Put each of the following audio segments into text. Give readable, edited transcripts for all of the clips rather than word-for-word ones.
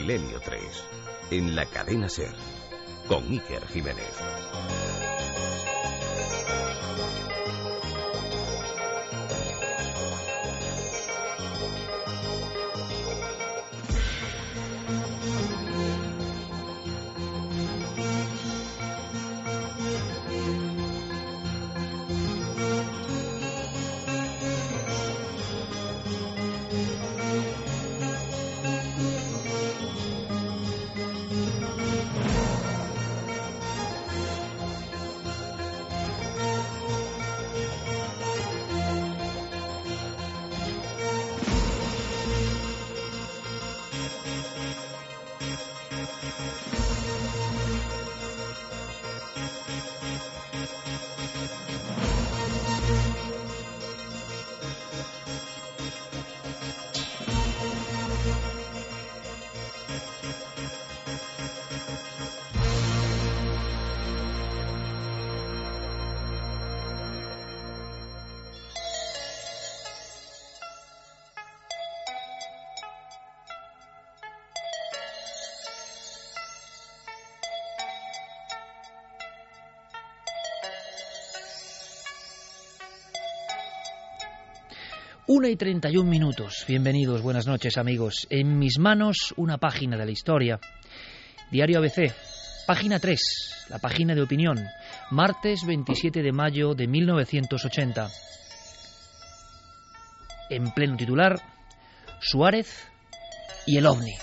Milenio 3, en la cadena SER, con Iker Jiménez. Una y 31 minutos. Bienvenidos, buenas noches, amigos. En mis manos, una página de la historia. Diario ABC, página 3, la página de opinión. Martes 27 de mayo de 1980. En pleno titular, Suárez y el OVNI.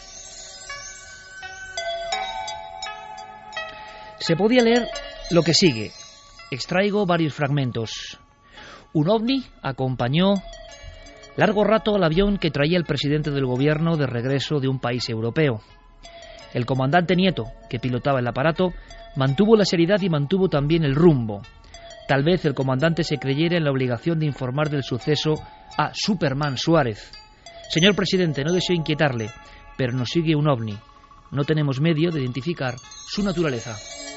Se podía leer lo que sigue. Extraigo varios fragmentos. Un OVNI acompañó largo rato al avión que traía el presidente del gobierno de regreso de un país europeo. El comandante Nieto, que pilotaba el aparato, mantuvo la seriedad y mantuvo también el rumbo. Tal vez el comandante se creyera en la obligación de informar del suceso a Superman Suárez. Señor presidente, no deseo inquietarle, pero nos sigue un ovni. No tenemos medio de identificar su naturaleza.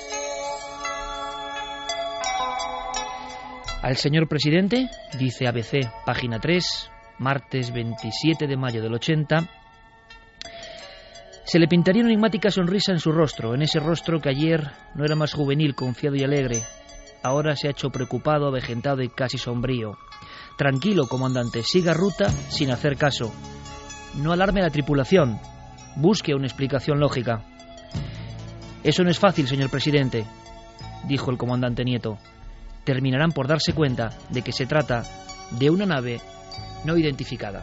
Al señor presidente, dice ABC, página 3, martes 27 de mayo del 80, se le pintaría una enigmática sonrisa en su rostro, en ese rostro que ayer no era más juvenil, confiado y alegre. Ahora se ha hecho preocupado, avejentado y casi sombrío. Tranquilo, comandante, siga ruta sin hacer caso. No alarme a la tripulación. Busque una explicación lógica. Eso no es fácil, señor presidente, dijo el comandante Nieto. Terminarán por darse cuenta de que se trata de una nave no identificada.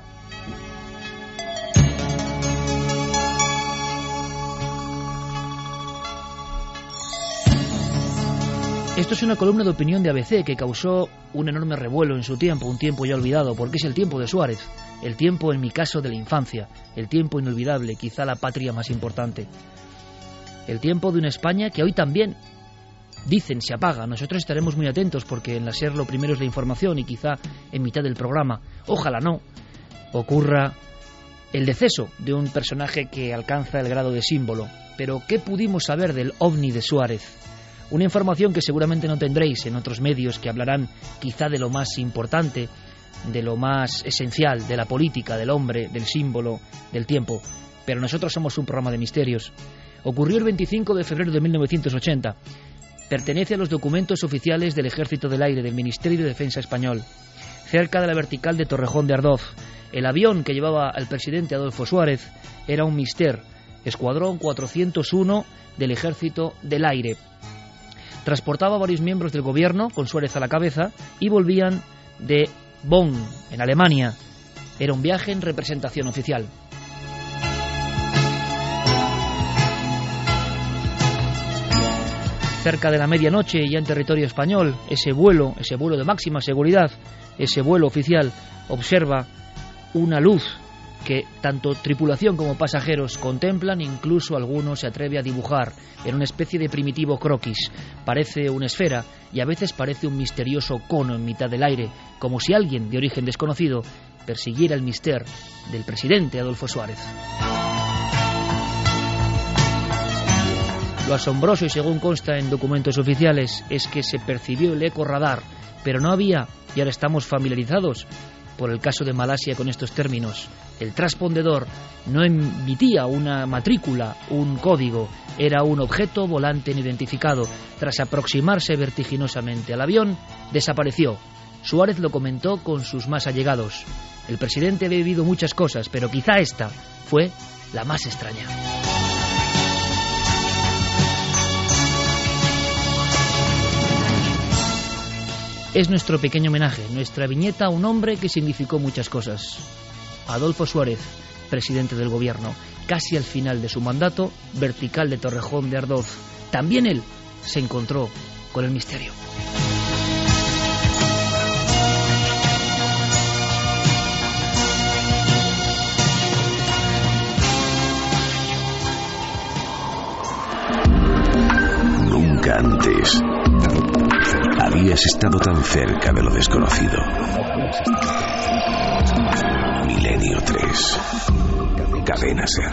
Esto es una columna de opinión de ABC que causó un enorme revuelo en su tiempo, un tiempo ya olvidado, porque es el tiempo de Suárez, el tiempo, en mi caso, de la infancia, el tiempo inolvidable, quizá la patria más importante, el tiempo de una España que hoy también, dicen, se apaga. Nosotros estaremos muy atentos porque en la SER lo primero es la información y quizá en mitad del programa, ojalá no, ocurra el deceso de un personaje que alcanza el grado de símbolo. Pero ¿qué pudimos saber del OVNI de Suárez? Una información que seguramente no tendréis en otros medios que hablarán quizá de lo más importante, de lo más esencial, de la política, del hombre, del símbolo, del tiempo. Pero nosotros somos un programa de misterios. Ocurrió el 25 de febrero de 1980. Pertenece a los documentos oficiales del Ejército del Aire del Ministerio de Defensa español. Cerca de la vertical de Torrejón de Ardoz, el avión que llevaba al presidente Adolfo Suárez era un Mister, Escuadrón 401 del Ejército del Aire. Transportaba a varios miembros del gobierno, con Suárez a la cabeza, y volvían de Bonn, en Alemania. Era un viaje en representación oficial. Cerca de la medianoche, ya en territorio español, ese vuelo de máxima seguridad, ese vuelo oficial, observa una luz que tanto tripulación como pasajeros contemplan, incluso alguno se atreve a dibujar en una especie de primitivo croquis. Parece una esfera y a veces parece un misterioso cono en mitad del aire, como si alguien de origen desconocido persiguiera el mister del presidente Adolfo Suárez. Lo asombroso, y según consta en documentos oficiales, es que se percibió el eco radar, pero no había, y ahora estamos familiarizados por el caso de Malasia con estos términos. El transpondedor no emitía una matrícula, un código, era un objeto volante no identificado. Tras aproximarse vertiginosamente al avión, desapareció. Suárez lo comentó con sus más allegados. El presidente había vivido muchas cosas, pero quizá esta fue la más extraña. Es nuestro pequeño homenaje, nuestra viñeta a un hombre que significó muchas cosas. Adolfo Suárez, presidente del gobierno, casi al final de su mandato, vertical de Torrejón de Ardoz. También él se encontró con el misterio. Nunca antes habías estado tan cerca de lo desconocido. Milenio 3. Cadena SER.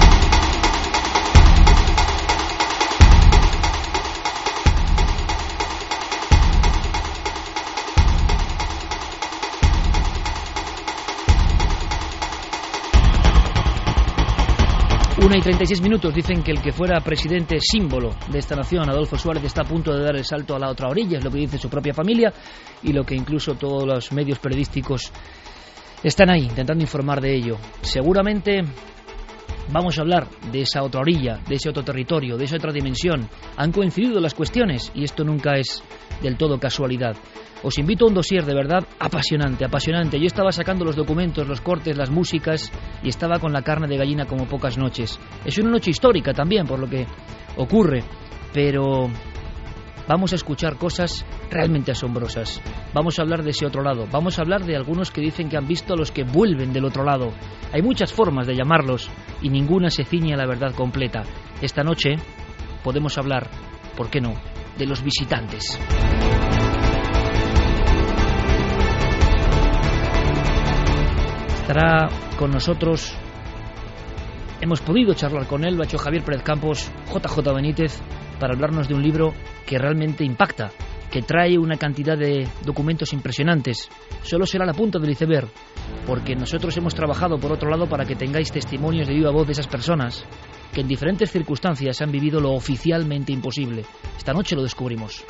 Una y 36 minutos. Dicen que el que fuera presidente símbolo de esta nación, Adolfo Suárez, está a punto de dar el salto a la otra orilla. Es lo que dice su propia familia y lo que incluso todos los medios periodísticos están ahí intentando informar de ello. Seguramente vamos a hablar de esa otra orilla, de ese otro territorio, de esa otra dimensión. Han coincidido las cuestiones y esto nunca es del todo casualidad. Os invito a un dossier de verdad apasionante, apasionante. Yo estaba sacando los documentos, los cortes, las músicas y estaba con la carne de gallina como pocas noches. Es una noche histórica también por lo que ocurre, pero vamos a escuchar cosas realmente asombrosas. Vamos a hablar de ese otro lado. Vamos a hablar de algunos que dicen que han visto a los que vuelven del otro lado. Hay muchas formas de llamarlos y ninguna se ciñe a la verdad completa. Esta noche podemos hablar, ¿por qué no?, de los visitantes. Estará con nosotros, hemos podido charlar con él, lo ha hecho Javier Pérez Campos, JJ Benítez, para hablarnos de un libro que realmente impacta, que trae una cantidad de documentos impresionantes. Solo será la punta del iceberg, porque nosotros hemos trabajado por otro lado para que tengáis testimonios de viva voz de esas personas que en diferentes circunstancias han vivido lo oficialmente imposible. Esta noche lo descubrimos.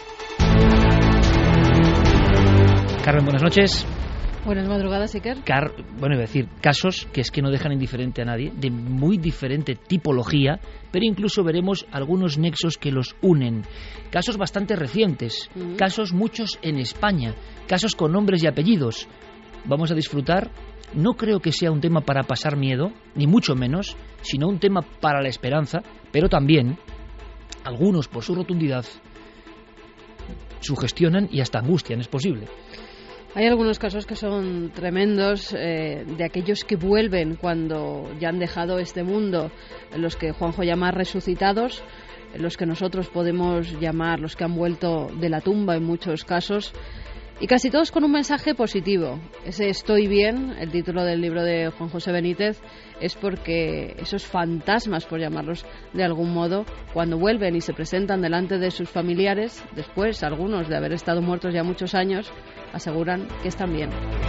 Carmen, buenas noches. Buenas madrugadas, Iker. Bueno, iba a decir, casos que es que no dejan indiferente a nadie, de muy diferente tipología, pero incluso veremos algunos nexos que los unen. Casos bastante recientes, casos muchos en España, casos con nombres y apellidos. Vamos a disfrutar. No creo que sea un tema para pasar miedo, ni mucho menos, sino un tema para la esperanza, pero también algunos, por su rotundidad, sugestionan y hasta angustian, es posible. Hay algunos casos que son tremendos, de aquellos que vuelven cuando ya han dejado este mundo, los que Juanjo llama resucitados, los que nosotros podemos llamar los que han vuelto de la tumba en muchos casos, y casi todos con un mensaje positivo. Ese Estoy bien, el título del libro de Juan José Benítez, es porque esos fantasmas, por llamarlos de algún modo, cuando vuelven y se presentan delante de sus familiares, después algunos de haber estado muertos ya muchos años, aseguran que están bien.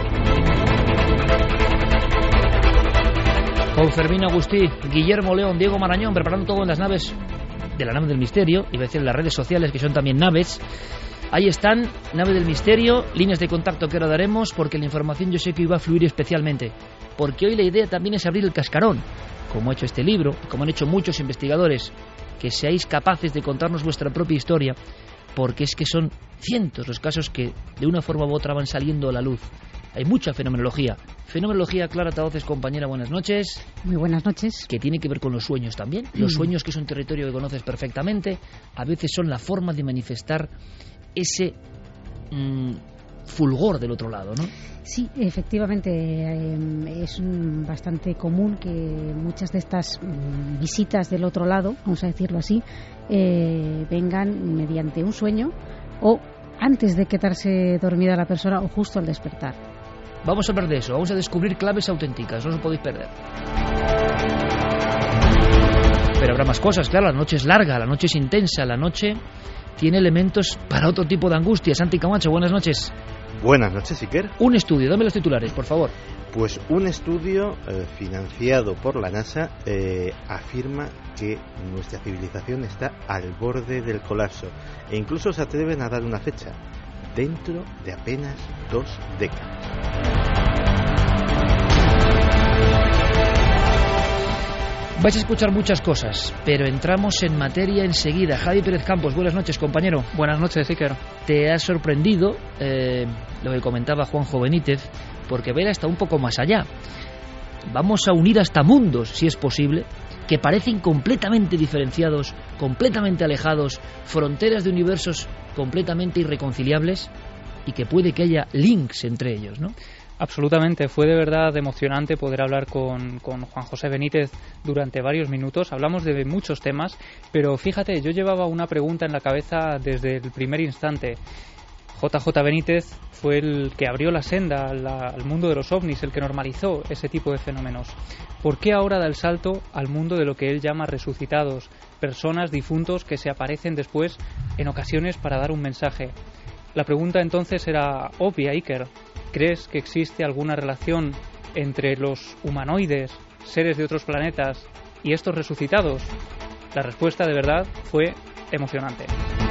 Con Fermín Agustí, Guillermo León, Diego Marañón, preparando todo en las naves de la nave del misterio, iba a decir las redes sociales que son también naves. Ahí están, nave del misterio, líneas de contacto que ahora daremos, porque la información yo sé que iba a fluir especialmente, porque hoy la idea también es abrir el cascarón, como ha hecho este libro, como han hecho muchos investigadores, que seáis capaces de contarnos vuestra propia historia, porque es que son cientos los casos que de una forma u otra van saliendo a la luz. Hay mucha fenomenología. Fenomenología, Clara Tahoces, compañera, buenas noches. Muy buenas noches. Que tiene que ver con los sueños también. Los sueños, que es un territorio que conoces perfectamente, a veces son la forma de manifestar ese fulgor del otro lado, ¿no? Sí, efectivamente, es bastante común que muchas de estas visitas del otro lado, vamos a decirlo así, vengan mediante un sueño o antes de quedarse dormida la persona o justo al despertar. Vamos a hablar de eso, vamos a descubrir claves auténticas, no os podéis perder. Pero habrá más cosas, claro, la noche es larga, la noche es intensa, la noche tiene elementos para otro tipo de angustia. Santi Camacho, buenas noches. Buenas noches, Iker. Un estudio, dame los titulares, por favor. Pues un estudio financiado por la NASA afirma que nuestra civilización está al borde del colapso e incluso se atreven a dar una fecha, dentro de apenas 2 décadas. Vais a escuchar muchas cosas, pero entramos en materia enseguida. Javi Pérez Campos, buenas noches, compañero. Buenas noches, Iker. Te ha sorprendido lo que comentaba Juanjo Benítez, porque ver hasta un poco más allá. Vamos a unir hasta mundos, si es posible, que parecen completamente diferenciados, completamente alejados, fronteras de universos completamente irreconciliables, y que puede que haya links entre ellos, ¿no? Absolutamente, fue de verdad emocionante poder hablar con Juan José Benítez durante varios minutos. Hablamos de muchos temas, pero fíjate, yo llevaba una pregunta en la cabeza desde el primer instante. JJ Benítez fue el que abrió la senda al mundo de los ovnis, el que normalizó ese tipo de fenómenos. ¿Por qué ahora da el salto al mundo de lo que él llama resucitados, personas, difuntos que se aparecen después en ocasiones para dar un mensaje? La pregunta entonces era obvia, Iker. ¿Crees que existe alguna relación entre los humanoides, seres de otros planetas, y estos resucitados? La respuesta de verdad fue emocionante.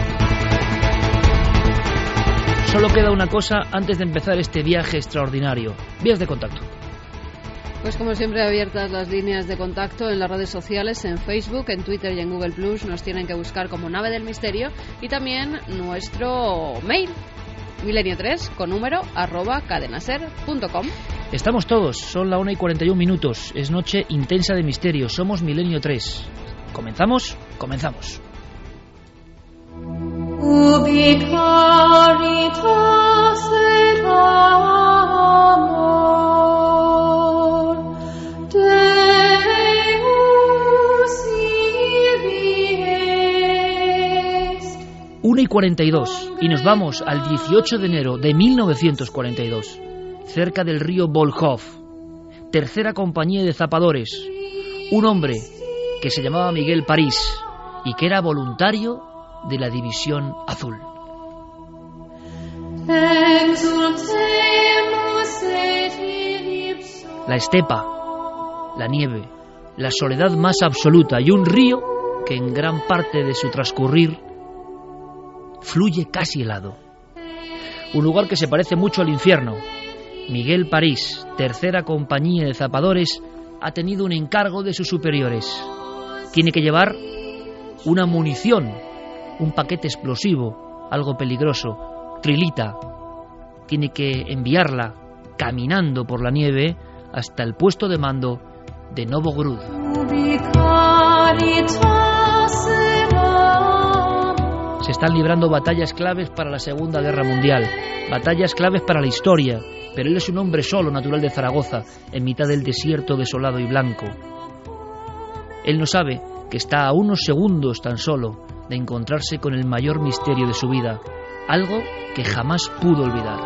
Solo queda una cosa antes de empezar este viaje extraordinario. Vías de contacto. Pues como siempre, abiertas las líneas de contacto en las redes sociales, en Facebook, en Twitter y en Google+. Nos tienen que buscar como Nave del Misterio, y también nuestro mail, milenio3 con número @cadenaser.com. Estamos todos, son la 1:41. Es noche intensa de misterio. Somos Milenio 3. ¿Comenzamos? Comenzamos. Ubi caritas et amor Deus ibi est. 1:42 y nos vamos al 18 de enero de 1942, cerca del río Volkhov. Tercera compañía de zapadores. Un hombre que se llamaba Miguel París y que era voluntario de la División Azul. La estepa, la nieve, la soledad más absoluta y un río que en gran parte de su transcurrir fluye casi helado. Un lugar que se parece mucho al infierno. Miguel París, tercera compañía de zapadores, ha tenido un encargo de sus superiores. Tiene que llevar una munición, un paquete explosivo, algo peligroso, trilita. Tiene que enviarla caminando por la nieve hasta el puesto de mando de Novogrud. Se están librando batallas claves para la Segunda Guerra Mundial, batallas claves para la historia, pero él es un hombre solo, natural de Zaragoza, en mitad del desierto desolado y blanco. Él no sabe que está a unos segundos tan solo de encontrarse con el mayor misterio de su vida, algo que jamás pudo olvidar.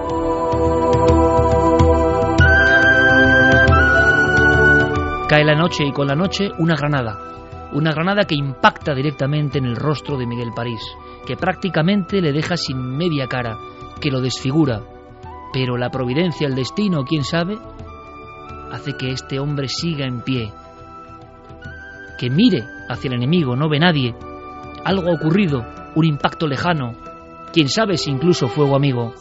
Cae la noche y con la noche una granada que impacta directamente en el rostro de Miguel París, que prácticamente le deja sin media cara, que lo desfigura. Pero la providencia, el destino, quién sabe, hace que este hombre siga en pie, que mire hacia el enemigo, no ve nadie. Algo ha ocurrido, un impacto lejano, quién sabe si incluso fuego amigo.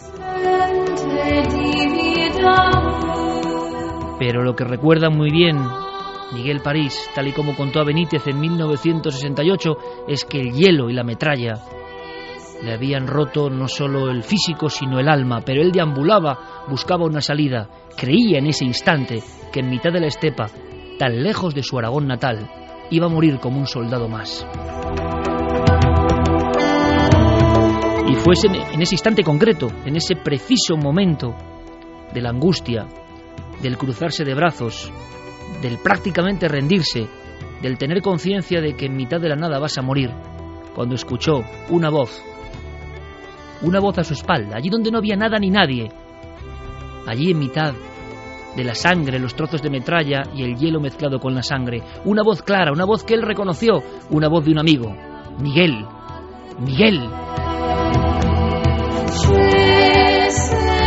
Pero lo que recuerda muy bien Miguel París, tal y como contó a Benítez en 1968, es que el hielo y la metralla le habían roto no solo el físico, sino el alma, pero él deambulaba, buscaba una salida, creía en ese instante que en mitad de la estepa, tan lejos de su Aragón natal, iba a morir como un soldado más. Y fue en ese instante concreto, en ese preciso momento de la angustia, del cruzarse de brazos, del prácticamente rendirse, del tener conciencia de que en mitad de la nada vas a morir, cuando escuchó una voz a su espalda, allí donde no había nada ni nadie, allí en mitad de la sangre, los trozos de metralla y el hielo mezclado con la sangre, una voz clara, una voz que él reconoció, una voz de un amigo. Miguel, Miguel.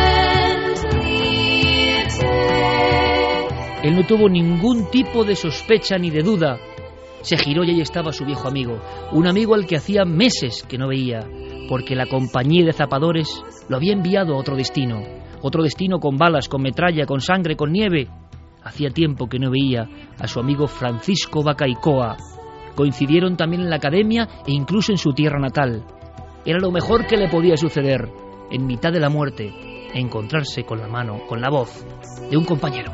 Él no tuvo ningún tipo de sospecha ni de duda. Se giró y ahí estaba su viejo amigo, un amigo al que hacía meses que no veía, porque la compañía de zapadores lo había enviado a otro destino con balas, con metralla, con sangre, con nieve. Hacía tiempo que no veía a su amigo Francisco Bacaicoa. Coincidieron también en la academia e incluso en su tierra natal. Era lo mejor que le podía suceder, en mitad de la muerte, encontrarse con la mano, con la voz de un compañero.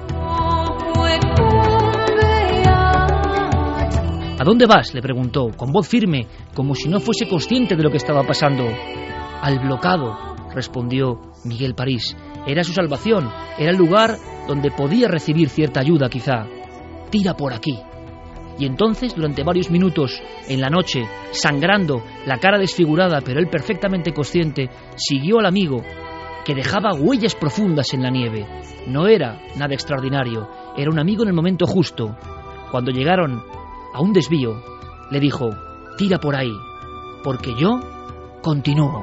¿A dónde vas?, le preguntó, con voz firme, como si no fuese consciente de lo que estaba pasando. Al Blocado, respondió Miguel París. Era su salvación, era el lugar donde podía recibir cierta ayuda, quizá. Tira por aquí. Y entonces, durante varios minutos, en la noche, sangrando, la cara desfigurada, pero él perfectamente consciente, siguió al amigo, que dejaba huellas profundas en la nieve. No era nada extraordinario, era un amigo en el momento justo. Cuando llegaron a un desvío, le dijo: tira por ahí, porque yo continúo.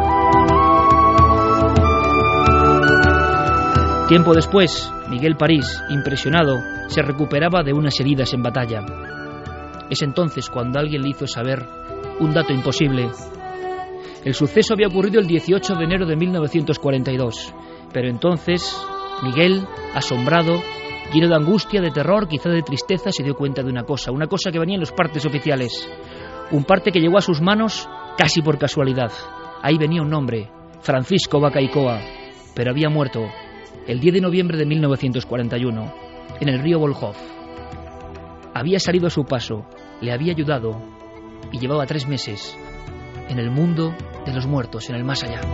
Tiempo después, Miguel París, impresionado, se recuperaba de unas heridas en batalla. Es entonces cuando alguien le hizo saber un dato imposible. El suceso había ocurrido el 18 de enero de 1942, pero entonces Miguel, asombrado, lleno de angustia, de terror, quizá de tristeza, se dio cuenta de una cosa que venía en los partes oficiales, un parte que llegó a sus manos casi por casualidad. Ahí venía un nombre, Francisco Bacaicoa, pero había muerto el 10 de noviembre de 1941, en el río Volkhov. Había salido a su paso, le había ayudado y llevaba 3 meses en el mundo de los muertos, en el más allá.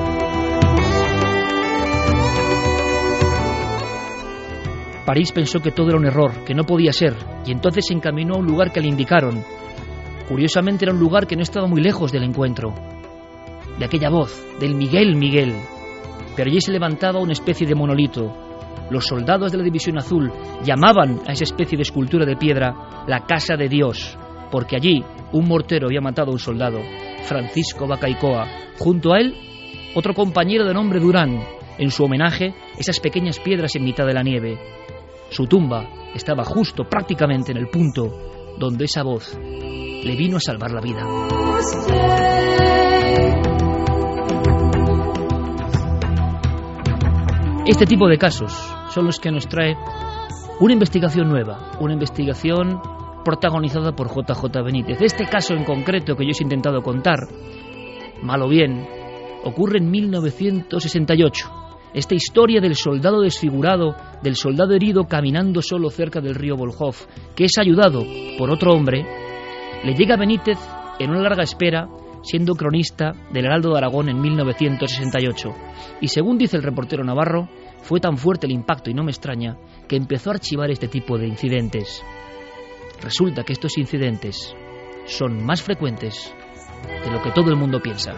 París pensó que todo era un error, que no podía ser, y entonces se encaminó a un lugar que le indicaron. Curiosamente era un lugar que no estaba muy lejos del encuentro, de aquella voz, del Miguel, Miguel. Pero allí se levantaba una especie de monolito. Los soldados de la División Azul llamaban a esa especie de escultura de piedra la Casa de Dios, porque allí un mortero había matado a un soldado, Francisco Bacaicoa. Junto a él, otro compañero de nombre Durán. En su homenaje, esas pequeñas piedras en mitad de la nieve. Su tumba estaba justo, prácticamente en el punto donde esa voz le vino a salvar la vida. Este tipo de casos son los que nos trae una investigación nueva, una investigación protagonizada por JJ Benítez. Este caso en concreto que yo os he intentado contar, mal o bien, ocurre en 1968. Esta historia del soldado desfigurado, del soldado herido caminando solo cerca del río Volkhov, que es ayudado por otro hombre, le llega a Benítez en una larga espera, siendo cronista del Heraldo de Aragón en 1968. Y según dice el reportero navarro, fue tan fuerte el impacto, y no me extraña, que empezó a archivar este tipo de incidentes. Resulta que estos incidentes son más frecuentes de lo que todo el mundo piensa.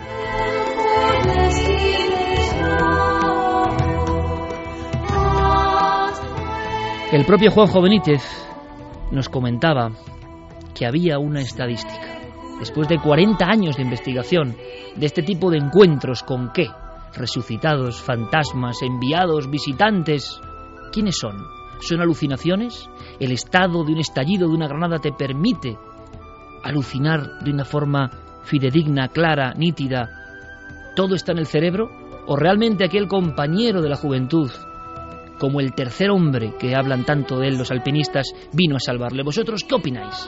El propio Juanjo Benítez nos comentaba que había una estadística. Después de 40 años de investigación de este tipo de encuentros, ¿con qué? Resucitados, fantasmas, enviados, visitantes. ¿Quiénes son? ¿Son alucinaciones? ¿El estado de un estallido de una granada te permite alucinar de una forma fidedigna, clara, nítida? ¿Todo está en el cerebro? ¿O realmente aquel compañero de la juventud, como el tercer hombre que hablan tanto de él los alpinistas, vino a salvarle? ¿Vosotros qué opináis?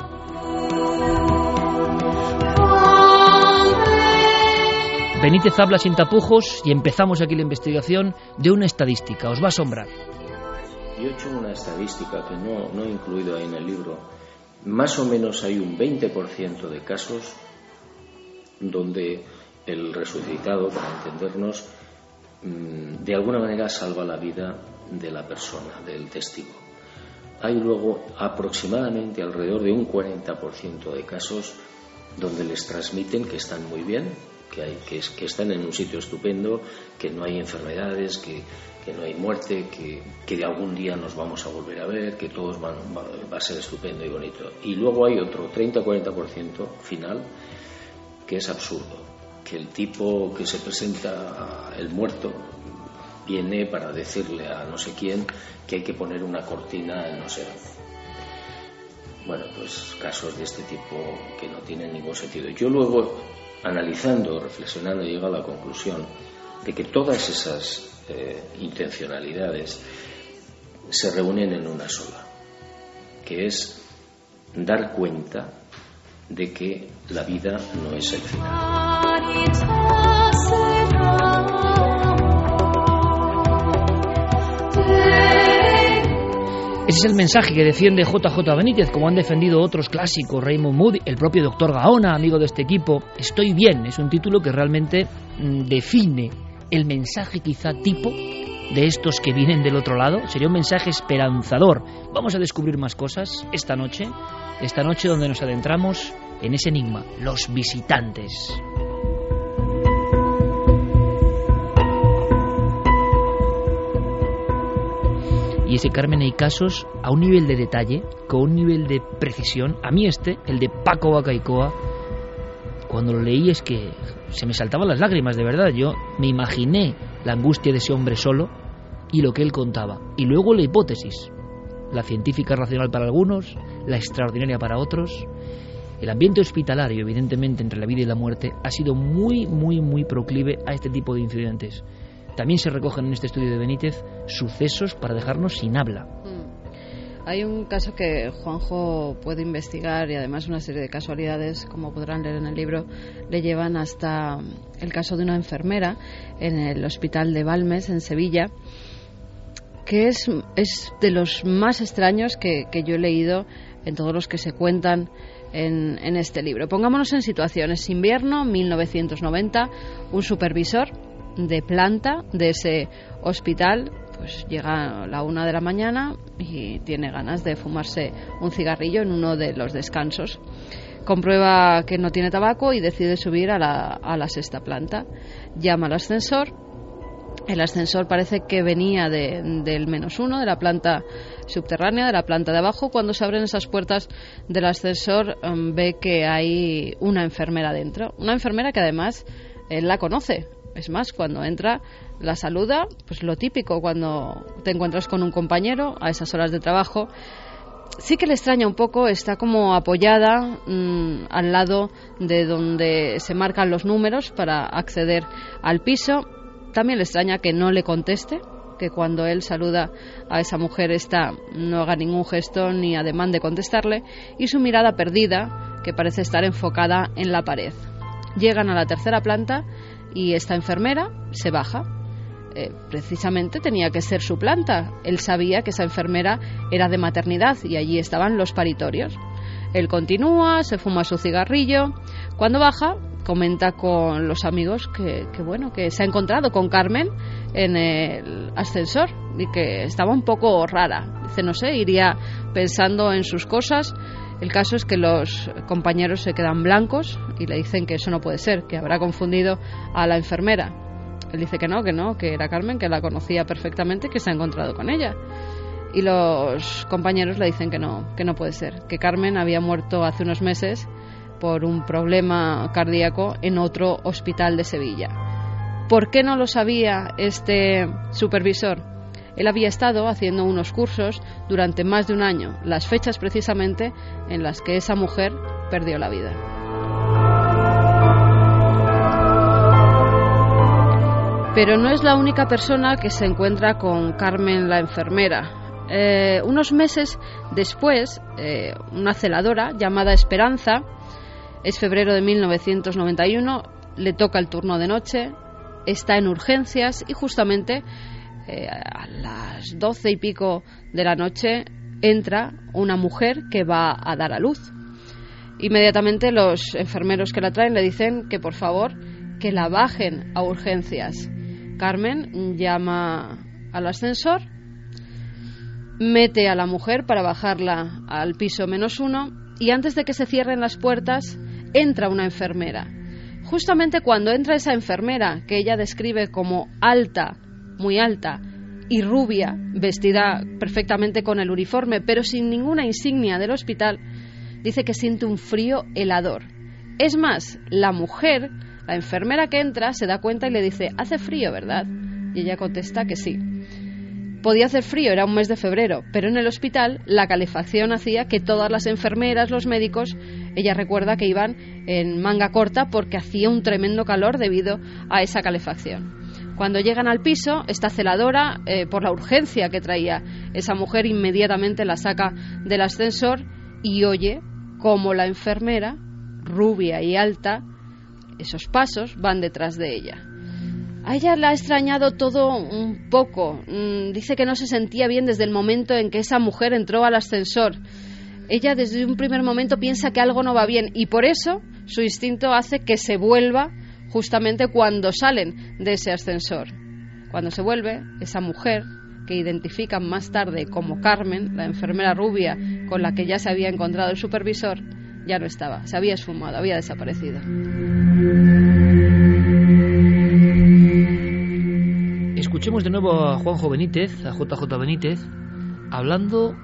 Benítez habla sin tapujos y empezamos aquí la investigación de una estadística. Os va a asombrar. Yo he hecho una estadística que no he incluido ahí en el libro. Más o menos hay un 20% de casos donde el resucitado, para entendernos, de alguna manera salva la vida de la persona, del testigo. Hay luego aproximadamente alrededor de un 40% de casos donde les transmiten que están muy bien, que están en un sitio estupendo, que no hay enfermedades, que no hay muerte, que de algún día nos vamos a volver a ver, que todo va a ser estupendo y bonito. Y luego hay otro 30-40% final que es absurdo, que el tipo que se presenta, el muerto, viene para decirle a no sé quién que hay que poner una cortina en no sé dónde. Bueno, pues casos de este tipo que no tienen ningún sentido. Yo luego, analizando, reflexionando, llego a la conclusión de que todas esas intencionalidades se reúnen en una sola, que es dar cuenta de que la vida no es el final. Ese es el mensaje que defiende JJ Benítez, como han defendido otros clásicos, Raymond Moody, el propio Dr. Gaona, amigo de este equipo. Estoy bien, es un título que realmente define el mensaje quizá tipo de estos que vienen del otro lado. Sería un mensaje esperanzador. Vamos a descubrir más cosas esta noche donde nos adentramos en ese enigma, los visitantes. Y ese, Carmen, hay casos a un nivel de detalle, con un nivel de precisión. A mí el de Paco Bacaicoa, cuando lo leí es que se me saltaban las lágrimas, de verdad. Yo me imaginé la angustia de ese hombre solo y lo que él contaba. Y luego la hipótesis, la científica racional para algunos, la extraordinaria para otros. El ambiente hospitalario, evidentemente, entre la vida y la muerte, ha sido muy, muy, muy proclive a este tipo de incidentes. También se recogen en este estudio de Benítez sucesos para dejarnos sin habla. Hay un caso que Juanjo puede investigar y además una serie de casualidades, como podrán leer en el libro, le llevan hasta el caso de una enfermera en el hospital de Balmes, en Sevilla, que es de los más extraños que yo he leído en todos los que se cuentan en este libro. Pongámonos en situaciones. Invierno, 1990, un supervisor de planta de ese hospital pues llega a la 1 de la mañana y tiene ganas de fumarse un cigarrillo en uno de los descansos. Comprueba que no tiene tabaco y decide subir a la 6ª planta. Llama al ascensor. El ascensor parece que venía del -1, de la planta subterránea, de la planta de abajo. Cuando se abren esas puertas del ascensor, ve que hay una enfermera dentro. Una enfermera que además él la conoce. Es más, cuando entra, la saluda, pues lo típico cuando te encuentras con un compañero a esas horas de trabajo. Sí que le extraña un poco, está como apoyada al lado de donde se marcan los números para acceder al piso. También le extraña que no le conteste, que cuando él saluda a esa mujer esta no haga ningún gesto ni ademán de contestarle, y su mirada perdida, que parece estar enfocada en la pared. Llegan a la 3ª planta y esta enfermera se baja. Precisamente tenía que ser su planta. Él sabía que esa enfermera era de maternidad y allí estaban los paritorios. Él continúa, se fuma su cigarrillo. Cuando baja, comenta con los amigos que se ha encontrado con Carmen en el ascensor y que estaba un poco rara. Dice, no sé, iría pensando en sus cosas. El caso es que los compañeros se quedan blancos y le dicen que eso no puede ser, que habrá confundido a la enfermera. Él dice que no, que era Carmen, que la conocía perfectamente, que se ha encontrado con ella. Y los compañeros le dicen que no puede ser, que Carmen había muerto hace unos meses por un problema cardíaco en otro hospital de Sevilla. ¿Por qué no lo sabía este supervisor? Él había estado haciendo unos cursos durante más de un año, las fechas precisamente en las que esa mujer perdió la vida. Pero no es la única persona que se encuentra con Carmen la enfermera. Unos meses después, una celadora llamada Esperanza, es febrero de 1991, le toca el turno de noche, está en urgencias y justamente a las 12 y pico de la noche entra una mujer que va a dar a luz. Inmediatamente los enfermeros que la traen le dicen que por favor que la bajen a urgencias. Carmen llama al ascensor, mete a la mujer para bajarla al piso -1 y antes de que se cierren las puertas entra una enfermera. Justamente cuando entra esa enfermera, que ella describe como alta, muy alta y rubia, vestida perfectamente con el uniforme, pero sin ninguna insignia del hospital, dice que siente un frío helador. Es más, la mujer, la enfermera que entra, se da cuenta y le dice, hace frío, ¿verdad? Y ella contesta que sí. Podía hacer frío, era un mes de febrero, pero en el hospital la calefacción hacía que todas las enfermeras, los médicos, ella recuerda que iban en manga corta porque hacía un tremendo calor debido a esa calefacción. Cuando llegan al piso, esta celadora, por la urgencia que traía esa mujer, inmediatamente la saca del ascensor y oye cómo la enfermera, rubia y alta, esos pasos van detrás de ella. A ella la ha extrañado todo un poco. Dice que no se sentía bien desde el momento en que esa mujer entró al ascensor. Ella desde un primer momento piensa que algo no va bien y por eso su instinto hace que se vuelva justamente cuando salen de ese ascensor. Cuando se vuelve, esa mujer, que identifican más tarde como Carmen, la enfermera rubia con la que ya se había encontrado el supervisor, ya no estaba, se había esfumado, había desaparecido. Escuchemos de nuevo a Juanjo Benítez, a JJ Benítez, hablando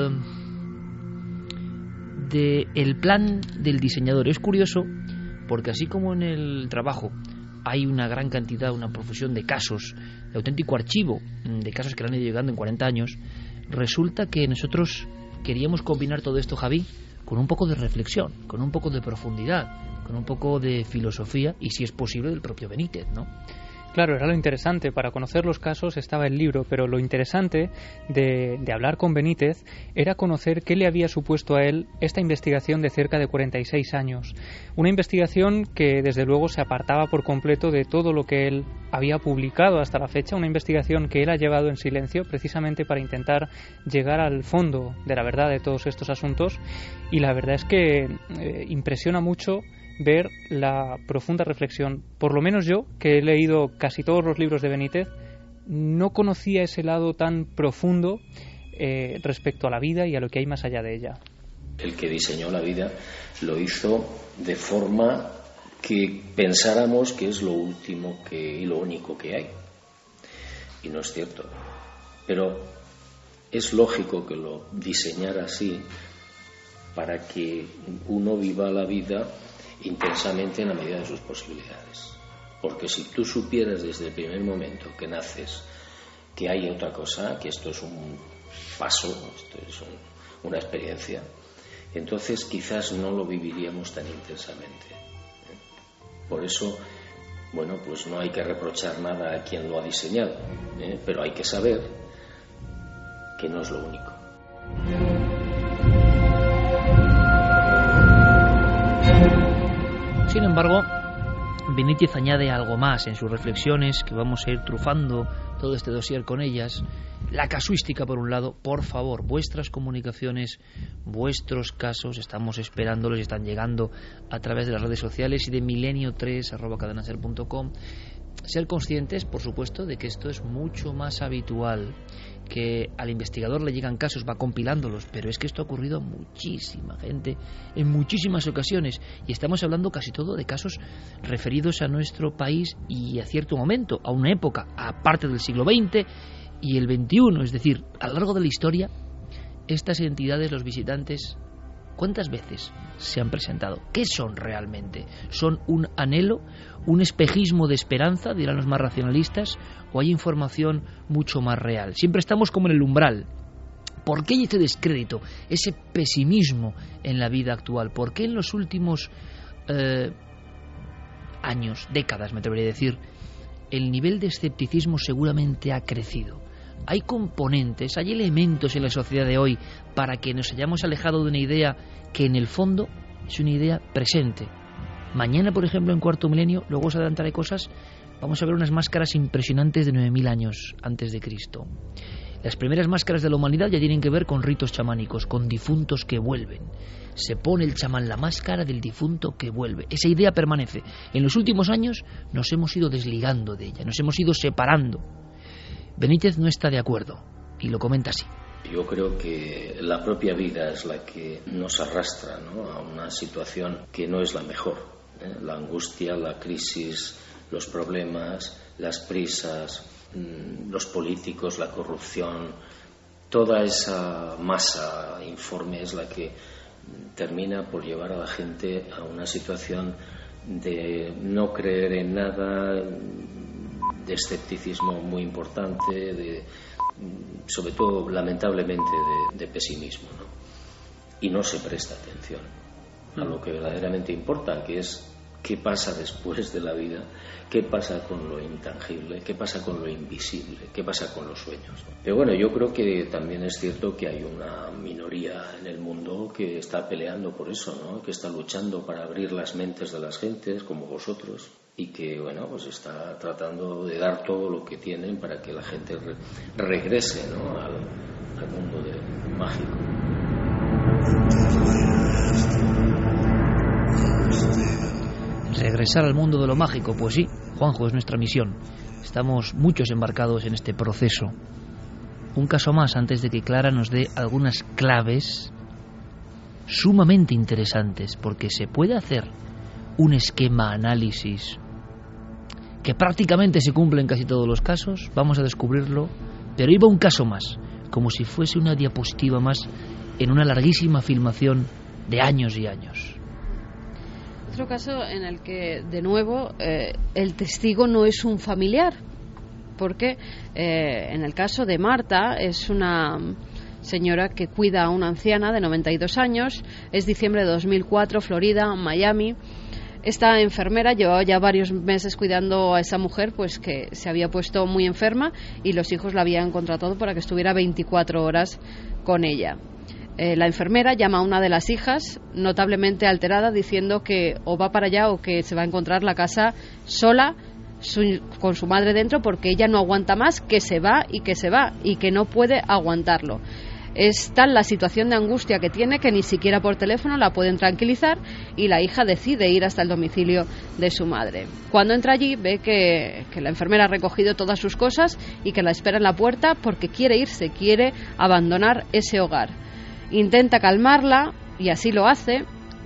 del plan del diseñador. Es curioso porque así como en el trabajo hay una gran cantidad, una profusión de casos, de auténtico archivo de casos que le han ido llegando en 40 años, resulta que nosotros queríamos combinar todo esto, Javi, con un poco de reflexión, con un poco de profundidad, con un poco de filosofía y, si es posible, del propio Benítez, ¿no? Claro, era lo interesante. Para conocer los casos estaba el libro, pero lo interesante de hablar con Benítez era conocer qué le había supuesto a él esta investigación de cerca de 46 años. Una investigación que desde luego se apartaba por completo de todo lo que él había publicado hasta la fecha, una investigación que él ha llevado en silencio precisamente para intentar llegar al fondo de la verdad de todos estos asuntos, y la verdad es que impresiona mucho ver la profunda reflexión. Por lo menos yo, que he leído casi todos los libros de Benítez, no conocía ese lado tan profundo respecto a la vida y a lo que hay más allá de ella. El que diseñó la vida lo hizo de forma que pensáramos que es lo último y lo único que hay. Y no es cierto. Pero es lógico que lo diseñara así para que uno viva la vida intensamente en la medida de sus posibilidades. Porque si tú supieras desde el primer momento que naces que hay otra cosa, que esto es un paso, esto es una experiencia, entonces quizás no lo viviríamos tan intensamente. Por eso, bueno, pues no hay que reprochar nada a quien lo ha diseñado, pero hay que saber que no es lo único. Sin embargo, Benítez añade algo más en sus reflexiones, que vamos a ir trufando todo este dossier con ellas. La casuística, por un lado. Por favor, vuestras comunicaciones, vuestros casos, estamos esperándolos y están llegando a través de las redes sociales y de milenio3@cadenaser.com. Ser conscientes, por supuesto, de que esto es mucho más habitual, que al investigador le llegan casos, va compilándolos, pero es que esto ha ocurrido a muchísima gente en muchísimas ocasiones, y estamos hablando casi todo de casos referidos a nuestro país y a cierto momento, a una época, aparte del siglo XX y el XXI, es decir, a lo largo de la historia, estas entidades, los visitantes, ¿cuántas veces se han presentado? ¿Qué son realmente? ¿Son un anhelo, un espejismo de esperanza, dirán los más racionalistas, o hay información mucho más real? Siempre estamos como en el umbral. ¿Por qué hay ese descrédito, ese pesimismo en la vida actual? ¿Por qué en los últimos años, décadas, me atrevería a decir, el nivel de escepticismo seguramente ha crecido? Hay componentes, hay elementos en la sociedad de hoy para que nos hayamos alejado de una idea que en el fondo es una idea presente. Mañana, por ejemplo, en Cuarto Milenio, luego os adelantaré cosas, vamos a ver unas máscaras impresionantes de 9.000 años antes de Cristo. Las primeras máscaras de la humanidad ya tienen que ver con ritos chamánicos, con difuntos que vuelven. Se pone el chamán la máscara del difunto que vuelve. Esa idea permanece. En los últimos años nos hemos ido desligando de ella, nos hemos ido separando. Benítez no está de acuerdo y lo comenta así. Yo creo que la propia vida es la que nos arrastra, ¿no?, a una situación que no es la mejor. La angustia, la crisis, los problemas, las prisas, los políticos, la corrupción, toda esa masa informe es la que termina por llevar a la gente a una situación de no creer en nada, escepticismo muy importante, sobre todo lamentablemente de pesimismo, ¿no? Y no se presta atención a lo que verdaderamente importa, que es qué pasa después de la vida, qué pasa con lo intangible, qué pasa con lo invisible, qué pasa con los sueños, ¿no? Pero bueno, yo creo que también es cierto que hay una minoría en el mundo que está peleando por eso, ¿no? Que está luchando para abrir las mentes de las gentes, como vosotros, y que, bueno, pues está tratando de dar todo lo que tienen para que la gente regrese, ¿no? al mundo mágico. Regresar al mundo de lo mágico, pues sí, Juanjo, es nuestra misión. Estamos muchos embarcados en este proceso. Un caso más antes de que Clara nos dé algunas claves sumamente interesantes, porque se puede hacer un esquema análisis que prácticamente se cumple en casi todos los casos. Vamos a descubrirlo, pero iba un caso más, como si fuese una diapositiva más en una larguísima filmación de años y años. Otro caso en el que, de nuevo, el testigo no es un familiar, porque en el caso de Marta es una señora que cuida a una anciana de 92 años, es diciembre de 2004, Florida, Miami. Esta enfermera llevaba ya varios meses cuidando a esa mujer, pues que se había puesto muy enferma y los hijos la habían contratado para que estuviera 24 horas con ella. La enfermera llama a una de las hijas, notablemente alterada, diciendo que o va para allá o que se va a encontrar la casa sola, con su madre dentro, porque ella no aguanta más, que se va y que no puede aguantarlo. Es tal la situación de angustia que tiene que ni siquiera por teléfono la pueden tranquilizar y la hija decide ir hasta el domicilio de su madre. Cuando entra allí ve que la enfermera ha recogido todas sus cosas y que la espera en la puerta porque quiere irse, quiere abandonar ese hogar. Intenta calmarla y así lo hace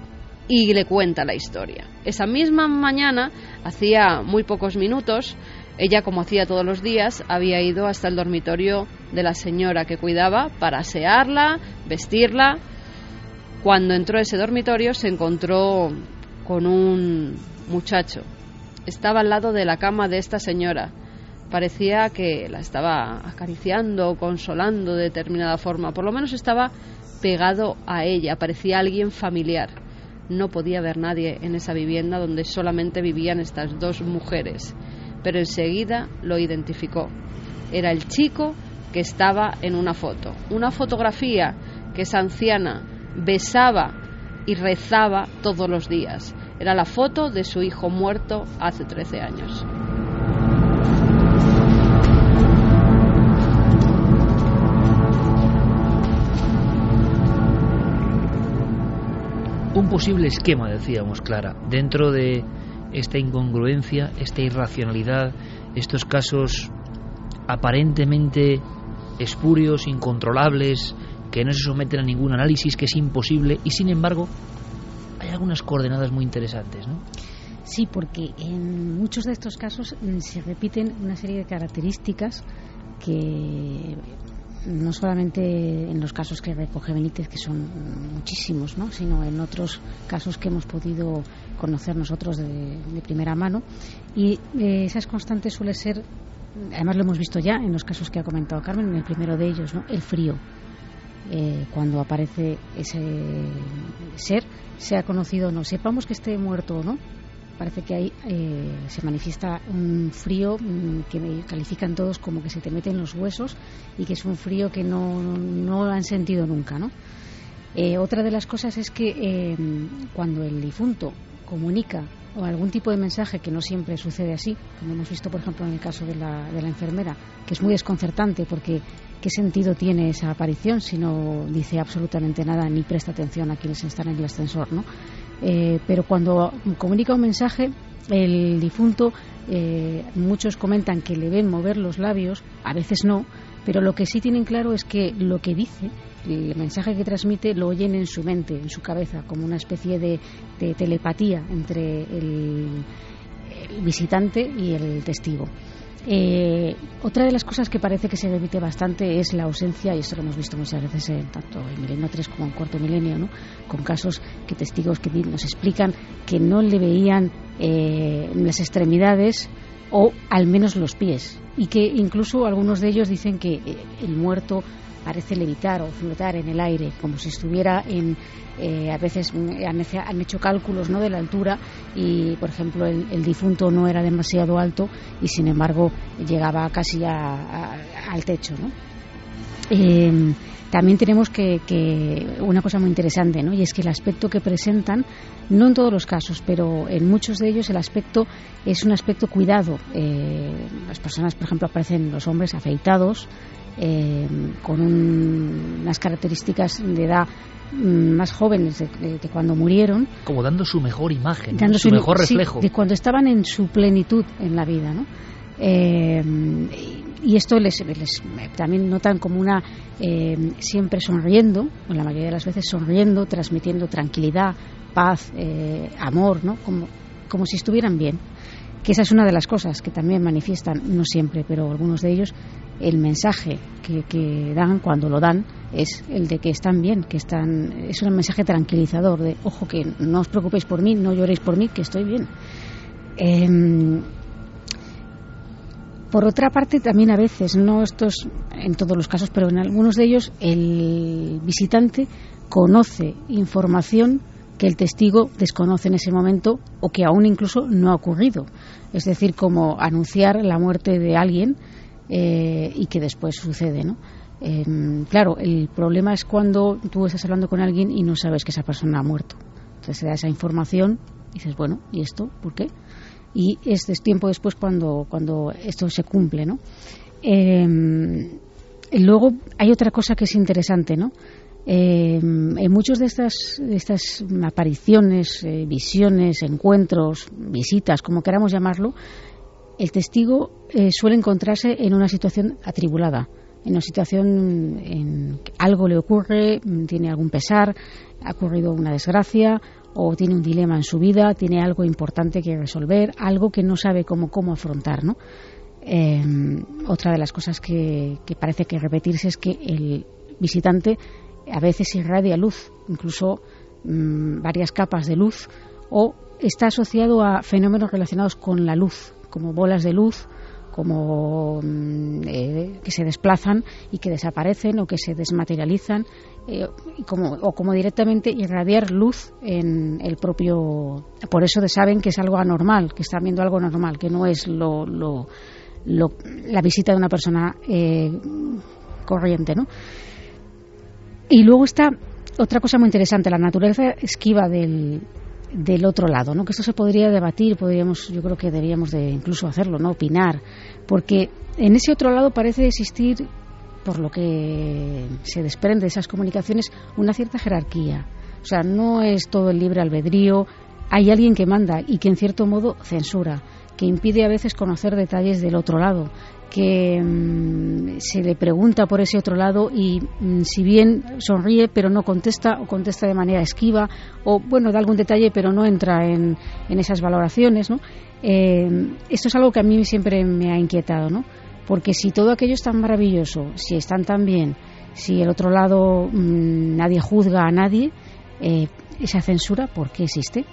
y le cuenta la historia. Esa misma mañana, hacía muy pocos minutos, ella, como hacía todos los días, había ido hasta el dormitorio de la señora que cuidaba para asearla, vestirla. Cuando entró a ese dormitorio se encontró con un muchacho. Estaba al lado de la cama de esta señora. Parecía que la estaba acariciando, consolando de determinada forma. Por lo menos estaba pegado a ella, parecía alguien familiar. No podía haber nadie en esa vivienda donde solamente vivían estas dos mujeres, pero enseguida lo identificó. Era el chico que estaba en una foto, una fotografía que esa anciana besaba y rezaba todos los días. Era la foto de su hijo muerto hace 13 años. Un posible esquema, decíamos, Clara, dentro de esta incongruencia, esta irracionalidad, estos casos aparentemente espurios, incontrolables, que no se someten a ningún análisis, que es imposible, y sin embargo hay algunas coordenadas muy interesantes, ¿no? Sí, porque en muchos de estos casos se repiten una serie de características que no solamente en los casos que recoge Benítez, que son muchísimos, ¿no?, sino en otros casos que hemos podido conocer nosotros de primera mano. Y esas constantes suele ser, además lo hemos visto ya en los casos que ha comentado Carmen, en el primero de ellos, ¿no?, el frío. Cuando aparece ese ser, sea conocido o no, sepamos que esté muerto o no, parece que ahí se manifiesta un frío que califican todos como que se te mete en los huesos y que es un frío que no han sentido nunca, ¿no? Otra de las cosas es que cuando el difunto comunica o algún tipo de mensaje, que no siempre sucede así, como hemos visto por ejemplo en el caso de la enfermera, que es muy desconcertante porque ¿qué sentido tiene esa aparición si no dice absolutamente nada ni presta atención a quienes están en el ascensor, ¿no? Pero cuando comunica un mensaje, el difunto, muchos comentan que le ven mover los labios, a veces no, pero lo que sí tienen claro es que lo que dice, el mensaje que transmite, lo oyen en su mente, en su cabeza, como una especie de telepatía entre el visitante y el testigo. Otra de las cosas que parece que se repite bastante es la ausencia, y esto lo hemos visto muchas veces tanto en Milenio 3 como en Cuarto Milenio, ¿no?, con casos que testigos que nos explican que no le veían las extremidades o al menos los pies, y que incluso algunos de ellos dicen que el muerto parece levitar o flotar en el aire, como si estuviera a veces han hecho cálculos, ¿no?, de la altura, y por ejemplo el difunto no era demasiado alto y sin embargo llegaba casi al techo, ¿no? También tenemos que una cosa muy interesante, ¿no?, y es que el aspecto que presentan, no en todos los casos, pero en muchos de ellos el aspecto es un aspecto cuidado. Las personas, por ejemplo, aparecen los hombres afeitados, con unas características de edad más jóvenes de cuando murieron, como dando su mejor imagen, dando su mejor reflejo, sí, de cuando estaban en su plenitud en la vida, ¿no? Y esto les también notan como una siempre sonriendo, o la mayoría de las veces sonriendo, transmitiendo tranquilidad, paz, amor, ¿no? Como si estuvieran bien. Que esa es una de las cosas que también manifiestan, no siempre, pero algunos de ellos, el mensaje que dan cuando lo dan es el de que están bien, es un mensaje tranquilizador de, ojo, que no os preocupéis por mí, no lloréis por mí, que estoy bien. Por otra parte, también a veces, no estos en todos los casos, pero en algunos de ellos, el visitante conoce información que el testigo desconoce en ese momento o que aún incluso no ha ocurrido. Es decir, como anunciar la muerte de alguien y que después sucede, ¿no? Claro, el problema es cuando tú estás hablando con alguien y no sabes que esa persona ha muerto. Entonces se da esa información y dices, bueno, ¿y esto? ¿Por qué? Y este es tiempo después cuando esto se cumple, ¿no? Luego hay otra cosa que es interesante, ¿no? En muchas de estas apariciones, visiones, encuentros, visitas, como queramos llamarlo, el testigo suele encontrarse en una situación atribulada, en una situación en que algo le ocurre, tiene algún pesar, ha ocurrido una desgracia o tiene un dilema en su vida, tiene algo importante que resolver, algo que no sabe cómo afrontar, ¿no? Otra de las cosas que parece que repetirse es que el visitante a veces irradia luz, incluso varias capas de luz, o está asociado a fenómenos relacionados con la luz, como bolas de luz, como que se desplazan y que desaparecen o que se desmaterializan, o como directamente irradiar luz en el propio. Por eso saben que es algo anormal, que están viendo algo normal, que no es la visita de una persona corriente, ¿no? Y luego está otra cosa muy interesante, la naturaleza esquiva del otro lado, ¿no? Que esto se podría debatir, yo creo que deberíamos de incluso hacerlo, ¿no? Opinar, porque en ese otro lado parece existir, por lo que se desprende de esas comunicaciones, una cierta jerarquía. O sea, no es todo el libre albedrío, hay alguien que manda y que en cierto modo censura, que impide a veces conocer detalles del otro lado, que se le pregunta por ese otro lado y si bien sonríe pero no contesta, o contesta de manera esquiva, o bueno, da algún detalle pero no entra en esas valoraciones, ¿no? Esto es algo que a mí siempre me ha inquietado, ¿no? Porque si todo aquello es tan maravilloso, si están tan bien, si el otro lado nadie juzga a nadie, esa censura, ¿por qué existe?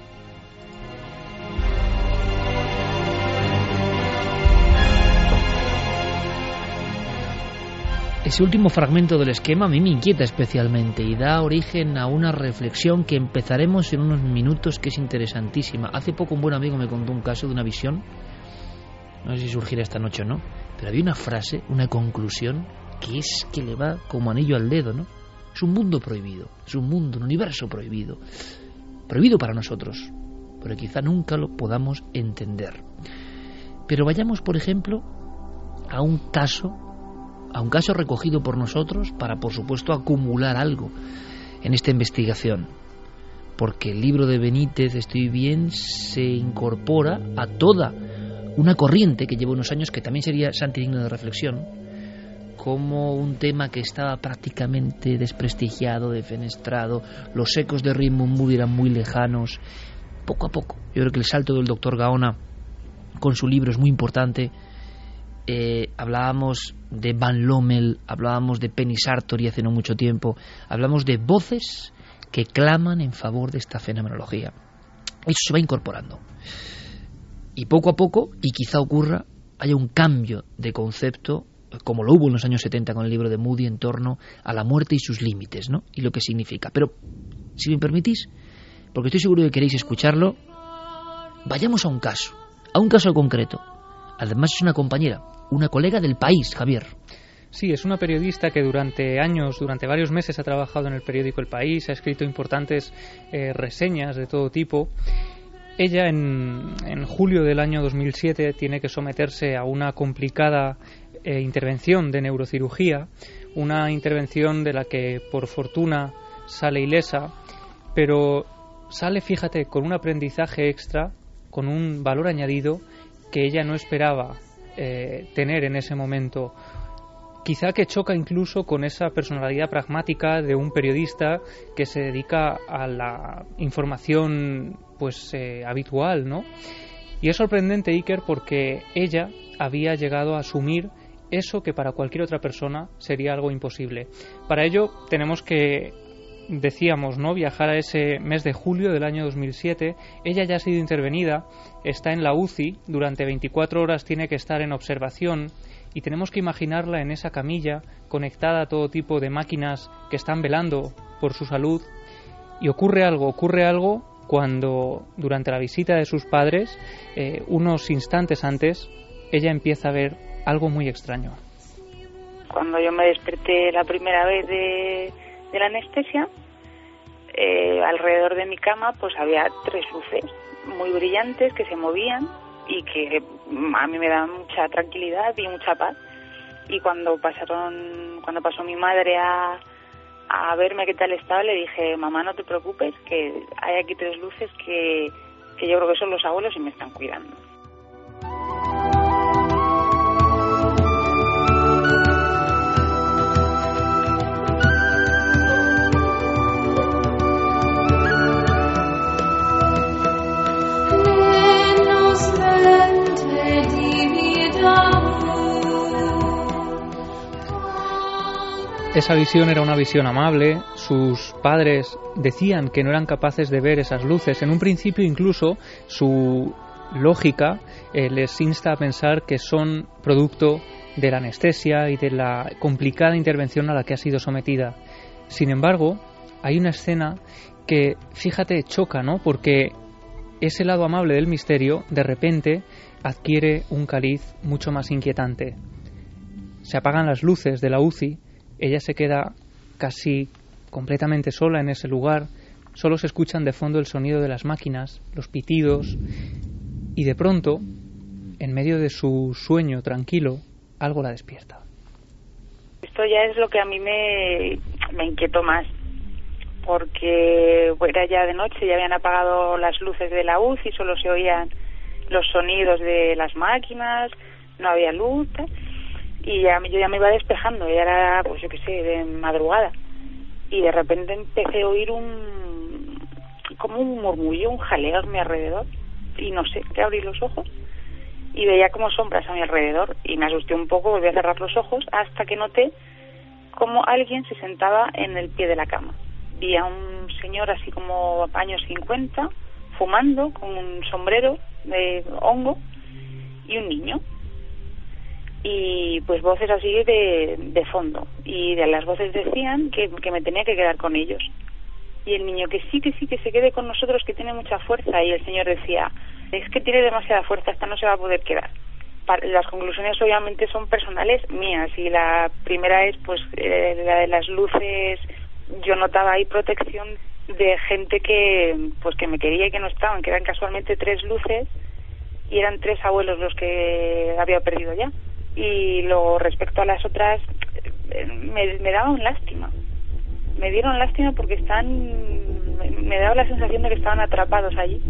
Ese último fragmento del esquema a mí me inquieta especialmente y da origen a una reflexión que empezaremos en unos minutos, que es interesantísima. Hace poco un buen amigo me contó un caso de una visión, no sé si surgirá esta noche o no, pero había una frase, una conclusión que es que le va como anillo al dedo, ¿no? Es un mundo prohibido, es un mundo, un universo prohibido, prohibido para nosotros, pero quizá nunca lo podamos entender. Pero vayamos, por ejemplo, a un caso recogido por nosotros para, por supuesto, acumular algo en esta investigación, porque el libro de Benítez, Estoy bien, se incorpora a toda una corriente que lleva unos años, que también sería santo y digno de reflexión, como un tema que estaba prácticamente desprestigiado, defenestrado, los ecos de Raymond Moody eran muy lejanos. Poco a poco, yo creo que el salto del doctor Gaona con su libro es muy importante. Hablábamos de Van Lommel, hablábamos de Penny Sartori hace no mucho tiempo, hablamos de voces que claman en favor de esta fenomenología. Eso se va incorporando. y poco a poco, y quizá ocurra, haya un cambio de concepto, como lo hubo en los años 70 con el libro de Moody, en torno a la muerte y sus límites, ¿no? Y lo que significa. Pero, si me permitís, porque estoy seguro de que queréis escucharlo, vayamos a un caso concreto. Además es una compañera, una colega del País, Javier. Sí, es una periodista que durante varios meses ha trabajado en el periódico El País, ha escrito importantes reseñas de todo tipo. Ella en julio del año 2007 tiene que someterse a una complicada intervención de neurocirugía, una intervención de la que por fortuna sale ilesa, pero sale, fíjate, con un aprendizaje extra, con un valor añadido que ella no esperaba tener en ese momento. Quizá que choca incluso con esa personalidad pragmática de un periodista que se dedica a la información habitual, ¿no? Y es sorprendente, Iker, porque ella había llegado a asumir eso que para cualquier otra persona sería algo imposible. Para ello tenemos que, decíamos, ¿no?, viajar a ese mes de julio del año 2007. Ella ya ha sido intervenida, está en la UCI, durante 24 horas tiene que estar en observación, y tenemos que imaginarla en esa camilla conectada a todo tipo de máquinas que están velando por su salud. Y ocurre algo cuando durante la visita de sus padres, unos instantes antes, ella empieza a ver algo muy extraño. Cuando yo me desperté la primera vez de la anestesia, alrededor de mi cama pues había 3 luces muy brillantes que se movían y que a mí me daban mucha tranquilidad y mucha paz. Y cuando pasó mi madre a verme qué tal estaba, le dije: mamá, no te preocupes, que hay aquí 3 luces que yo creo que son los abuelos y me están cuidando. Esa visión era una visión amable. Sus padres decían que no eran capaces de ver esas luces. En un principio incluso su lógica les insta a pensar que son producto de la anestesia y de la complicada intervención a la que ha sido sometida. Sin embargo, hay una escena que, fíjate, choca, ¿no? Porque ese lado amable del misterio de repente adquiere un cariz mucho más inquietante. Se apagan las luces de la UCI. Ella se queda casi completamente sola en ese lugar. Solo se escuchan de fondo el sonido de las máquinas, los pitidos, y de pronto, en medio de su sueño tranquilo, algo la despierta. Esto ya es lo que a mí me inquietó más, porque era ya de noche, ya habían apagado las luces de la UCI, solo se oían los sonidos de las máquinas, no había luz, y yo ya me iba despejando, ya era, pues yo qué sé, de madrugada, y de repente empecé a oír como un murmullo, un jaleo a mi alrededor, y no sé, que abrí los ojos y veía como sombras a mi alrededor, y me asusté un poco, volví a cerrar los ojos hasta que noté como alguien se sentaba en el pie de la cama. Vi a un señor así como años 50, fumando, con un sombrero de hongo, y un niño. Y pues voces así de fondo, y de las voces decían que me tenía que quedar con ellos, y el niño que sí, que se quede con nosotros, que tiene mucha fuerza, y el señor decía: es que tiene demasiada fuerza, esta no se va a poder quedar. Las conclusiones obviamente son personales mías, y la primera es pues la de las luces. Yo notaba ahí protección de gente que me quería y que no estaban, que eran casualmente 3 luces, y eran 3 abuelos los que había perdido ya. Y luego, respecto a las otras, me daban lástima. Me dieron lástima porque me daba la sensación de que estaban atrapados allí.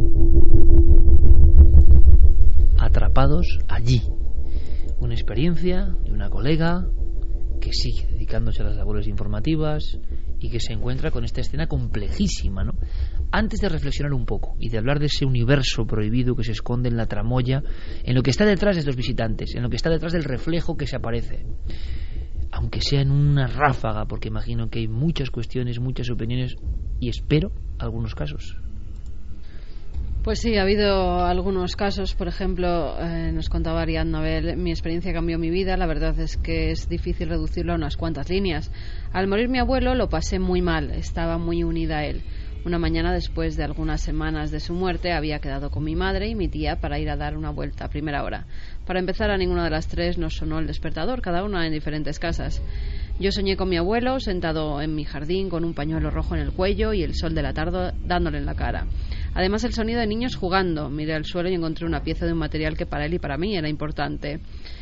Atrapados allí. Una experiencia de una colega que sigue dedicándose a las labores informativas y que se encuentra con esta escena complejísima, ¿no? Antes de reflexionar un poco y de hablar de ese universo prohibido que se esconde en la tramoya, en lo que está detrás de estos visitantes, en lo que está detrás del reflejo que se aparece, aunque sea en una ráfaga, porque imagino que hay muchas cuestiones, muchas opiniones, y espero algunos casos. Pues sí, ha habido algunos casos, por ejemplo, nos contaba Ariadna Nabel, mi experiencia cambió mi vida, la verdad es que es difícil reducirlo a unas cuantas líneas. Al morir mi abuelo lo pasé muy mal, estaba muy unida a él. Una mañana, después de algunas semanas de su muerte, había quedado con mi madre y mi tía para ir a dar una vuelta a primera hora. Para empezar, a ninguna de las tres nos sonó el despertador, cada una en diferentes casas. Yo soñé con mi abuelo sentado en mi jardín con un pañuelo rojo en el cuello y el sol de la tarde dándole en la cara. Además, el sonido de niños jugando. Miré al suelo y encontré una pieza de un material que para él y para mí era importante.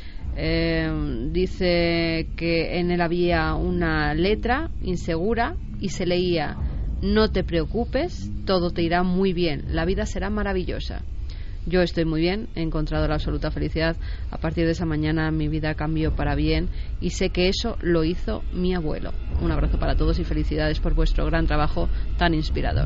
Dice que en él había una letra insegura y se leía: no te preocupes, todo te irá muy bien, la vida será maravillosa. Yo estoy muy bien, he encontrado la absoluta felicidad. A partir de esa mañana mi vida cambió para bien y sé que eso lo hizo mi abuelo. Un abrazo para todos y felicidades por vuestro gran trabajo tan inspirador.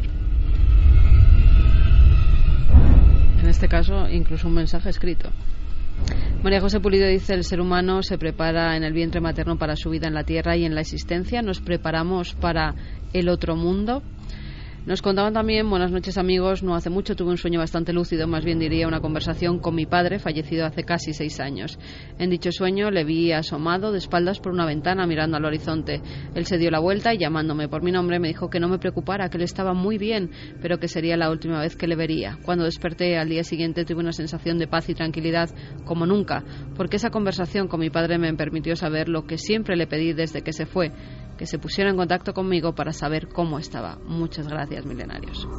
En este caso, incluso un mensaje escrito. María José Pulido dice: el ser humano se prepara en el vientre materno para su vida en la tierra y en la existencia. Nos preparamos para el otro mundo. Nos contaban también: buenas noches amigos, no hace mucho tuve un sueño bastante lúcido, más bien diría una conversación con mi padre, fallecido hace casi 6 años. En dicho sueño le vi asomado de espaldas por una ventana mirando al horizonte. Él se dio la vuelta y llamándome por mi nombre me dijo que no me preocupara, que él estaba muy bien, pero que sería la última vez que le vería. Cuando desperté al día siguiente tuve una sensación de paz y tranquilidad como nunca, porque esa conversación con mi padre me permitió saber lo que siempre le pedí desde que se fue, que se pusiera en contacto conmigo para saber cómo estaba. Muchas gracias, milenarios.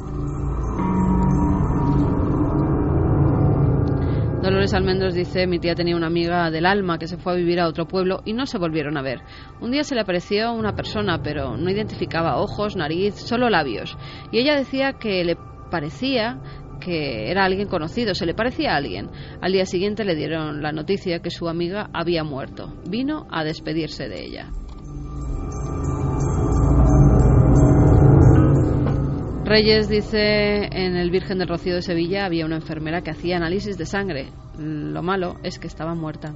Dolores Almendros dice: mi tía tenía una amiga del alma que se fue a vivir a otro pueblo y no se volvieron a ver. Un día se le apareció una persona, pero no identificaba ojos, nariz, solo labios. Y ella decía que le parecía que era alguien conocido, se le parecía a alguien. Al día siguiente le dieron la noticia que su amiga había muerto. Vino a despedirse de ella. Reyes dice: en el Virgen del Rocío de Sevilla había una enfermera que hacía análisis de sangre. Lo malo es que estaba muerta.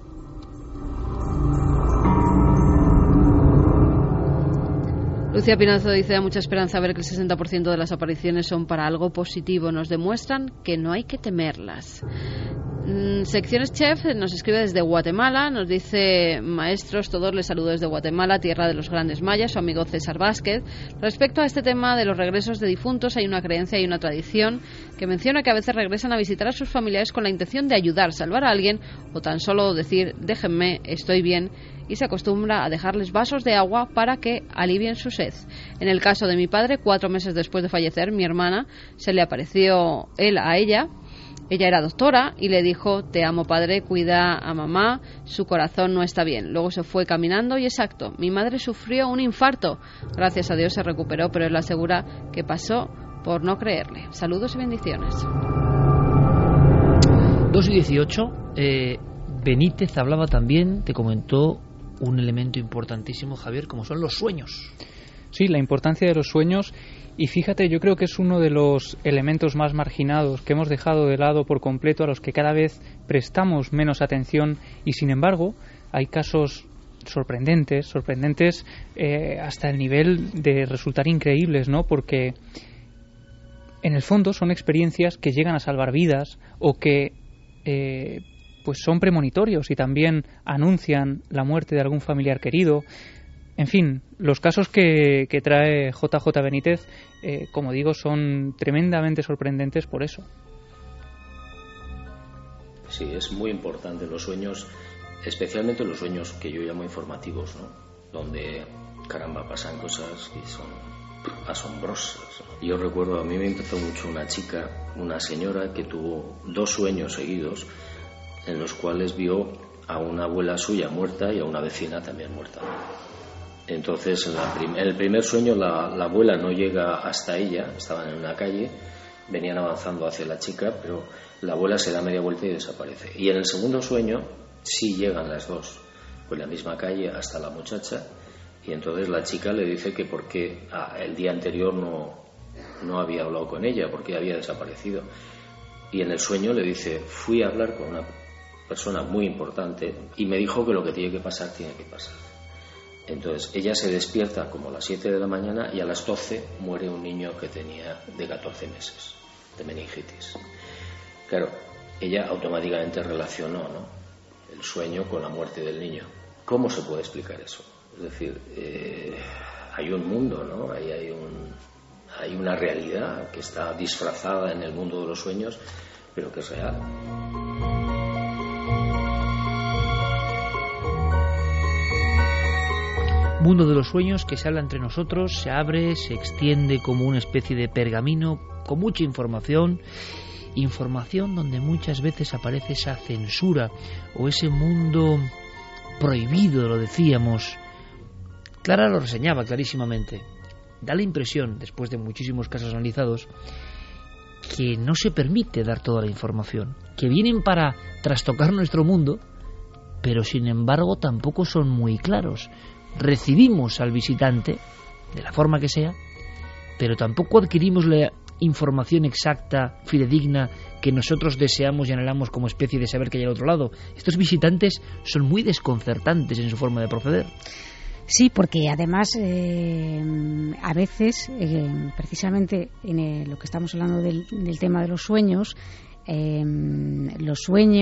Lucía Pinazo dice: da mucha esperanza ver que el 60% de las apariciones son para algo positivo. Nos demuestran que no hay que temerlas. Secciones Chef nos escribe desde Guatemala, nos dice: maestros, todos les saludo desde Guatemala, tierra de los grandes mayas, su amigo César Vázquez. Respecto a este tema de los regresos de difuntos, hay una creencia y una tradición que menciona que a veces regresan a visitar a sus familiares con la intención de ayudar, salvar a alguien o tan solo decir: déjenme, estoy bien, y se acostumbra a dejarles vasos de agua para que alivien su sed. En el caso de mi padre, 4 meses después de fallecer, mi hermana, se le apareció él a ella. Ella era doctora y le dijo: te amo padre, cuida a mamá, su corazón no está bien. Luego se fue caminando y exacto, mi madre sufrió un infarto. Gracias a Dios se recuperó, pero él asegura que pasó por no creerle. Saludos y bendiciones. 2:18. Benítez hablaba también, te comentó un elemento importantísimo, Javier, como son los sueños. Sí, la importancia de los sueños. Y fíjate, yo creo que es uno de los elementos más marginados que hemos dejado de lado por completo, a los que cada vez prestamos menos atención, y sin embargo hay casos sorprendentes hasta el nivel de resultar increíbles, ¿no? Porque en el fondo son experiencias que llegan a salvar vidas o que pues son premonitorios y también anuncian la muerte de algún familiar querido. En fin, los casos que trae JJ Benítez, como digo, son tremendamente sorprendentes por eso. Sí, es muy importante los sueños, especialmente los sueños que yo llamo informativos, ¿no? Donde, caramba, pasan cosas que son asombrosas. Yo recuerdo, a mí me empezó mucho una chica, una señora que tuvo 2 sueños seguidos en los cuales vio a una abuela suya muerta y a una vecina también muerta. Entonces, en el primer sueño la abuela no llega hasta ella, estaban en una calle, venían avanzando hacia la chica, pero la abuela se da media vuelta y desaparece. Y en el segundo sueño sí llegan las dos, por la misma calle hasta la muchacha, y entonces la chica le dice que por qué el día anterior no había hablado con ella, porque había desaparecido. Y en el sueño le dice: fui a hablar con una persona muy importante y me dijo que lo que tiene que pasar, tiene que pasar. Entonces ella se despierta como a las 7 de la mañana y a las 12 muere un niño que tenía de 14 meses. de meningitis. Claro, ella automáticamente relacionó, ¿no?, el sueño con la muerte del niño. ¿Cómo se puede explicar eso? Es decir, hay un mundo, ¿no? Hay una realidad que está disfrazada en el mundo de los sueños, pero que es real. Mundo de los sueños que se habla entre nosotros, se abre, se extiende como una especie de pergamino con mucha información donde muchas veces aparece esa censura o ese mundo prohibido, lo decíamos. Clara lo reseñaba clarísimamente. Da la impresión, después de muchísimos casos analizados, que no se permite dar toda la información, que vienen para trastocar nuestro mundo, pero sin embargo tampoco son muy claros. Recibimos al visitante, de la forma que sea, pero tampoco adquirimos la información exacta, fidedigna, que nosotros deseamos y anhelamos como especie de saber que hay al otro lado. Estos visitantes son muy desconcertantes en su forma de proceder. Sí, porque además a veces, precisamente en lo que estamos hablando del tema de los sueños, en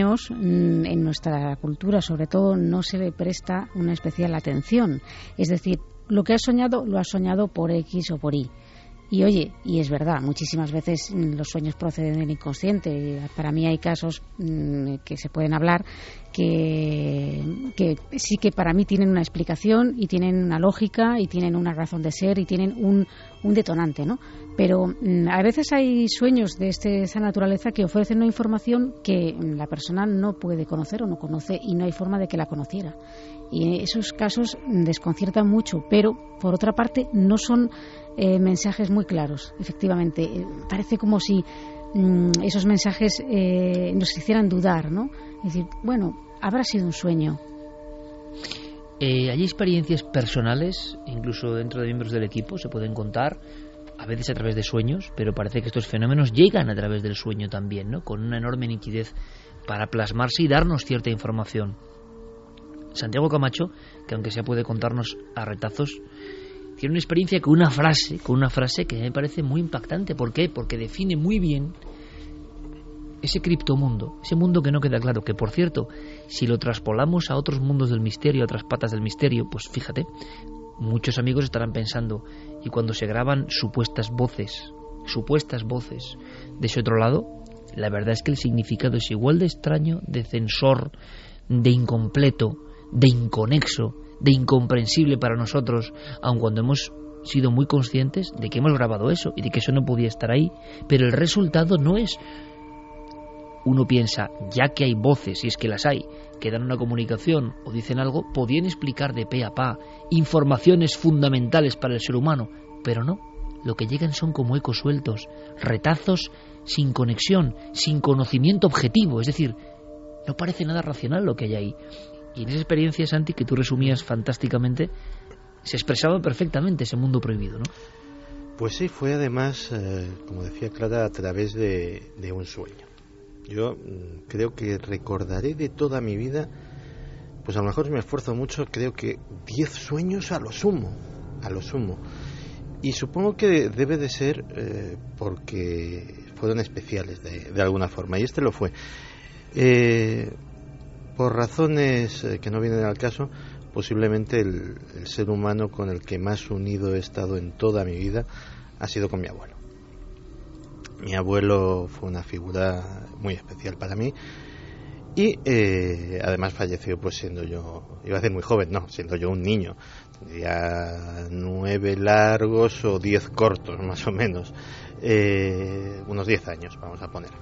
nuestra cultura sobre todo no se le presta una especial atención. Es decir, lo que has soñado lo has soñado por X o por Y. Y oye, y es verdad, muchísimas veces los sueños proceden del inconsciente. Para mí hay casos que se pueden hablar que sí que para mí tienen una explicación y tienen una lógica y tienen una razón de ser y tienen un detonante, ¿no? Pero a veces hay sueños de esa naturaleza que ofrecen una información que la persona no puede conocer o no conoce y no hay forma de que la conociera. Y esos casos desconciertan mucho, pero por otra parte no son mensajes muy claros, efectivamente. Parece como si esos mensajes nos hicieran dudar, ¿no? Es decir, bueno, habrá sido un sueño. Hay experiencias personales, incluso dentro de miembros del equipo, se pueden contar, a veces a través de sueños, pero parece que estos fenómenos llegan a través del sueño también, ¿no? Con una enorme nitidez para plasmarse y darnos cierta información. Santiago Camacho, que aunque sea puede contarnos a retazos, tiene una experiencia con una frase que me parece muy impactante. ¿Por qué? Porque define muy bien ese criptomundo, ese mundo que no queda claro, que por cierto, si lo traspolamos a otros mundos del misterio, a otras patas del misterio, pues fíjate, muchos amigos estarán pensando, y cuando se graban supuestas voces de ese otro lado, la verdad es que el significado es igual de extraño, de censor, de incompleto, de inconexo, de incomprensible para nosotros, aun cuando hemos sido muy conscientes de que hemos grabado eso y de que eso no podía estar ahí, pero el resultado no es. Uno piensa, ya que hay voces, si es que las hay, que dan una comunicación o dicen algo, podían explicar de pe a pa informaciones fundamentales para el ser humano, pero no, lo que llegan son como ecos sueltos, retazos sin conexión, sin conocimiento objetivo, es decir, no parece nada racional lo que hay ahí. Y en esa experiencia, Santi, que tú resumías fantásticamente, se expresaba perfectamente ese mundo prohibido, ¿no? Pues sí, fue además, como decía Clara, a través de un sueño. Yo creo que recordaré de toda mi vida, pues a lo mejor me esfuerzo mucho, creo que 10 sueños a lo sumo. Y supongo que debe de ser porque fueron especiales de alguna forma, y este lo fue. Por razones que no vienen al caso, posiblemente el ser humano con el que más unido he estado en toda mi vida ha sido con mi abuelo. Mi abuelo fue una figura muy especial para mí y además falleció pues siendo yo, iba a decir muy joven, no, siendo yo un niño. Tendría 9 largos o 10 cortos más o menos, unos 10 años vamos a poner.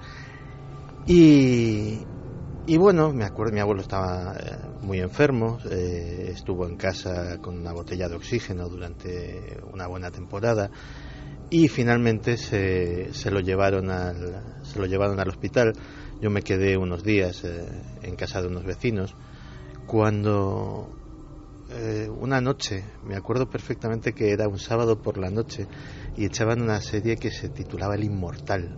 Y bueno, me acuerdo, mi abuelo estaba muy enfermo, estuvo en casa con una botella de oxígeno durante una buena temporada y finalmente se lo llevaron al hospital. Yo me quedé unos días en casa de unos vecinos cuando una noche, me acuerdo perfectamente que era un sábado por la noche y echaban una serie que se titulaba El Inmortal,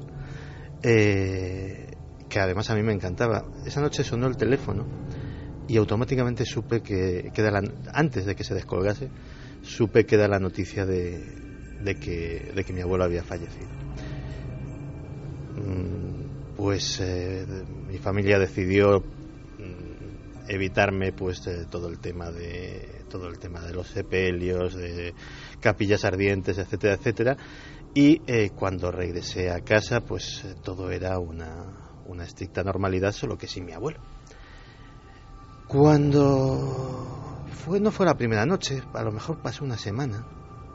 que además a mí me encantaba. Esa noche sonó el teléfono y automáticamente supe que antes de que se descolgase, supe que era la noticia de que mi abuelo había fallecido. pues mi familia decidió evitarme pues todo el tema de los sepelios, de capillas ardientes, etcétera, etcétera. Y cuando regresé a casa, pues todo era una estricta normalidad, solo que sin mi abuelo. Cuando no fue la primera noche, a lo mejor pasó una semana,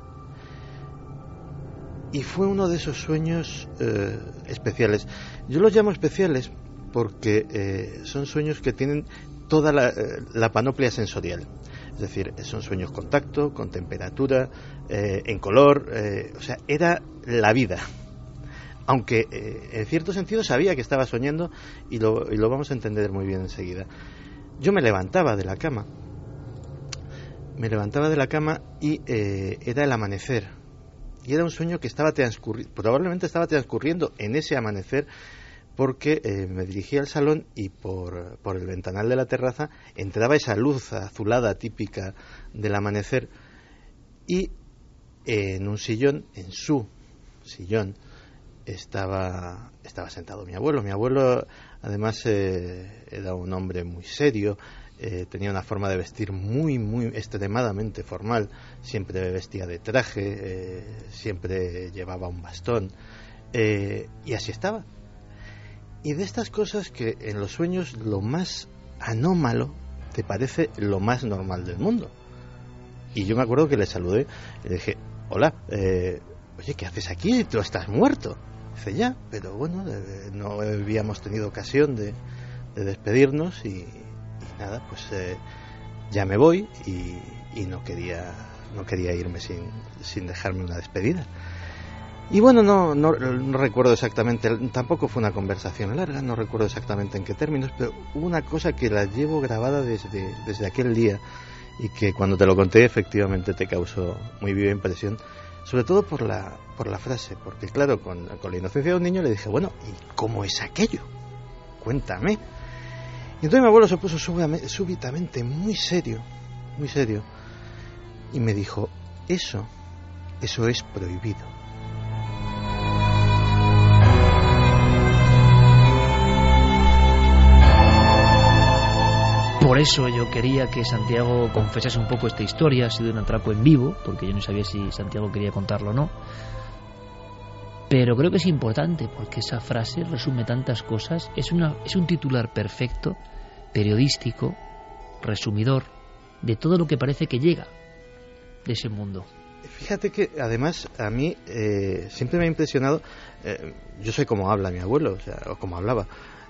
y fue uno de esos sueños especiales. Yo los llamo especiales porque son sueños que tienen toda la panoplia sensorial. Es decir, son sueños con tacto, con temperatura, en color, o sea, era la vida. Aunque en cierto sentido sabía que estaba soñando, y lo vamos a entender muy bien enseguida. Yo me levantaba de la cama y era el amanecer. Y era un sueño que probablemente estaba transcurriendo en ese amanecer, porque me dirigía al salón y por el ventanal de la terraza entraba esa luz azulada típica del amanecer, y en su sillón estaba sentado mi abuelo. Mi abuelo además era un hombre muy serio, tenía una forma de vestir muy extremadamente formal, siempre vestía de traje, siempre llevaba un bastón, y así estaba. Y de estas cosas que en los sueños lo más anómalo te parece lo más normal del mundo. Y yo me acuerdo que le saludé y le dije: hola, oye, ¿qué haces aquí? Tú estás muerto. Dice: ya, pero bueno, no habíamos tenido ocasión de despedirnos y nada, pues ya me voy, y no quería irme sin dejarme una despedida. Y bueno, no recuerdo exactamente, tampoco fue una conversación larga, no recuerdo exactamente en qué términos, pero hubo una cosa que la llevo grabada desde aquel día, y que cuando te lo conté efectivamente te causó muy viva impresión, sobre todo por la frase, porque claro, con la inocencia de un niño le dije: bueno, ¿y cómo es aquello? Cuéntame. Y entonces mi abuelo se puso súbitamente muy serio, y me dijo: eso es prohibido. Por eso yo quería que Santiago confesase un poco esta historia. Ha sido un atraco en vivo, porque yo no sabía si Santiago quería contarlo o no. Pero creo que es importante, porque esa frase resume tantas cosas. Es un titular perfecto, periodístico, resumidor, de todo lo que parece que llega de ese mundo. Fíjate que además a mí siempre me ha impresionado, yo sé cómo habla mi abuelo, o cómo hablaba,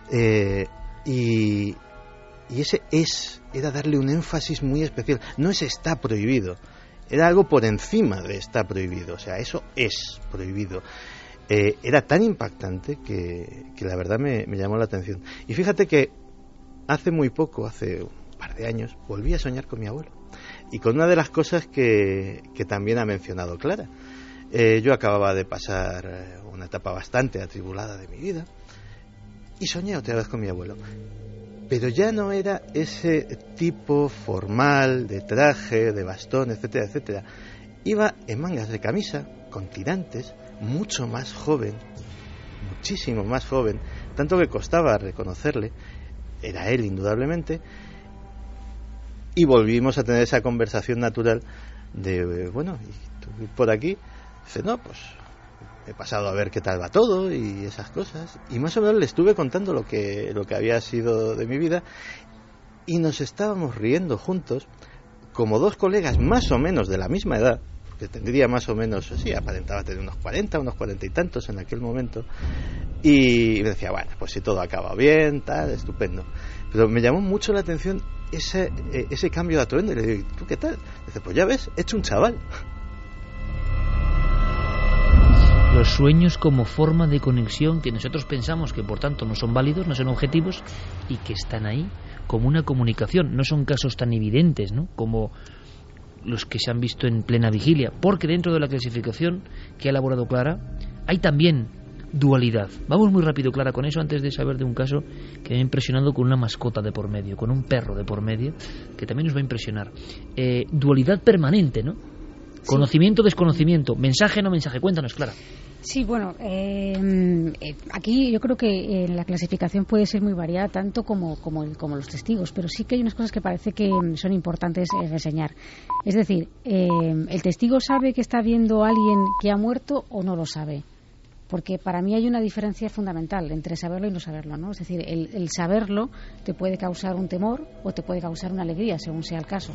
y ese era darle un énfasis muy especial. No es está prohibido, era algo por encima de está prohibido, o sea, eso es prohibido. Era tan impactante que la verdad me llamó la atención. Y fíjate que hace muy poco, hace un par de años, volví a soñar con mi abuelo, y con una de las cosas que también ha mencionado Clara. Yo acababa de pasar una etapa bastante atribulada de mi vida, y soñé otra vez con mi abuelo. Pero ya no era ese tipo formal, de traje, de bastón, etcétera, etcétera. Iba en mangas de camisa, con tirantes, mucho más joven, muchísimo más joven, tanto que costaba reconocerle. Era él, indudablemente. Y volvimos a tener esa conversación natural de, bueno, ¿y tú por aquí? Dice: no, pues he pasado a ver qué tal va todo y esas cosas, y más o menos le estuve contando lo que había sido de mi vida, y nos estábamos riendo juntos como dos colegas más o menos de la misma edad, que tendría más o menos, sí, aparentaba tener unos 40 y tantos en aquel momento, y me decía: bueno, pues si todo acaba bien, tal, estupendo. Pero me llamó mucho la atención ese cambio de atuendo, y le digo: ¿tú qué tal? Dice: pues ya ves, he hecho un chaval. Los sueños como forma de conexión que nosotros pensamos que por tanto no son válidos, no son objetivos, y que están ahí como una comunicación. No son casos tan evidentes, ¿no?, como los que se han visto en plena vigilia, porque dentro de la clasificación que ha elaborado Clara hay también dualidad. Vamos muy rápido, Clara, con eso, antes de saber de un caso que me ha impresionado, con una mascota de por medio, con un perro de por medio, que también nos va a impresionar. Dualidad permanente, ¿no? Conocimiento, desconocimiento, mensaje, no mensaje. Cuéntanos, Clara. Sí, bueno, aquí yo creo que la clasificación puede ser muy variada, tanto como los testigos, pero sí que hay unas cosas que parece que son importantes reseñar. Es decir, ¿el testigo sabe que está viendo a alguien que ha muerto o no lo sabe? Porque para mí hay una diferencia fundamental entre saberlo y no saberlo, ¿no? Es decir, el saberlo te puede causar un temor o te puede causar una alegría, según sea el caso.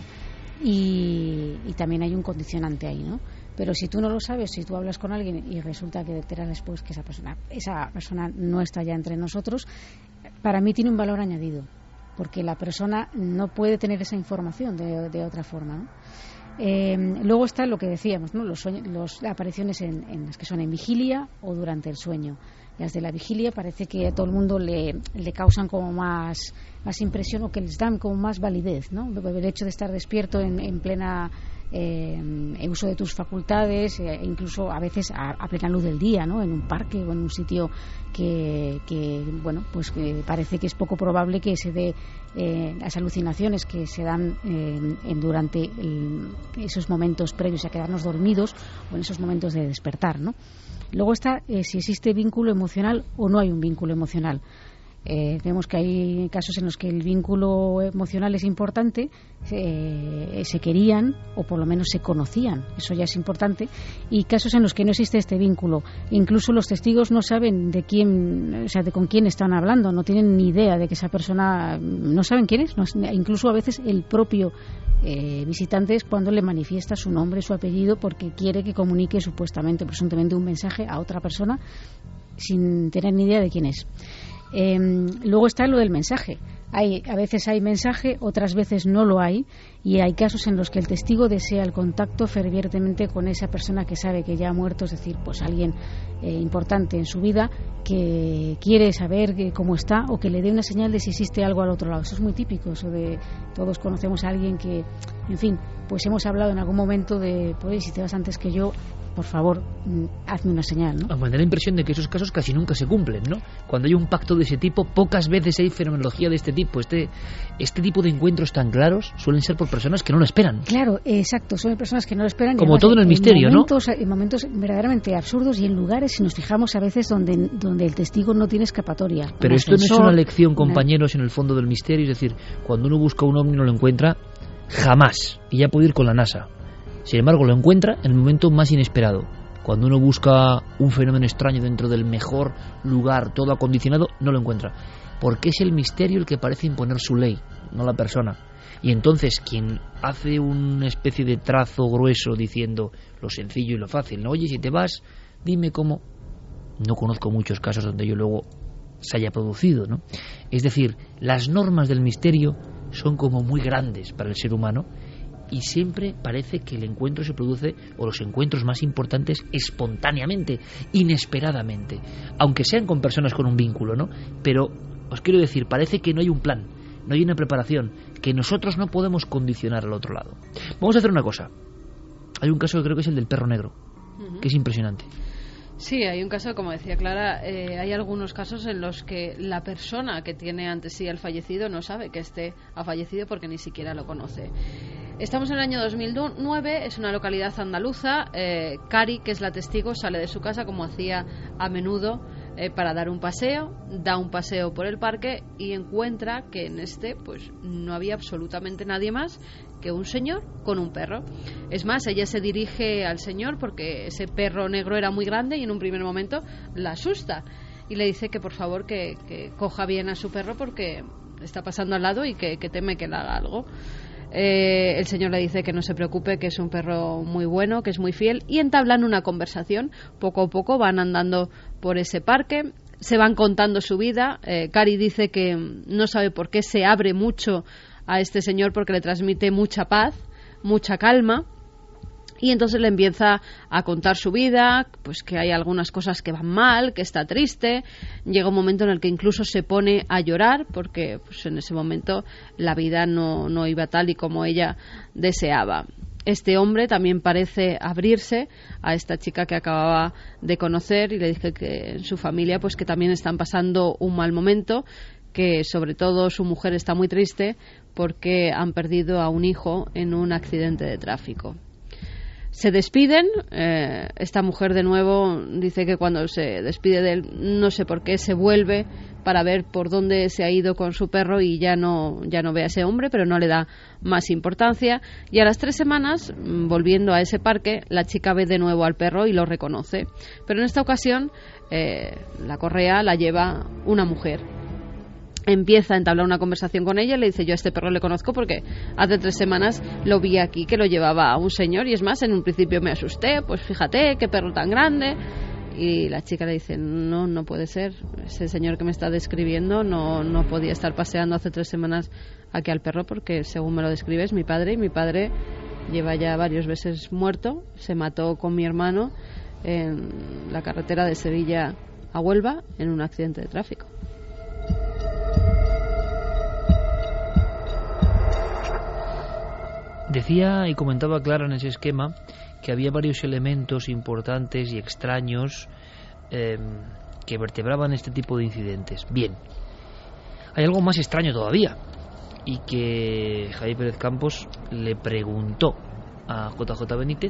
Y también hay un condicionante ahí, ¿no? Pero si tú no lo sabes, si tú hablas con alguien y resulta que te enteras después que esa persona no está ya entre nosotros, para mí tiene un valor añadido, porque la persona no puede tener esa información de otra forma, ¿no? Luego está lo que decíamos, ¿no? Las apariciones en las que son en vigilia o durante el sueño. Las de la vigilia parece que a todo el mundo le causan como más impresión, o que les dan como más validez, ¿no? El hecho de estar despierto en plena uso de tus facultades, incluso a veces a plena luz del día, ¿no? En un parque o en un sitio que bueno, pues que parece que es poco probable que se dé las alucinaciones que se dan durante esos momentos previos a quedarnos dormidos o en esos momentos de despertar, ¿no? Luego está si existe vínculo emocional o no hay un vínculo emocional. Vemos que hay casos en los que el vínculo emocional es importante, se querían o por lo menos se conocían, eso ya es importante, y casos en los que no existe este vínculo. Incluso los testigos no saben de con quién están hablando, no tienen ni idea de que esa persona, no saben quién es, incluso a veces el propio visitante es cuando le manifiesta su nombre, su apellido, porque quiere que comunique supuestamente, presuntamente, un mensaje a otra persona sin tener ni idea de quién es. Luego está lo del mensaje. A veces hay mensaje, otras veces no lo hay, y hay casos en los que el testigo desea el contacto fervientemente con esa persona que sabe que ya ha muerto, es decir, pues alguien importante en su vida que quiere saber cómo está o que le dé una señal de si existe algo al otro lado. Eso es muy típico, eso de todos conocemos a alguien que, en fin, pues hemos hablado en algún momento de, pues si te vas antes que yo, por favor, hazme una señal, ¿no? Me da la impresión de que esos casos casi nunca se cumplen, ¿no? Cuando hay un pacto de ese tipo, pocas veces hay fenomenología de este tipo. Este tipo de encuentros tan claros suelen ser por personas que no lo esperan. Claro, exacto, son personas que no lo esperan. Como todo en el misterio, ¿no? En momentos verdaderamente absurdos y en lugares, si nos fijamos a veces, donde el testigo no tiene escapatoria. Pero esto no es una lección, compañeros, en el fondo del misterio. Es decir, cuando uno busca un ovni y no lo encuentra, jamás. Y ya puede ir con la NASA. Sin embargo, lo encuentra en el momento más inesperado. Cuando uno busca un fenómeno extraño dentro del mejor lugar, todo acondicionado, no lo encuentra. Porque es el misterio el que parece imponer su ley, no la persona. Y entonces, quien hace una especie de trazo grueso diciendo lo sencillo y lo fácil, ¿no? Oye, si te vas, dime cómo. No conozco muchos casos donde yo luego se haya producido, ¿no? Es decir, las normas del misterio son como muy grandes para el ser humano. Y siempre parece que el encuentro se produce, o los encuentros más importantes, espontáneamente, inesperadamente, aunque sean con personas con un vínculo, ¿no? Pero os quiero decir, parece que no hay un plan, no hay una preparación, que nosotros no podemos condicionar al otro lado. Vamos a hacer una cosa. Hay un caso que creo que es el del perro negro, que es impresionante. Sí, hay un caso, como decía Clara, hay algunos casos en los que la persona que tiene ante sí al fallecido no sabe que ha fallecido porque ni siquiera lo conoce. Estamos en el año 2009, es una localidad andaluza. Cari, que es la testigo, sale de su casa como hacía a menudo para dar un paseo, da un paseo por el parque y encuentra que en pues no había absolutamente nadie más que un señor con un perro. Es más, ella se dirige al señor porque ese perro negro era muy grande y en un primer momento la asusta y le dice que por favor que coja bien a su perro porque está pasando al lado y que teme que le haga algo. El señor le dice que no se preocupe, que es un perro muy bueno, que es muy fiel, y entablan una conversación. Poco a poco van andando por ese parque, se van contando su vida. Cari dice que no sabe por qué se abre mucho a este señor porque le transmite mucha paz, mucha calma. Y entonces le empieza a contar su vida, pues que hay algunas cosas que van mal, que está triste. Llega un momento en el que incluso se pone a llorar porque pues en ese momento la vida no iba tal y como ella deseaba. Este hombre también parece abrirse a esta chica que acababa de conocer y le dice que en su familia pues que también están pasando un mal momento, que sobre todo su mujer está muy triste porque han perdido a un hijo en un accidente de tráfico. Se despiden, esta mujer de nuevo dice que cuando se despide de él, no sé por qué, se vuelve para ver por dónde se ha ido con su perro y ya no ve a ese hombre, pero no le da más importancia. Y a las 3 semanas, volviendo a ese parque, la chica ve de nuevo al perro y lo reconoce. Pero en esta ocasión, la correa la lleva una mujer. Empieza a entablar una conversación con ella y le dice: yo a este perro le conozco porque hace 3 semanas lo vi aquí, que lo llevaba a un señor, y es más, en un principio me asusté, pues fíjate, qué perro tan grande. Y la chica le dice: no puede ser, ese señor que me está describiendo no podía estar paseando hace 3 semanas aquí al perro, porque según me lo describes, mi padre lleva ya varios veces muerto, se mató con mi hermano en la carretera de Sevilla a Huelva en un accidente de tráfico. Decía y comentaba Clara en ese esquema que había varios elementos importantes y extraños que vertebraban este tipo de incidentes. Bien, hay algo más extraño todavía, y que Javier Pérez Campos le preguntó a JJ Benítez.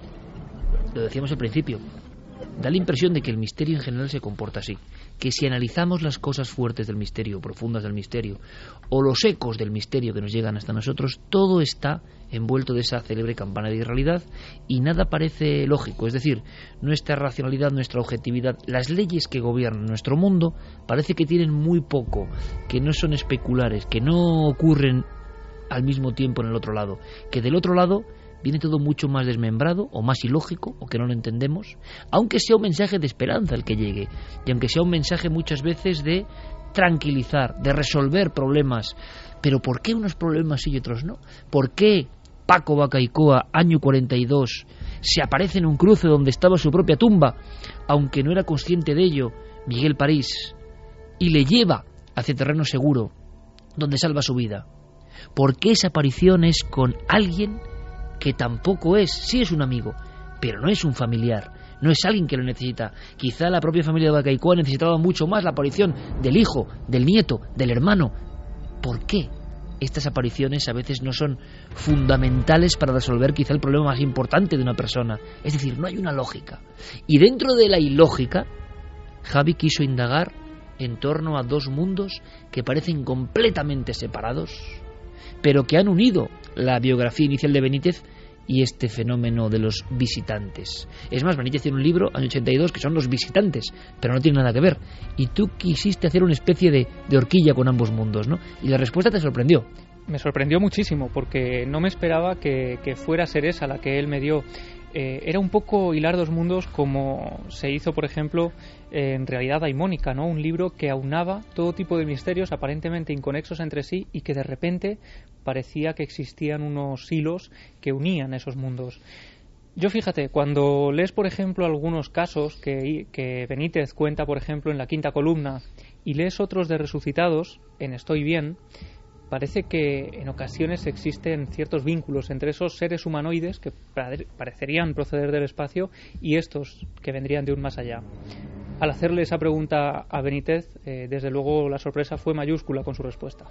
Lo decíamos al principio, da la impresión de que el misterio en general se comporta así, que si analizamos las cosas fuertes del misterio, profundas del misterio, o los ecos del misterio que nos llegan hasta nosotros, todo está envuelto de esa célebre campana de irrealidad y nada parece lógico. Es decir, nuestra racionalidad, nuestra objetividad, las leyes que gobiernan nuestro mundo parece que tienen muy poco, que no son especulares, que no ocurren al mismo tiempo en el otro lado, que del otro lado viene todo mucho más desmembrado o más ilógico, o que no lo entendemos, aunque sea un mensaje de esperanza el que llegue, y aunque sea un mensaje muchas veces de tranquilizar, de resolver problemas. Pero ¿por qué unos problemas sí y otros no? ¿Por qué Paco Bacaicoa, año 42, se aparece en un cruce donde estaba su propia tumba, aunque no era consciente de ello, Miguel París, y le lleva hacia terreno seguro, donde salva su vida? ¿Por qué esa aparición es con alguien que tampoco es, sí es un amigo, pero no es un familiar, no es alguien que lo necesita? Quizá la propia familia de Bacaicoa necesitaba mucho más la aparición del hijo, del nieto, del hermano. ¿Por qué estas apariciones a veces no son fundamentales para resolver quizá el problema más importante de una persona? Es decir, no hay una lógica. Y dentro de la ilógica, Javi quiso indagar en torno a 2 mundos que parecen completamente separados, pero que han unido la biografía inicial de Benítez y este fenómeno de los visitantes. Es más, Benítez tiene un libro, año 82, que son Los visitantes, pero no tiene nada que ver. Y tú quisiste hacer una especie de horquilla con ambos mundos, ¿no? Y la respuesta te sorprendió. Me sorprendió muchísimo, porque no me esperaba que fuera a ser esa la que él me dio. Era un poco hilar 2 mundos, como se hizo, por ejemplo, en Realidad Daimónica, ¿no? Un libro que aunaba todo tipo de misterios aparentemente inconexos entre sí y que de repente parecía que existían unos hilos que unían esos mundos. Yo, fíjate, cuando lees, por ejemplo, algunos casos que Benítez cuenta, por ejemplo, en la 5ª columna, y lees otros de resucitados, en Estoy bien, parece que en ocasiones existen ciertos vínculos entre esos seres humanoides que parecerían proceder del espacio y estos que vendrían de un más allá. Al hacerle esa pregunta a Benítez, desde luego la sorpresa fue mayúscula con su respuesta.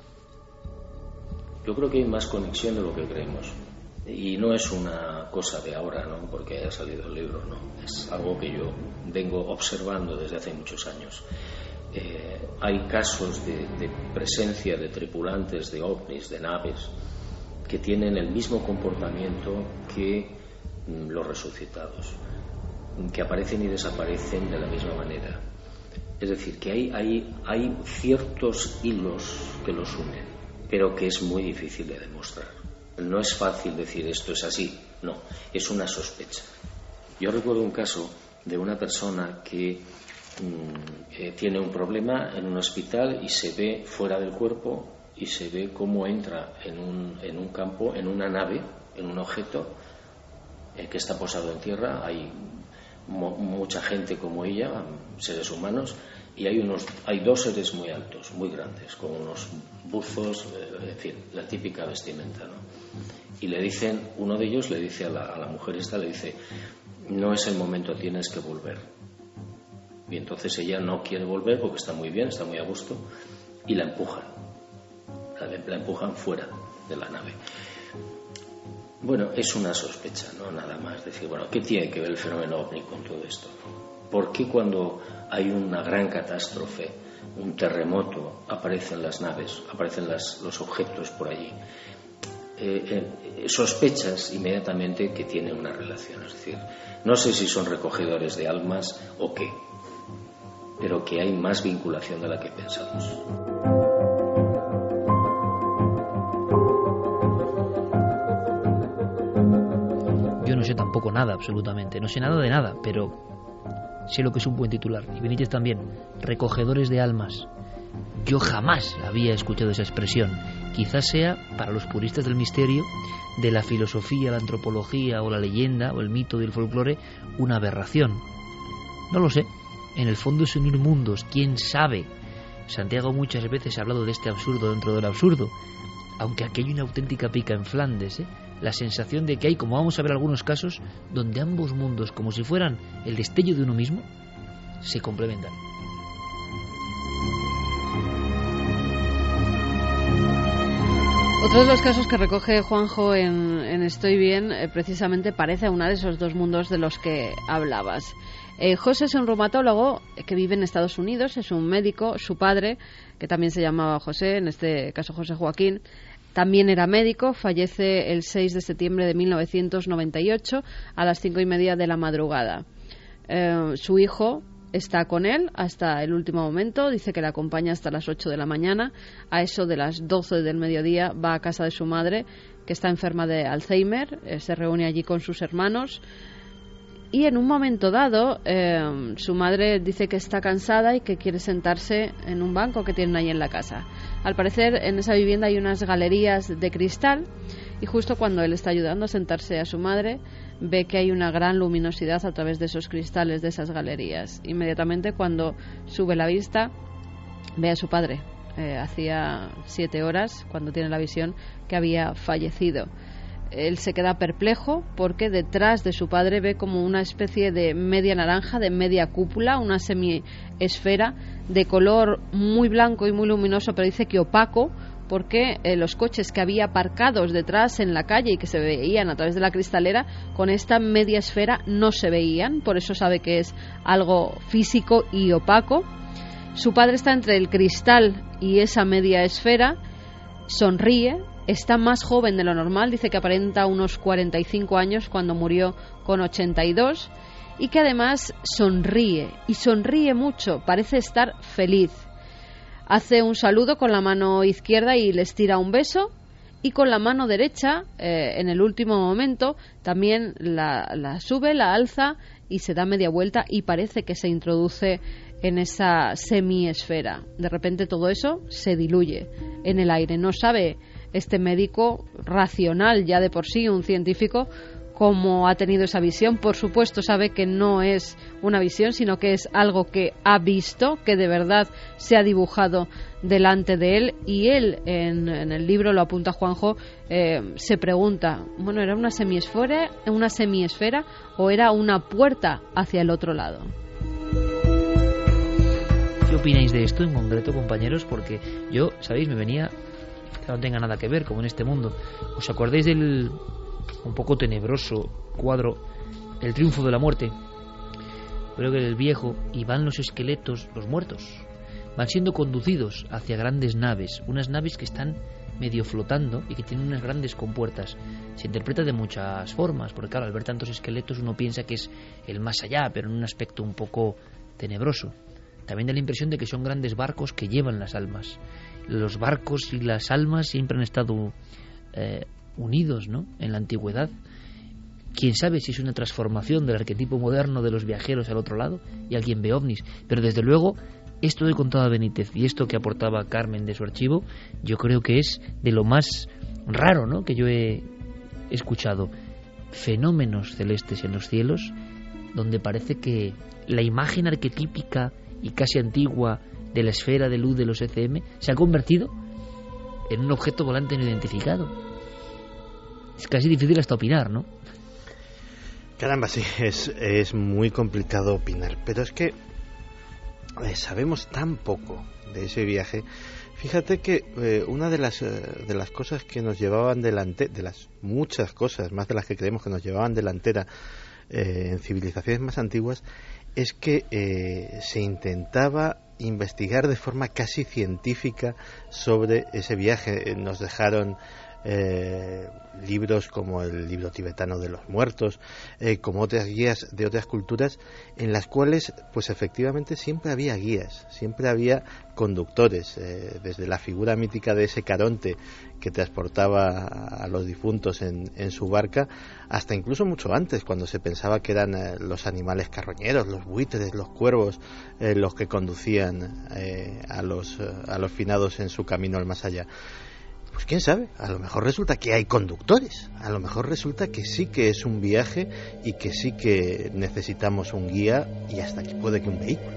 Yo creo que hay más conexión de lo que creemos. Y no es una cosa de ahora, ¿no? Porque haya salido el libro, no. Es algo que yo vengo observando desde hace muchos años. Hay casos de presencia de tripulantes de ovnis, de naves, que tienen el mismo comportamiento que los resucitados, que aparecen y desaparecen de la misma manera. Es decir, que hay ciertos hilos que los unen, pero que es muy difícil de demostrar. No es fácil decir esto es así, no, es una sospecha. Yo recuerdo un caso de una persona que tiene un problema en un hospital y se ve fuera del cuerpo y se ve cómo entra en un campo, en una nave, en un objeto que está posado en tierra. Hay mucha gente como ella, seres humanos, y hay 2 seres muy altos, muy grandes, con unos buzos, en fin, la típica vestimenta, ¿no? Y le dicen, uno de ellos le dice a la mujer esta, le dice: no es el momento, tienes que volver. Y entonces ella no quiere volver porque está muy bien, está muy a gusto, y la empujan fuera de la nave. Bueno, es una sospecha, ¿no? Nada más. Decir, bueno, ¿qué tiene que ver el fenómeno ovni con todo esto? ¿Por qué cuando hay una gran catástrofe, un terremoto, aparecen las naves, aparecen los objetos por allí? Sospechas inmediatamente que tienen una relación. Es decir, no sé si son recogedores de almas o qué, pero que hay más vinculación de la que pensamos. Yo no sé tampoco nada, absolutamente. No sé nada de nada, pero sé lo que es un buen titular. Y Benítez también. Recogedores de almas. Yo jamás había escuchado esa expresión. Quizás sea, para los puristas del misterio, de la filosofía, la antropología o la leyenda o el mito y el folclore, una aberración. No lo sé. En el fondo es unir mundos. ¿Quién sabe? Santiago muchas veces ha hablado de este absurdo dentro del absurdo. Aunque aquí hay una auténtica pica en Flandes, ¿eh? La sensación de que hay, como vamos a ver algunos casos, donde ambos mundos, como si fueran el destello de uno mismo, se complementan. Otro de los casos que recoge Juanjo en Estoy Bien, precisamente parece uno de esos dos mundos de los que hablabas. José es un reumatólogo que vive en Estados Unidos, es un médico, su padre, que también se llamaba José, en este caso José Joaquín, también era médico, fallece el 6 de septiembre de 1998 a las 5:30 de la madrugada. Su hijo está con él hasta el último momento, dice que le acompaña hasta las 8 de la mañana, a eso de las 12 del mediodía va a casa de su madre, que está enferma de Alzheimer, se reúne allí con sus hermanos. Y en un momento dado, su madre dice que está cansada y que quiere sentarse en un banco que tienen ahí en la casa. Al parecer, en esa vivienda hay unas galerías de cristal y justo cuando él está ayudando a sentarse a su madre, ve que hay una gran luminosidad a través de esos cristales de esas galerías. Inmediatamente, cuando sube la vista, ve a su padre. Hacía 7 horas, cuando tiene la visión, que había fallecido. Él se queda perplejo porque detrás de su padre ve como una especie de media naranja, de media cúpula, una semiesfera de color muy blanco y muy luminoso, pero dice que opaco, porque los coches que había aparcados detrás en la calle y que se veían a través de la cristalera, con esta media esfera no se veían, por eso sabe que es algo físico y opaco. Su padre está entre el cristal y esa media esfera, sonríe. Está más joven de lo normal, dice que aparenta unos 45 años cuando murió con 82 y que además sonríe, y sonríe mucho, parece estar feliz. Hace un saludo con la mano izquierda y les tira un beso, y con la mano derecha, en el último momento, también la sube, la alza y se da media vuelta y parece que se introduce en esa semiesfera. De repente todo eso se diluye en el aire. No sabe este médico racional, ya de por sí un científico, cómo ha tenido esa visión. Por supuesto sabe que no es una visión, sino que es algo que ha visto, que de verdad se ha dibujado delante de él, y él en el libro, lo apunta Juanjo, se pregunta, bueno, ¿era una semiesfera o era una puerta hacia el otro lado? ¿Qué opináis de esto en concreto, compañeros? Porque yo, ¿sabéis? Me venía, que no tenga nada que ver, como en este mundo. ¿Os acordáis del un poco tenebroso cuadro El triunfo de la muerte? Creo que el viejo, y van los esqueletos, los muertos, van siendo conducidos hacia grandes naves, unas naves que están medio flotando y que tienen unas grandes compuertas. Se interpreta de muchas formas, porque claro, al ver tantos esqueletos uno piensa que es el más allá, pero en un aspecto un poco tenebroso. También da la impresión de que son grandes barcos que llevan las almas. Los barcos y las almas siempre han estado unidos, ¿no?, en la antigüedad. Quién sabe si es una transformación del arquetipo moderno de los viajeros al otro lado y alguien ve ovnis, pero desde luego esto que contaba Benítez y esto que aportaba Carmen de su archivo, yo creo que es de lo más raro, ¿no?, que yo he escuchado. Fenómenos celestes en los cielos donde parece que la imagen arquetípica y casi antigua de la esfera de luz de los ECM se ha convertido en un objeto volante no identificado. Es casi difícil hasta opinar, ¿no? Caramba, sí, es muy complicado opinar, pero es que sabemos tan poco de ese viaje. Fíjate que una de las cosas que nos llevaban delante, de las muchas cosas, más de las que creemos que nos llevaban delantera en civilizaciones más antiguas, es que se intentaba investigar de forma casi científica sobre ese viaje. Nos dejaron libros como el libro tibetano de los muertos, como otras guías de otras culturas, en las cuales pues efectivamente siempre había guías, siempre había conductores, desde la figura mítica de ese Caronte que transportaba a los difuntos en su barca, hasta incluso mucho antes, cuando se pensaba que eran los animales carroñeros, los buitres, los cuervos, los que conducían a los finados en su camino al más allá. Pues quién sabe, a lo mejor resulta que hay conductores, a lo mejor resulta que sí que es un viaje y que sí que necesitamos un guía y hasta que puede que un vehículo.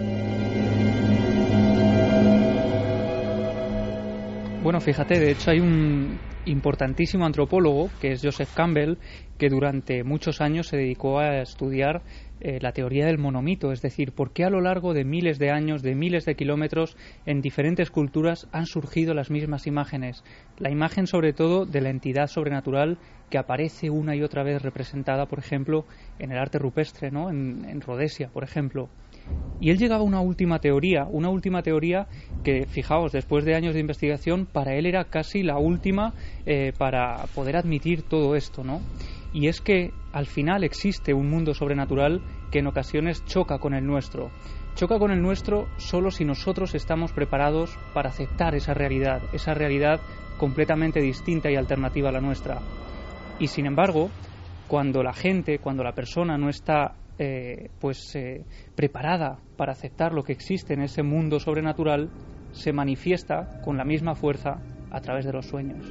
Bueno, fíjate, de hecho hay un importantísimo antropólogo, que es Joseph Campbell, que durante muchos años se dedicó a estudiar la teoría del monomito, es decir, por qué a lo largo de miles de años, de miles de kilómetros, en diferentes culturas han surgido las mismas imágenes. La imagen, sobre todo, de la entidad sobrenatural que aparece una y otra vez representada, por ejemplo, en el arte rupestre, ¿no? En Rhodesia, por ejemplo. Y él llegaba a una última teoría que, fijaos, después de años de investigación, para él era casi la última para poder admitir todo esto, ¿no? Y es que al final existe un mundo sobrenatural que en ocasiones choca con el nuestro. Choca con el nuestro solo si nosotros estamos preparados para aceptar esa realidad completamente distinta y alternativa a la nuestra. Y sin embargo, cuando la persona no está preparada para aceptar lo que existe en ese mundo sobrenatural, se manifiesta con la misma fuerza a través de los sueños.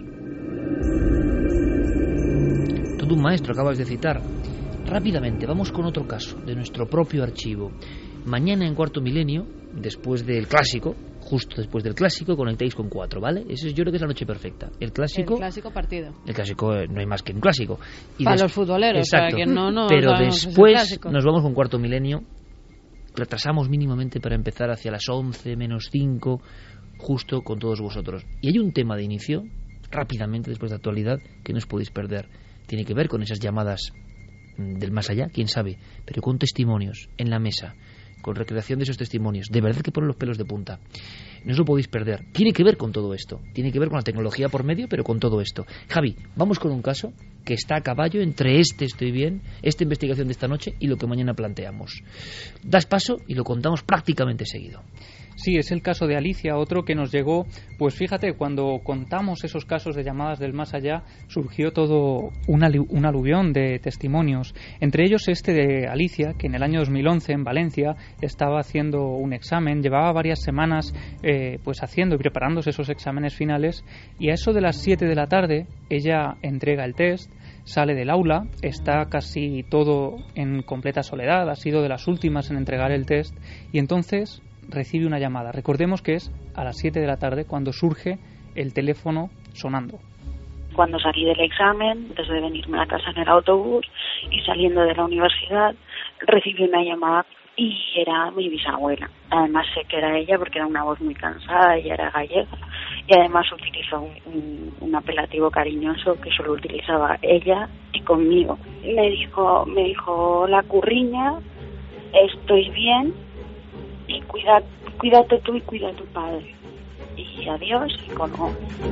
Todo un maestro acabas de citar. Rápidamente, vamos con otro caso de nuestro propio archivo. Mañana en Cuarto Milenio, después del clásico, justo después del clásico, conectáis con 4, ¿vale? Eso yo creo que es la noche perfecta. El clásico partido. El clásico no hay más que un clásico. Y para los futboleros, exacto, para que no pero después nos vamos con Cuarto Milenio, retrasamos mínimamente para empezar hacia las 11 menos 5, justo con todos vosotros. Y hay un tema de inicio, rápidamente después de actualidad, que no os podéis perder. Tiene que ver con esas llamadas del más allá, quién sabe, pero con testimonios en la mesa, con recreación de esos testimonios. De verdad que ponen los pelos de punta. No os lo podéis perder. Tiene que ver con todo esto. Tiene que ver con la tecnología por medio, pero con todo esto. Javi, vamos con un caso que está a caballo entre estoy bien, esta investigación de esta noche y lo que mañana planteamos. Das paso y lo contamos prácticamente seguido. Sí, es el caso de Alicia, otro que nos llegó, pues fíjate, cuando contamos esos casos de llamadas del más allá, surgió todo un aluvión de testimonios. Entre ellos este de Alicia, que en el año 2011 en Valencia estaba haciendo un examen, llevaba varias semanas pues haciendo y preparándose esos exámenes finales, y a eso de las 7 de la tarde ella entrega el test, sale del aula, está casi todo en completa soledad, ha sido de las últimas en entregar el test, y entonces recibe una llamada. Recordemos que es a las 7 de la tarde cuando surge el teléfono sonando. Cuando salí del examen, desde venirme a casa en el autobús y saliendo de la universidad, recibí una llamada y era mi bisabuela. Además sé que era ella porque era una voz muy cansada, ella era gallega y además utilizó un apelativo cariñoso que solo utilizaba ella y conmigo. Me dijo la curriña, estoy bien, y cuídate tú y cuida a tu padre. Y adiós, y colgó.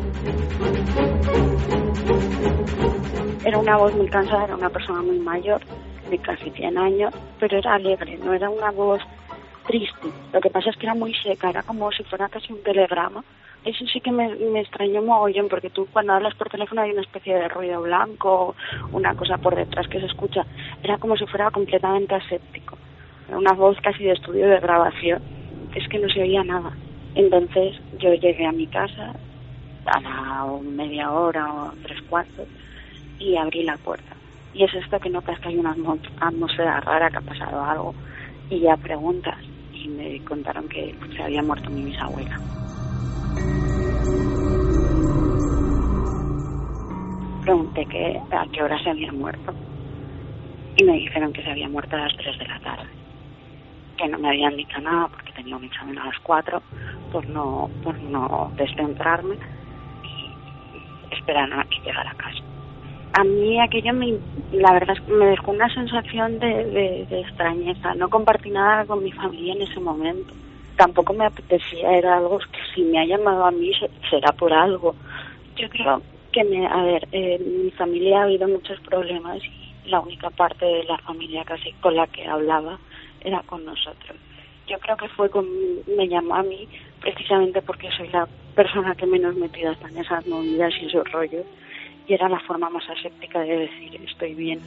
Era una voz muy cansada, era una persona muy mayor, de casi 100 años, pero era alegre, no era una voz triste. Lo que pasa es que era muy seca, era como si fuera casi un telegrama. Eso sí que me extrañó mogollón, porque tú cuando hablas por teléfono hay una especie de ruido blanco, una cosa por detrás que se escucha. Era como si fuera completamente aséptico. Una voz casi de estudio de grabación, es que no se oía nada. Entonces yo llegué a mi casa a la media hora o 3/4 y abrí la puerta. Y es esto que notas que hay una atmósfera rara, que ha pasado algo, y ya preguntas, y me contaron que se había muerto mi bisabuela. Pregunté a qué hora se había muerto y me dijeron que se había muerto a las 3 de la tarde. Que no me habían dicho nada porque tenía un examen a las 4 por no descentrarme y esperaron a que llegara a casa. A mí aquello la verdad es que me dejó una sensación de extrañeza. No compartí nada con mi familia en ese momento. Tampoco me apetecía, era algo que si me ha llamado a mí será por algo. Yo creo que en mi familia ha habido muchos problemas y la única parte de la familia casi con la que hablaba era con nosotros. Yo creo que me llamó a mí precisamente porque soy la persona que menos metida está en esas movidas y esos rollos, y era la forma más aséptica de decir estoy bien.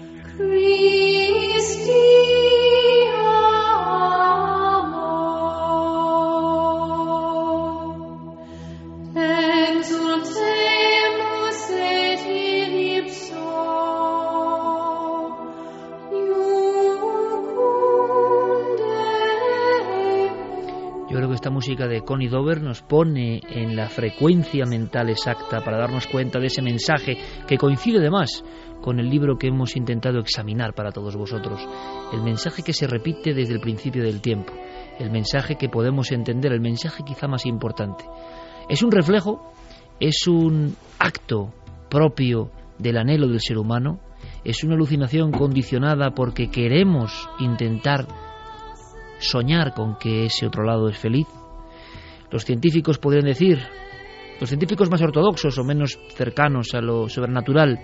Yo creo que esta música de Connie Dover nos pone en la frecuencia mental exacta para darnos cuenta de ese mensaje que coincide además con el libro que hemos intentado examinar para todos vosotros. El mensaje que se repite desde el principio del tiempo, el mensaje que podemos entender, el mensaje quizá más importante. Es un reflejo, es un acto propio del anhelo del ser humano, es una alucinación condicionada porque queremos intentar soñar con que ese otro lado es feliz. Los científicos podrían decir, los científicos más ortodoxos o menos cercanos a lo sobrenatural,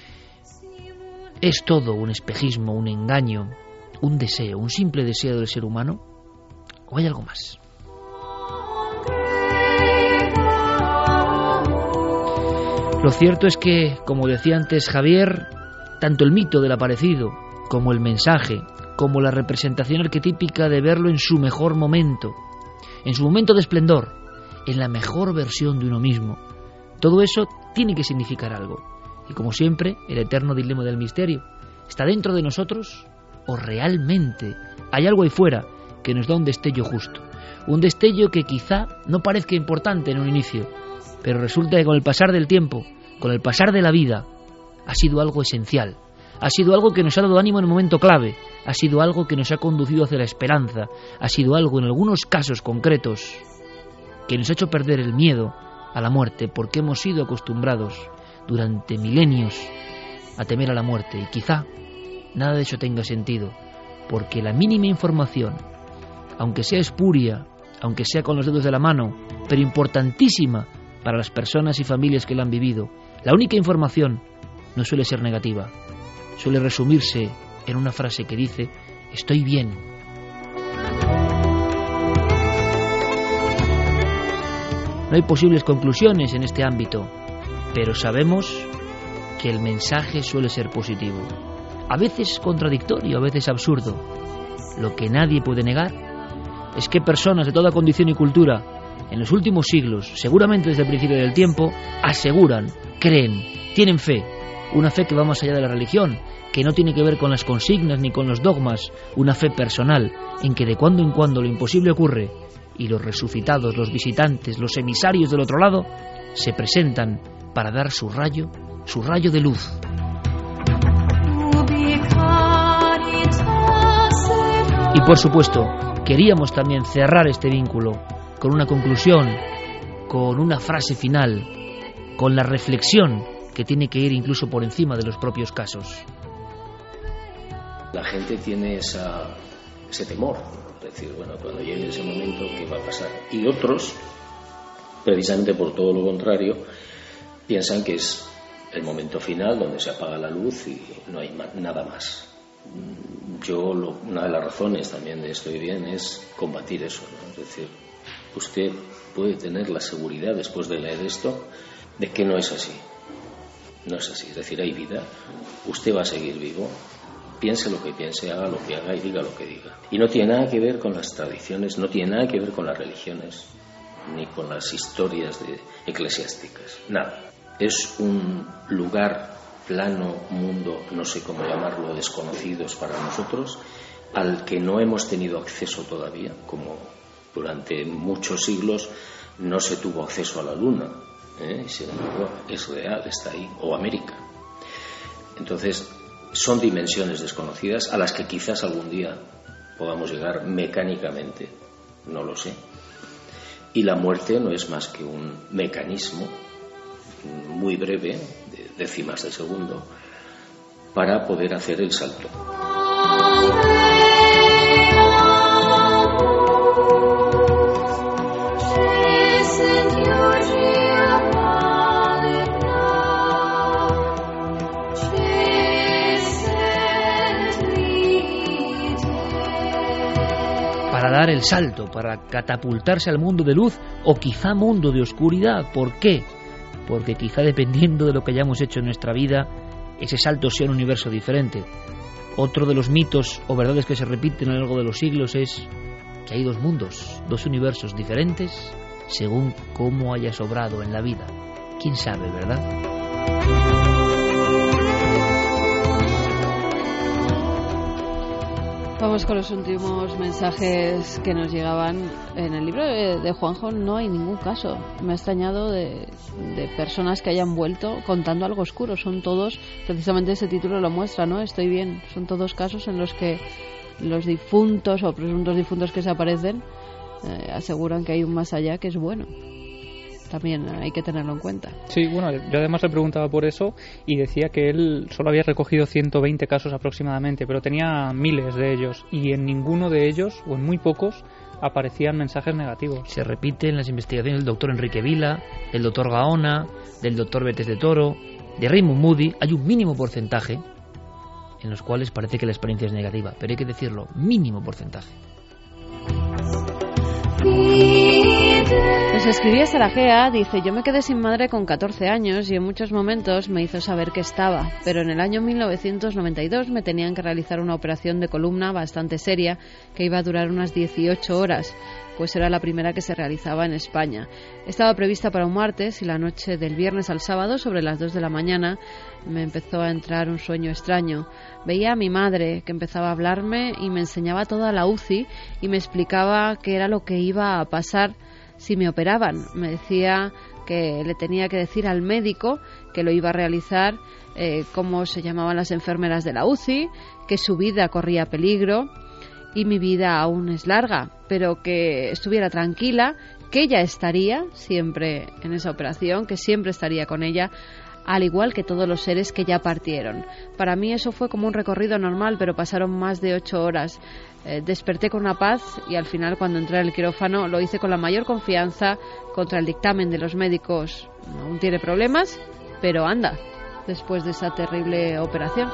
¿es todo un espejismo, un engaño, un deseo, un simple deseo del ser humano? ¿O hay algo más? Lo cierto es que, como decía antes Javier, tanto el mito del aparecido como el mensaje, como la representación arquetípica de verlo en su mejor momento, en su momento de esplendor, en la mejor versión de uno mismo, todo eso tiene que significar algo. Y como siempre, el eterno dilema del misterio, ¿está dentro de nosotros o realmente hay algo ahí fuera que nos da un destello justo? Un destello que quizá no parezca importante en un inicio, pero resulta que con el pasar del tiempo, con el pasar de la vida, ha sido algo esencial, ha sido algo que nos ha dado ánimo en un momento clave, ha sido algo que nos ha conducido hacia la esperanza, ha sido algo en algunos casos concretos que nos ha hecho perder el miedo a la muerte, porque hemos sido acostumbrados durante milenios a temer a la muerte, y quizá nada de eso tenga sentido, porque la mínima información, aunque sea espuria, aunque sea con los dedos de la mano, pero importantísima para las personas y familias que la han vivido, la única información no suele ser negativa, suele resumirse en una frase que dice: estoy bien. No hay posibles conclusiones en este ámbito, pero sabemos que el mensaje suele ser positivo, a veces contradictorio, a veces absurdo. Lo que nadie puede negar es que personas de toda condición y cultura, en los últimos siglos, seguramente desde el principio del tiempo, aseguran, creen, tienen fe, una fe que va más allá de la religión, que no tiene que ver con las consignas ni con los dogmas, una fe personal, en que de cuando en cuando lo imposible ocurre, y los resucitados, los visitantes, los emisarios del otro lado, se presentan para dar su rayo de luz. Y por supuesto, queríamos también cerrar este vínculo con una conclusión, con una frase final, con la reflexión que tiene que ir incluso por encima de los propios casos. La gente tiene ese temor, es decir, bueno, cuando llegue ese momento, ¿qué va a pasar? Y otros, precisamente por todo lo contrario, piensan que es el momento final donde se apaga la luz y no hay nada más. Una de las razones también de Estoy Bien es combatir eso, ¿no? Es decir, usted puede tener la seguridad después de leer esto de que no es así. No es así, es decir, hay vida, usted va a seguir vivo, piense lo que piense, haga lo que haga y diga lo que diga. Y no tiene nada que ver con las tradiciones, no tiene nada que ver con las religiones, ni con las historias eclesiásticas, nada. Es un lugar, plano, mundo, no sé cómo llamarlo, desconocidos para nosotros, al que no hemos tenido acceso todavía, como durante muchos siglos no se tuvo acceso a la Luna, y sin embargo es real, está ahí, o América. Entonces son dimensiones desconocidas a las que quizás algún día podamos llegar mecánicamente, no lo sé. Y la muerte no es más que un mecanismo muy breve, de décimas de segundo, para poder hacer el salto. Para dar el salto, para catapultarse al mundo de luz o quizá mundo de oscuridad. ¿Por qué? Porque quizá dependiendo de lo que hayamos hecho en nuestra vida, ese salto sea un universo diferente. Otro de los mitos o verdades que se repiten a lo largo de los siglos es que hay dos mundos, dos universos diferentes según cómo hayas obrado en la vida. ¿Quién sabe, verdad? Vamos con los últimos mensajes que nos llegaban. En el libro de Juanjo no hay ningún caso. Me ha extrañado de personas que hayan vuelto contando algo oscuro. Son todos, precisamente ese título lo muestra, ¿no? Estoy bien. Son todos casos en los que los difuntos o presuntos difuntos que se aparecen aseguran que hay un más allá que es bueno. También hay que tenerlo en cuenta. Sí, bueno, yo además le preguntaba por eso y decía que él solo había recogido 120 casos aproximadamente, pero tenía miles de ellos y en ninguno de ellos, o en muy pocos, aparecían mensajes negativos. Se repiten las investigaciones del doctor Enrique Vila, del doctor Gaona, del doctor Betes de Toro, de Raymond Moody. Hay un mínimo porcentaje en los cuales parece que la experiencia es negativa, pero hay que decirlo, mínimo porcentaje. Nos escribía Sarajea, dice: yo me quedé sin madre con 14 años y en muchos momentos me hizo saber que estaba, pero en el año 1992 me tenían que realizar una operación de columna bastante seria que iba a durar unas 18 horas, pues era la primera que se realizaba en España. Estaba prevista para un martes y la noche del viernes al sábado, sobre las 2 de la mañana, me empezó a entrar un sueño extraño. Veía a mi madre que empezaba a hablarme y me enseñaba toda la UCI y me explicaba qué era lo que iba a pasar si me operaban. Me decía que le tenía que decir al médico que lo iba a realizar, cómo se llamaban las enfermeras de la UCI, que su vida corría peligro y mi vida aún es larga, pero que estuviera tranquila, que ella estaría siempre en esa operación, que siempre estaría con ella, al igual que todos los seres que ya partieron. Para mí eso fue como un recorrido normal, pero pasaron más de 8 horas. Desperté con una paz y al final, cuando entré al quirófano, lo hice con la mayor confianza. Contra el dictamen de los médicos aún tiene problemas, pero anda, después de esa terrible operación.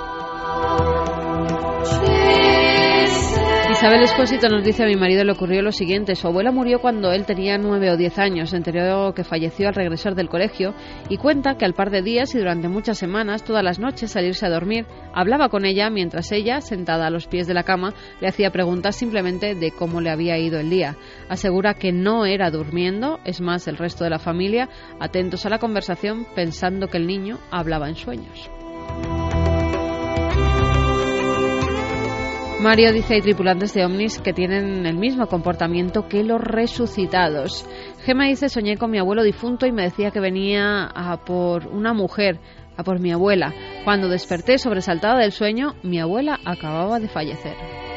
Isabel Espósito nos dice: a mi marido le ocurrió lo siguiente. Su abuela murió cuando él tenía 9 o 10 años. Se enteró que falleció al regresar del colegio y cuenta que al par de días y durante muchas semanas, todas las noches, al irse a dormir, hablaba con ella mientras ella, sentada a los pies de la cama, le hacía preguntas simplemente de cómo le había ido el día. Asegura que no era durmiendo, es más, el resto de la familia, atentos a la conversación, pensando que el niño hablaba en sueños. Mario dice: hay tripulantes de ovnis que tienen el mismo comportamiento que los resucitados. Gema dice: soñé con mi abuelo difunto y me decía que venía a por una mujer, a por mi abuela. Cuando desperté sobresaltada del sueño, mi abuela acababa de fallecer.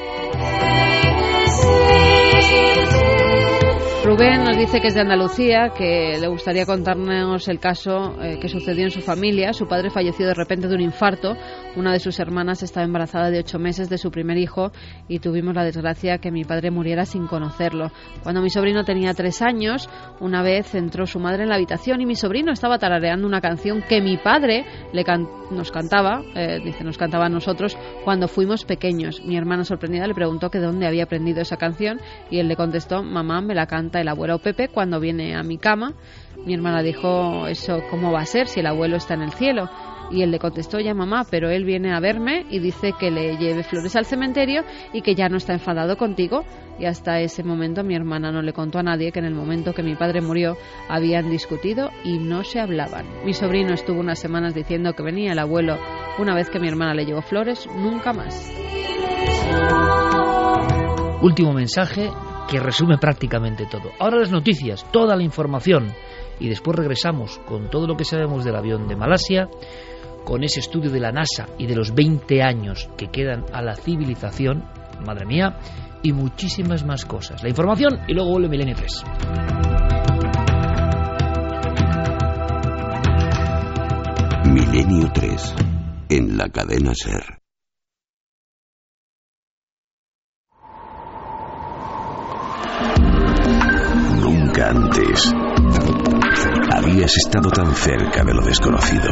Rubén nos dice que es de Andalucía, que le gustaría contarnos el caso que sucedió en su familia. Su padre falleció de repente de un infarto. Una de sus hermanas estaba embarazada de 8 meses de su primer hijo y tuvimos la desgracia que mi padre muriera sin conocerlo. Cuando mi sobrino tenía 3 años, una vez entró su madre en la habitación y mi sobrino estaba tarareando una canción que mi padre nos cantaba, nos cantaba a nosotros cuando fuimos pequeños. Mi hermana, sorprendida, le preguntó que de dónde había aprendido esa canción y él le contestó: mamá, me la canta el abuelo Pepe cuando viene a mi cama. Mi hermana dijo: ¿eso cómo va a ser si el abuelo está en el cielo? Y él le contestó: ya mamá, pero él viene a verme y dice que le lleve flores al cementerio y que ya no está enfadado contigo. Y hasta ese momento mi hermana no le contó a nadie que en el momento que mi padre murió habían discutido y no se hablaban. Mi sobrino estuvo unas semanas diciendo que venía el abuelo. Una vez que mi hermana le llevó flores, nunca más. Último mensaje que resume prácticamente todo. Ahora las noticias, toda la información, y después regresamos con todo lo que sabemos del avión de Malasia, con ese estudio de la NASA y de los 20 años que quedan a la civilización, madre mía, y muchísimas más cosas. La información y luego vuelve Milenio 3. Milenio 3 en la cadena SER. Nunca antes habías estado tan cerca de lo desconocido.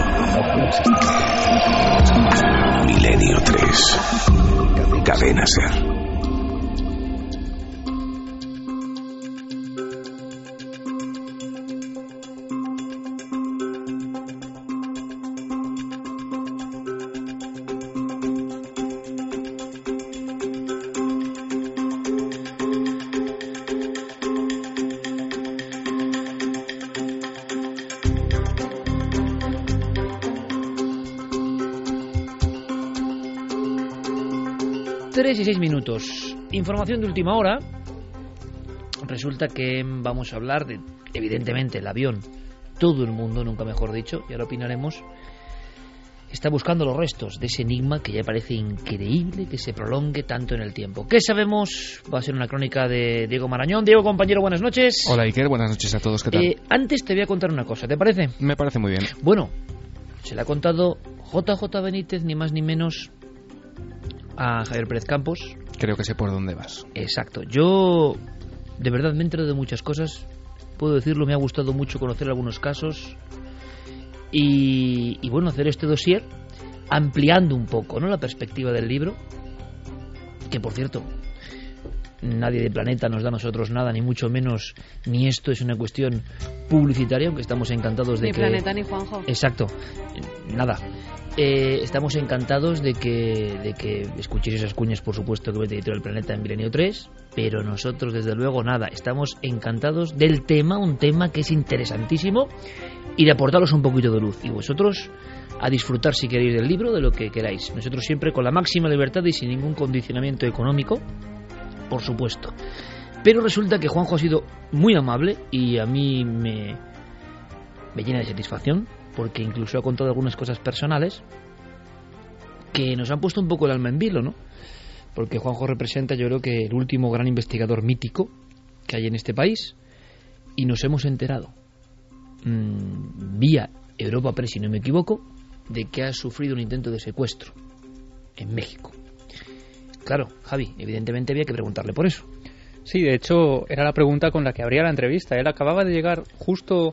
Milenio 3, cadena SER. Y 6 minutos. Información de última hora. Resulta que vamos a hablar de, evidentemente, el avión. Todo el mundo, nunca mejor dicho, ya lo opinaremos, está buscando los restos de ese enigma que ya parece increíble que se prolongue tanto en el tiempo. ¿Qué sabemos? Va a ser una crónica de Diego Marañón. Diego, compañero, buenas noches. Hola, Iker, buenas noches a todos. ¿Qué tal? Antes te voy a contar una cosa, ¿te parece? Me parece muy bien. Bueno, se le ha contado JJ Benítez, ni más ni menos, a Javier Pérez Campos. Creo que sé por dónde vas. Exacto. Yo de verdad me he enterado de muchas cosas. Puedo decirlo, me ha gustado mucho conocer algunos casos y bueno, hacer este dossier ampliando un poco, ¿no?, la perspectiva del libro, que por cierto nadie de Planeta nos da a nosotros nada, ni mucho menos, ni esto es una cuestión publicitaria, aunque estamos encantados de ni que... Ni Planeta ni Juanjo. Exacto, nada. Estamos encantados de que escuchéis esas cuñas, por supuesto, que mete Editorial Planeta en Milenio 3, pero nosotros, desde luego, nada. Estamos encantados del tema, un tema que es interesantísimo, y de aportaros un poquito de luz. Y vosotros a disfrutar, si queréis, del libro, de lo que queráis. Nosotros siempre con la máxima libertad y sin ningún condicionamiento económico, por supuesto. Pero resulta que Juanjo ha sido muy amable y a mí me llena de satisfacción, porque incluso ha contado algunas cosas personales que nos han puesto un poco el alma en vilo, ¿no? Porque Juanjo representa, yo creo, que el último gran investigador mítico que hay en este país, y nos hemos enterado vía Europa Press, si no me equivoco, de que ha sufrido un intento de secuestro en México. Claro, Javi, evidentemente había que preguntarle por eso. Sí, de hecho, era la pregunta con la que abría la entrevista. Él acababa de llegar justo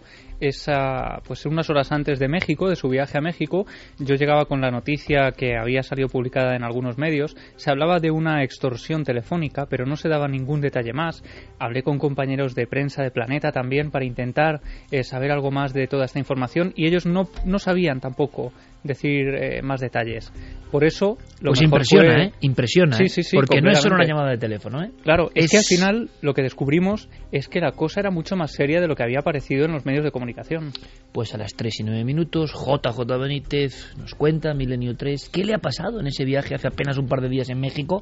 unas horas antes de México, de su viaje a México. Yo llegaba con la noticia que había salido publicada en algunos medios. Se hablaba de una extorsión telefónica, pero no se daba ningún detalle más. Hablé con compañeros de prensa de Planeta también para intentar saber algo más de toda esta información, y ellos no sabían tampoco decir más detalles. Por eso lo pues mejor impresiona, sí, porque no es solo una llamada de teléfono, ¿eh? Claro, es que al final lo que descubrimos es que la cosa era mucho más seria de lo que había aparecido en los medios de comunicación. Pues a las 3:09, JJ Benítez nos cuenta, Milenio 3, ¿qué le ha pasado en ese viaje hace apenas un par de días en México?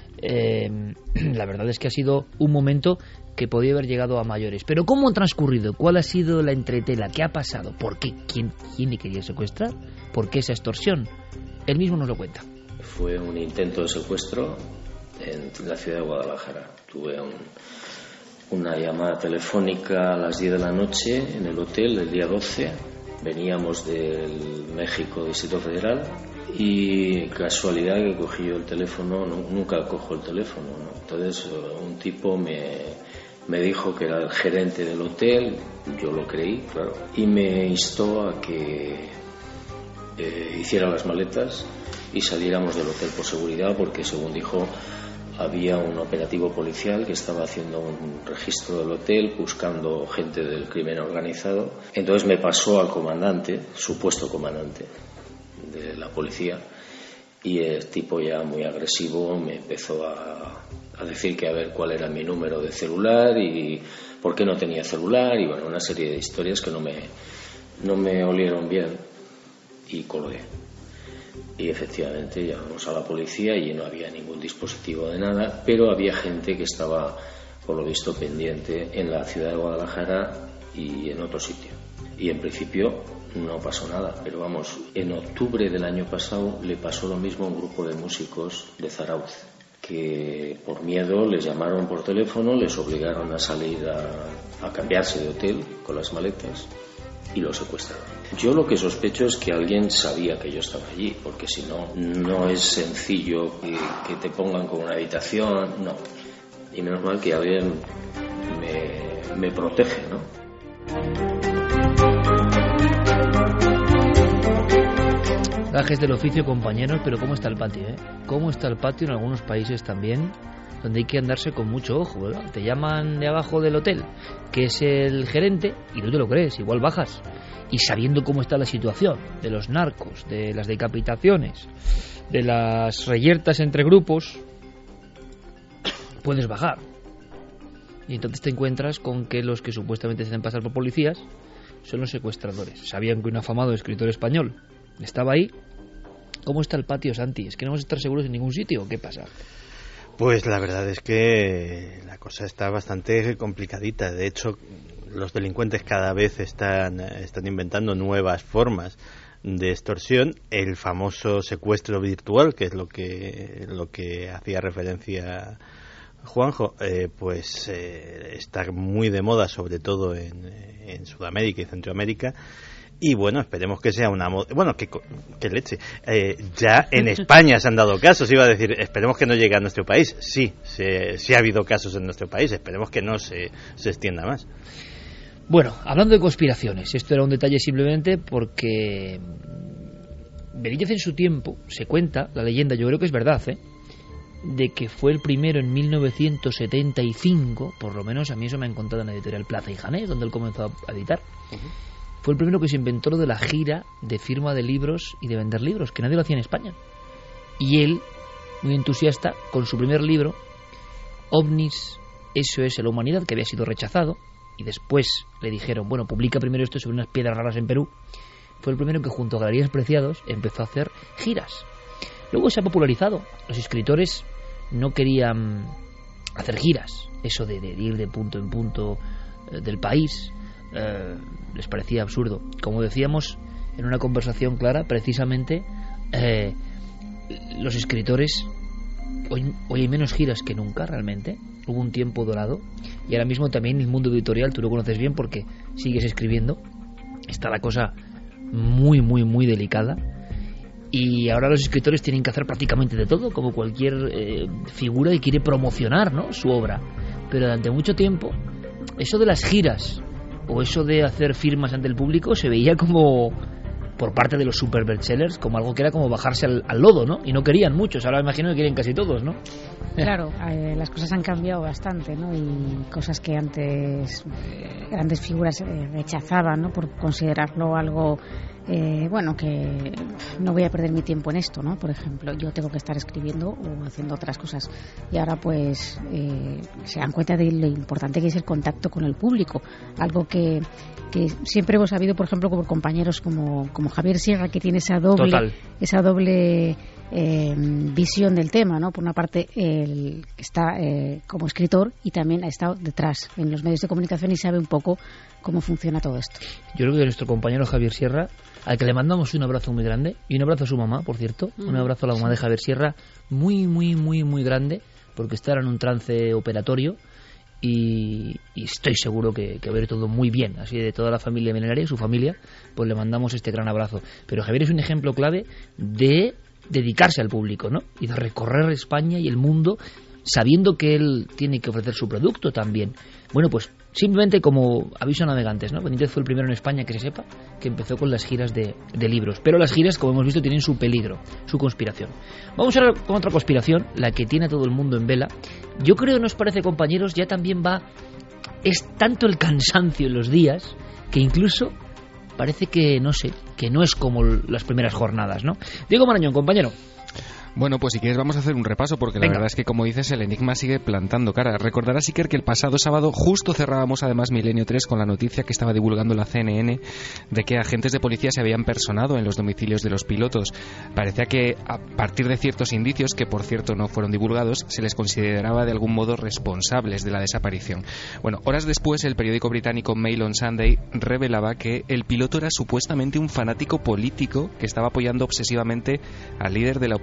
La verdad es que ha sido un momento que podía haber llegado a mayores. Pero ¿cómo ha transcurrido? ¿Cuál ha sido la entretela? ¿Qué ha pasado? ¿Por qué? ¿Quién le quería secuestrar? ¿Por qué esa extorsión? Él mismo nos lo cuenta. Fue un intento de secuestro en la ciudad de Guadalajara. Tuve una llamada telefónica a las 10 de la noche en el hotel el día 12. Veníamos del México Distrito Federal y casualidad que cogí yo el teléfono, nunca cojo el teléfono, ¿no? Entonces un tipo me dijo que era el gerente del hotel, yo lo creí, claro, y me instó a que hiciera las maletas y saliéramos del hotel por seguridad, porque según dijo había un operativo policial que estaba haciendo un registro del hotel buscando gente del crimen organizado. Entonces me pasó al comandante, supuesto comandante de la policía, y el tipo, ya muy agresivo, me empezó a decir que a ver cuál era mi número de celular y por qué no tenía celular, y bueno, una serie de historias que no me olieron bien, y colgué. Y efectivamente llamamos a la policía y no había ningún dispositivo de nada, pero había gente que estaba, por lo visto, pendiente en la ciudad de Guadalajara y en otro sitio. Y en principio no pasó nada, pero vamos, en octubre del año pasado le pasó lo mismo a un grupo de músicos de Zarauz, que por miedo les llamaron por teléfono, les obligaron a salir a cambiarse de hotel con las maletas y los secuestraron. Yo lo que sospecho es que alguien sabía que yo estaba allí, porque si no, no es sencillo que te pongan con una habitación, no. Y menos mal que alguien me protege, ¿no? Gajes del oficio, compañeros, pero ¿cómo está el patio, eh? ¿Cómo está el patio en algunos países también, donde hay que andarse con mucho ojo, ¿verdad? Te llaman de abajo del hotel, que es el gerente, y no te lo crees, igual bajas. Y sabiendo cómo está la situación de los narcos, de las decapitaciones, de las reyertas entre grupos, puedes bajar. Y entonces te encuentras con que los que supuestamente se hacen pasar por policías son los secuestradores. Sabían que un afamado escritor español estaba ahí. ¿Cómo está el patio, Santi? ¿Es que no vamos a estar seguros en ningún sitio? ¿Qué pasa? Pues la verdad es que la cosa está bastante complicadita. De hecho, los delincuentes cada vez están inventando nuevas formas de extorsión. El famoso secuestro virtual, que es lo que hacía referencia Juanjo, está muy de moda, sobre todo en Sudamérica y Centroamérica. Y bueno, esperemos que sea una moda. Bueno, que leche. Ya en España se han dado casos, iba a decir, esperemos que no llegue a nuestro país. Sí ha habido casos en nuestro país, esperemos que no se extienda más. Bueno, hablando de conspiraciones, esto era un detalle simplemente porque Benítez en su tiempo se cuenta, la leyenda, yo creo que es verdad, de que fue el primero en 1975, por lo menos a mí eso me han contado en la editorial Plaza y Janés, donde él comenzó a editar. Fue el primero que se inventó lo de la gira de firma de libros y de vender libros, que nadie lo hacía en España. Y él, muy entusiasta, con su primer libro, OVNIs, SOS la humanidad, que había sido rechazado, y después le dijeron, bueno, publica primero esto sobre unas piedras raras en Perú, fue el primero que junto a Galerías Preciados empezó a hacer giras. Luego se ha popularizado. Los escritores no querían hacer giras, eso de ir de punto en punto del país, les parecía absurdo. Como decíamos en una conversación clara, precisamente los escritores hoy hay menos giras que nunca, realmente. Hubo un tiempo dorado y ahora mismo también el mundo editorial, tú lo conoces bien porque sigues escribiendo, está la cosa muy muy muy delicada. Y ahora los escritores tienen que hacer prácticamente de todo, como cualquier figura que quiere promocionar, ¿no?, su obra. Pero durante mucho tiempo eso de las giras o eso de hacer firmas ante el público se veía como, por parte de los super bestsellers, como algo que era como bajarse al lodo, ¿no? Y no querían muchos, ahora me imagino que quieren casi todos, ¿no? Claro, las cosas han cambiado bastante, ¿no? Y cosas que antes grandes figuras rechazaban, ¿no?, por considerarlo algo que no voy a perder mi tiempo en esto, ¿no? Por ejemplo, yo tengo que estar escribiendo o haciendo otras cosas, y ahora pues se dan cuenta de lo importante que es el contacto con el público, algo que siempre hemos sabido, por ejemplo, como compañeros como Javier Sierra, que tiene esa doble visión del tema, ¿no? Por una parte él está como escritor y también ha estado detrás en los medios de comunicación y sabe un poco cómo funciona todo esto. Yo creo que nuestro compañero Javier Sierra, al que le mandamos un abrazo muy grande, y un abrazo a su mamá, por cierto, un abrazo a la mamá de Javier Sierra, muy muy muy muy grande, porque está en un trance operatorio y estoy seguro que va a ir todo muy bien. Así de toda la familia milenaria, su familia, pues le mandamos este gran abrazo. Pero Javier es un ejemplo clave de dedicarse al público, ¿no? Y de recorrer España y el mundo sabiendo que él tiene que ofrecer su producto también. Bueno, pues simplemente como aviso a navegantes, ¿no? Benítez fue el primero en España, que se sepa, que empezó con las giras de libros. Pero las giras, como hemos visto, tienen su peligro, su conspiración. Vamos ahora con otra conspiración, la que tiene a todo el mundo en vela. Yo creo, ¿nos parece, compañeros? Ya también es tanto el cansancio en los días que incluso parece que, no sé, que no es como las primeras jornadas, ¿no? Diego Marañón, compañero. Bueno, pues si quieres vamos a hacer un repaso, porque la verdad es que, como dices, el enigma sigue plantando cara. Recordarás, Iker, que el pasado sábado justo cerrábamos además Milenio 3 con la noticia que estaba divulgando la CNN de que agentes de policía se habían personado en los domicilios de los pilotos. Parecía que a partir de ciertos indicios, que por cierto no fueron divulgados, se les consideraba de algún modo responsables de la desaparición. Bueno, horas después el periódico británico Mail on Sunday revelaba que el piloto era supuestamente un fanático político que estaba apoyando obsesivamente al líder de la oposición de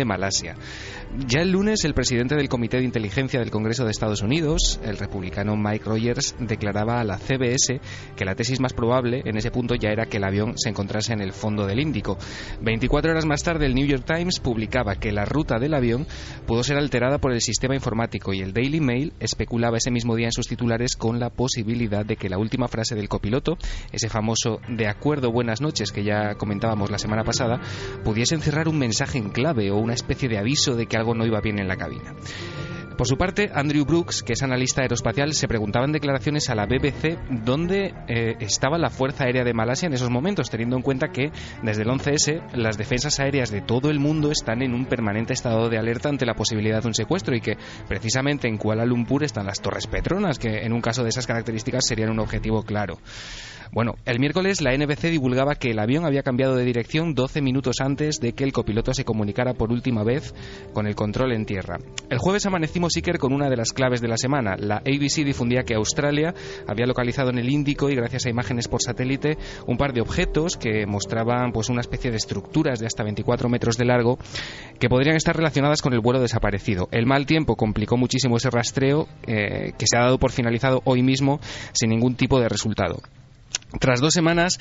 de Malasia. Ya el lunes, el presidente del Comité de Inteligencia del Congreso de Estados Unidos, el republicano Mike Rogers, declaraba a la CBS que la tesis más probable en ese punto ya era que el avión se encontrase en el fondo del Índico. 24 horas más tarde, el New York Times publicaba que la ruta del avión pudo ser alterada por el sistema informático, y el Daily Mail especulaba ese mismo día en sus titulares con la posibilidad de que la última frase del copiloto, ese famoso "de acuerdo, buenas noches" que ya comentábamos la semana pasada, pudiese encerrar un mensaje en clave o una especie de aviso de que algo no iba bien en la cabina. Por su parte, Andrew Brooks, que es analista aeroespacial, se preguntaba en declaraciones a la BBC dónde estaba la Fuerza Aérea de Malasia en esos momentos, teniendo en cuenta que desde el 11S las defensas aéreas de todo el mundo están en un permanente estado de alerta ante la posibilidad de un secuestro, y que precisamente en Kuala Lumpur están las Torres Petronas, que en un caso de esas características serían un objetivo claro. Bueno, el miércoles la NBC divulgaba que el avión había cambiado de dirección 12 minutos antes de que el copiloto se comunicara por última vez con el control en tierra. El jueves amanecimos, Iker, con una de las claves de la semana. La ABC difundía que Australia había localizado en el Índico, y gracias a imágenes por satélite, un par de objetos que mostraban pues una especie de estructuras de hasta 24 metros de largo que podrían estar relacionadas con el vuelo desaparecido. El mal tiempo complicó muchísimo ese rastreo, que se ha dado por finalizado hoy mismo sin ningún tipo de resultado. Tras 2 semanas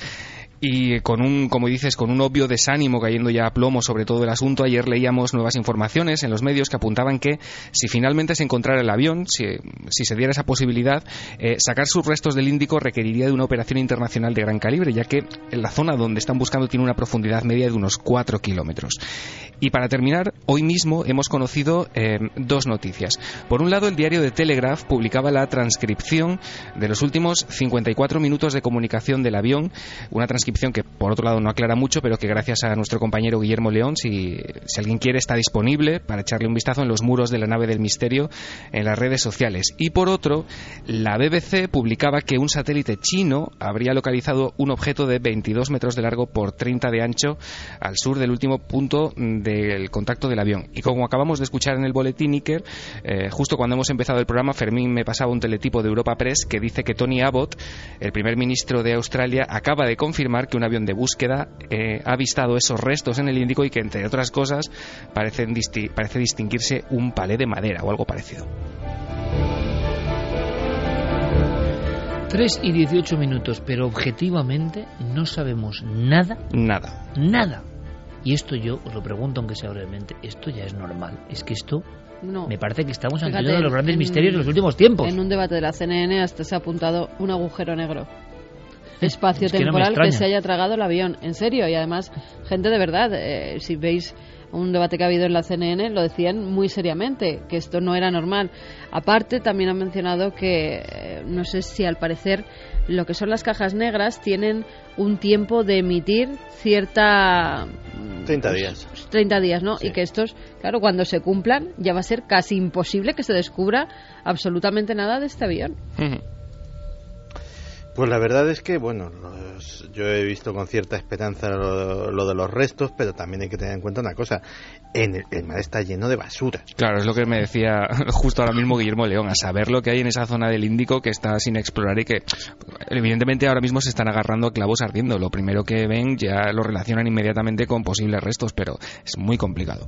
y con un obvio desánimo cayendo ya a plomo sobre todo el asunto, ayer leíamos nuevas informaciones en los medios que apuntaban que si finalmente se encontrara el avión, si se diera esa posibilidad, sacar sus restos del Índico requeriría de una operación internacional de gran calibre, ya que la zona donde están buscando tiene una profundidad media de unos 4 kilómetros. Y para terminar, hoy mismo hemos conocido 2 noticias. Por un lado, el diario The Telegraph publicaba la transcripción de los últimos 54 minutos de comunicación del avión, una transcripción que por otro lado no aclara mucho, pero que gracias a nuestro compañero Guillermo León, si alguien quiere, está disponible para echarle un vistazo en los muros de la nave del misterio en las redes sociales. Y por otro, la BBC publicaba que un satélite chino habría localizado un objeto de 22 metros de largo por 30 de ancho al sur del último punto del contacto del avión. Y como acabamos de escuchar en el boletín, Iker, justo cuando hemos empezado el programa, Fermín me pasaba un teletipo de Europa Press que dice que Tony Abbott, el primer ministro de Australia, acaba de confirmar que un avión de búsqueda ha avistado esos restos en el Índico, y que entre otras cosas parece distinguirse un palé de madera o algo parecido. 3 y 18 minutos, pero objetivamente no sabemos nada. Nada. Y esto yo os lo pregunto, aunque sea brevemente, ¿esto ya es normal? Es que esto no. Me parece que estamos ante uno de los grandes misterios de los últimos tiempos. En un debate de la CNN hasta se ha apuntado un agujero negro espacio-temporal que se haya tragado el avión, en serio. Y además, gente de verdad, si veis un debate que ha habido en la CNN, lo decían muy seriamente, que esto no era normal. Aparte, también han mencionado que, no sé si al parecer, lo que son las cajas negras tienen un tiempo de emitir cierta... 30 días. 30 días, ¿no? Sí. Y que estos, claro, cuando se cumplan, ya va a ser casi imposible que se descubra absolutamente nada de este avión. Pues la verdad es que, bueno, yo he visto con cierta esperanza lo de los restos, pero también hay que tener en cuenta una cosa: el mar está lleno de basura. Claro, es lo que me decía justo ahora mismo Guillermo León, a saber lo que hay en esa zona del Índico que está sin explorar y que evidentemente ahora mismo se están agarrando a clavos ardiendo. Lo primero que ven ya lo relacionan inmediatamente con posibles restos, pero es muy complicado.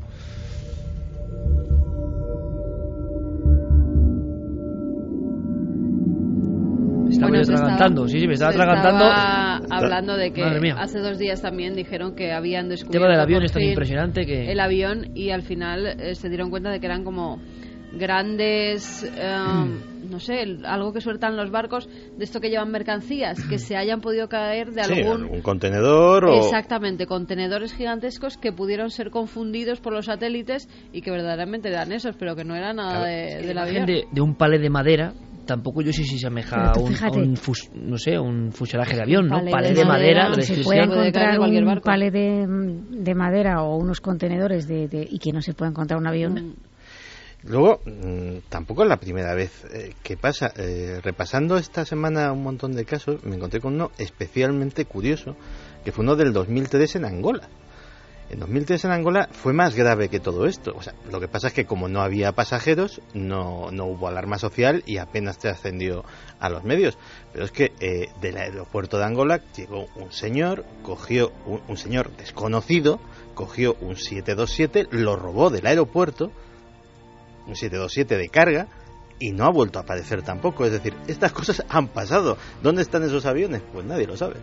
Me estaba atragantando. Hablando de que hace 2 días también dijeron que habían descubierto el tema del avión es tan impresionante que... el avión, y al final se dieron cuenta de que eran como grandes, no sé, algo que sueltan los barcos, de esto que llevan mercancías, que se hayan podido caer de algún contenedor o... Exactamente, contenedores gigantescos que pudieron ser confundidos por los satélites y que verdaderamente eran esos, pero que no era nada del avión. De un palé de madera. Tampoco yo sé si se asemeja a un fuselaje de avión, ¿no? Palé de madera. Se puede encontrar un palé de madera o unos contenedores y que no se pueda encontrar un avión. Luego, tampoco es la primera vez que pasa. Repasando esta semana un montón de casos, me encontré con uno especialmente curioso, que fue uno del 2003 en Angola. En 2003 en Angola fue más grave que todo esto. O sea, lo que pasa es que como no había pasajeros, no hubo alarma social y apenas trascendió a los medios. Pero es que del aeropuerto de Angola llegó un señor, cogió un señor desconocido, cogió un 727, lo robó del aeropuerto, un 727 de carga, y no ha vuelto a aparecer tampoco. Es decir, estas cosas han pasado. ¿Dónde están esos aviones? Pues nadie lo sabe.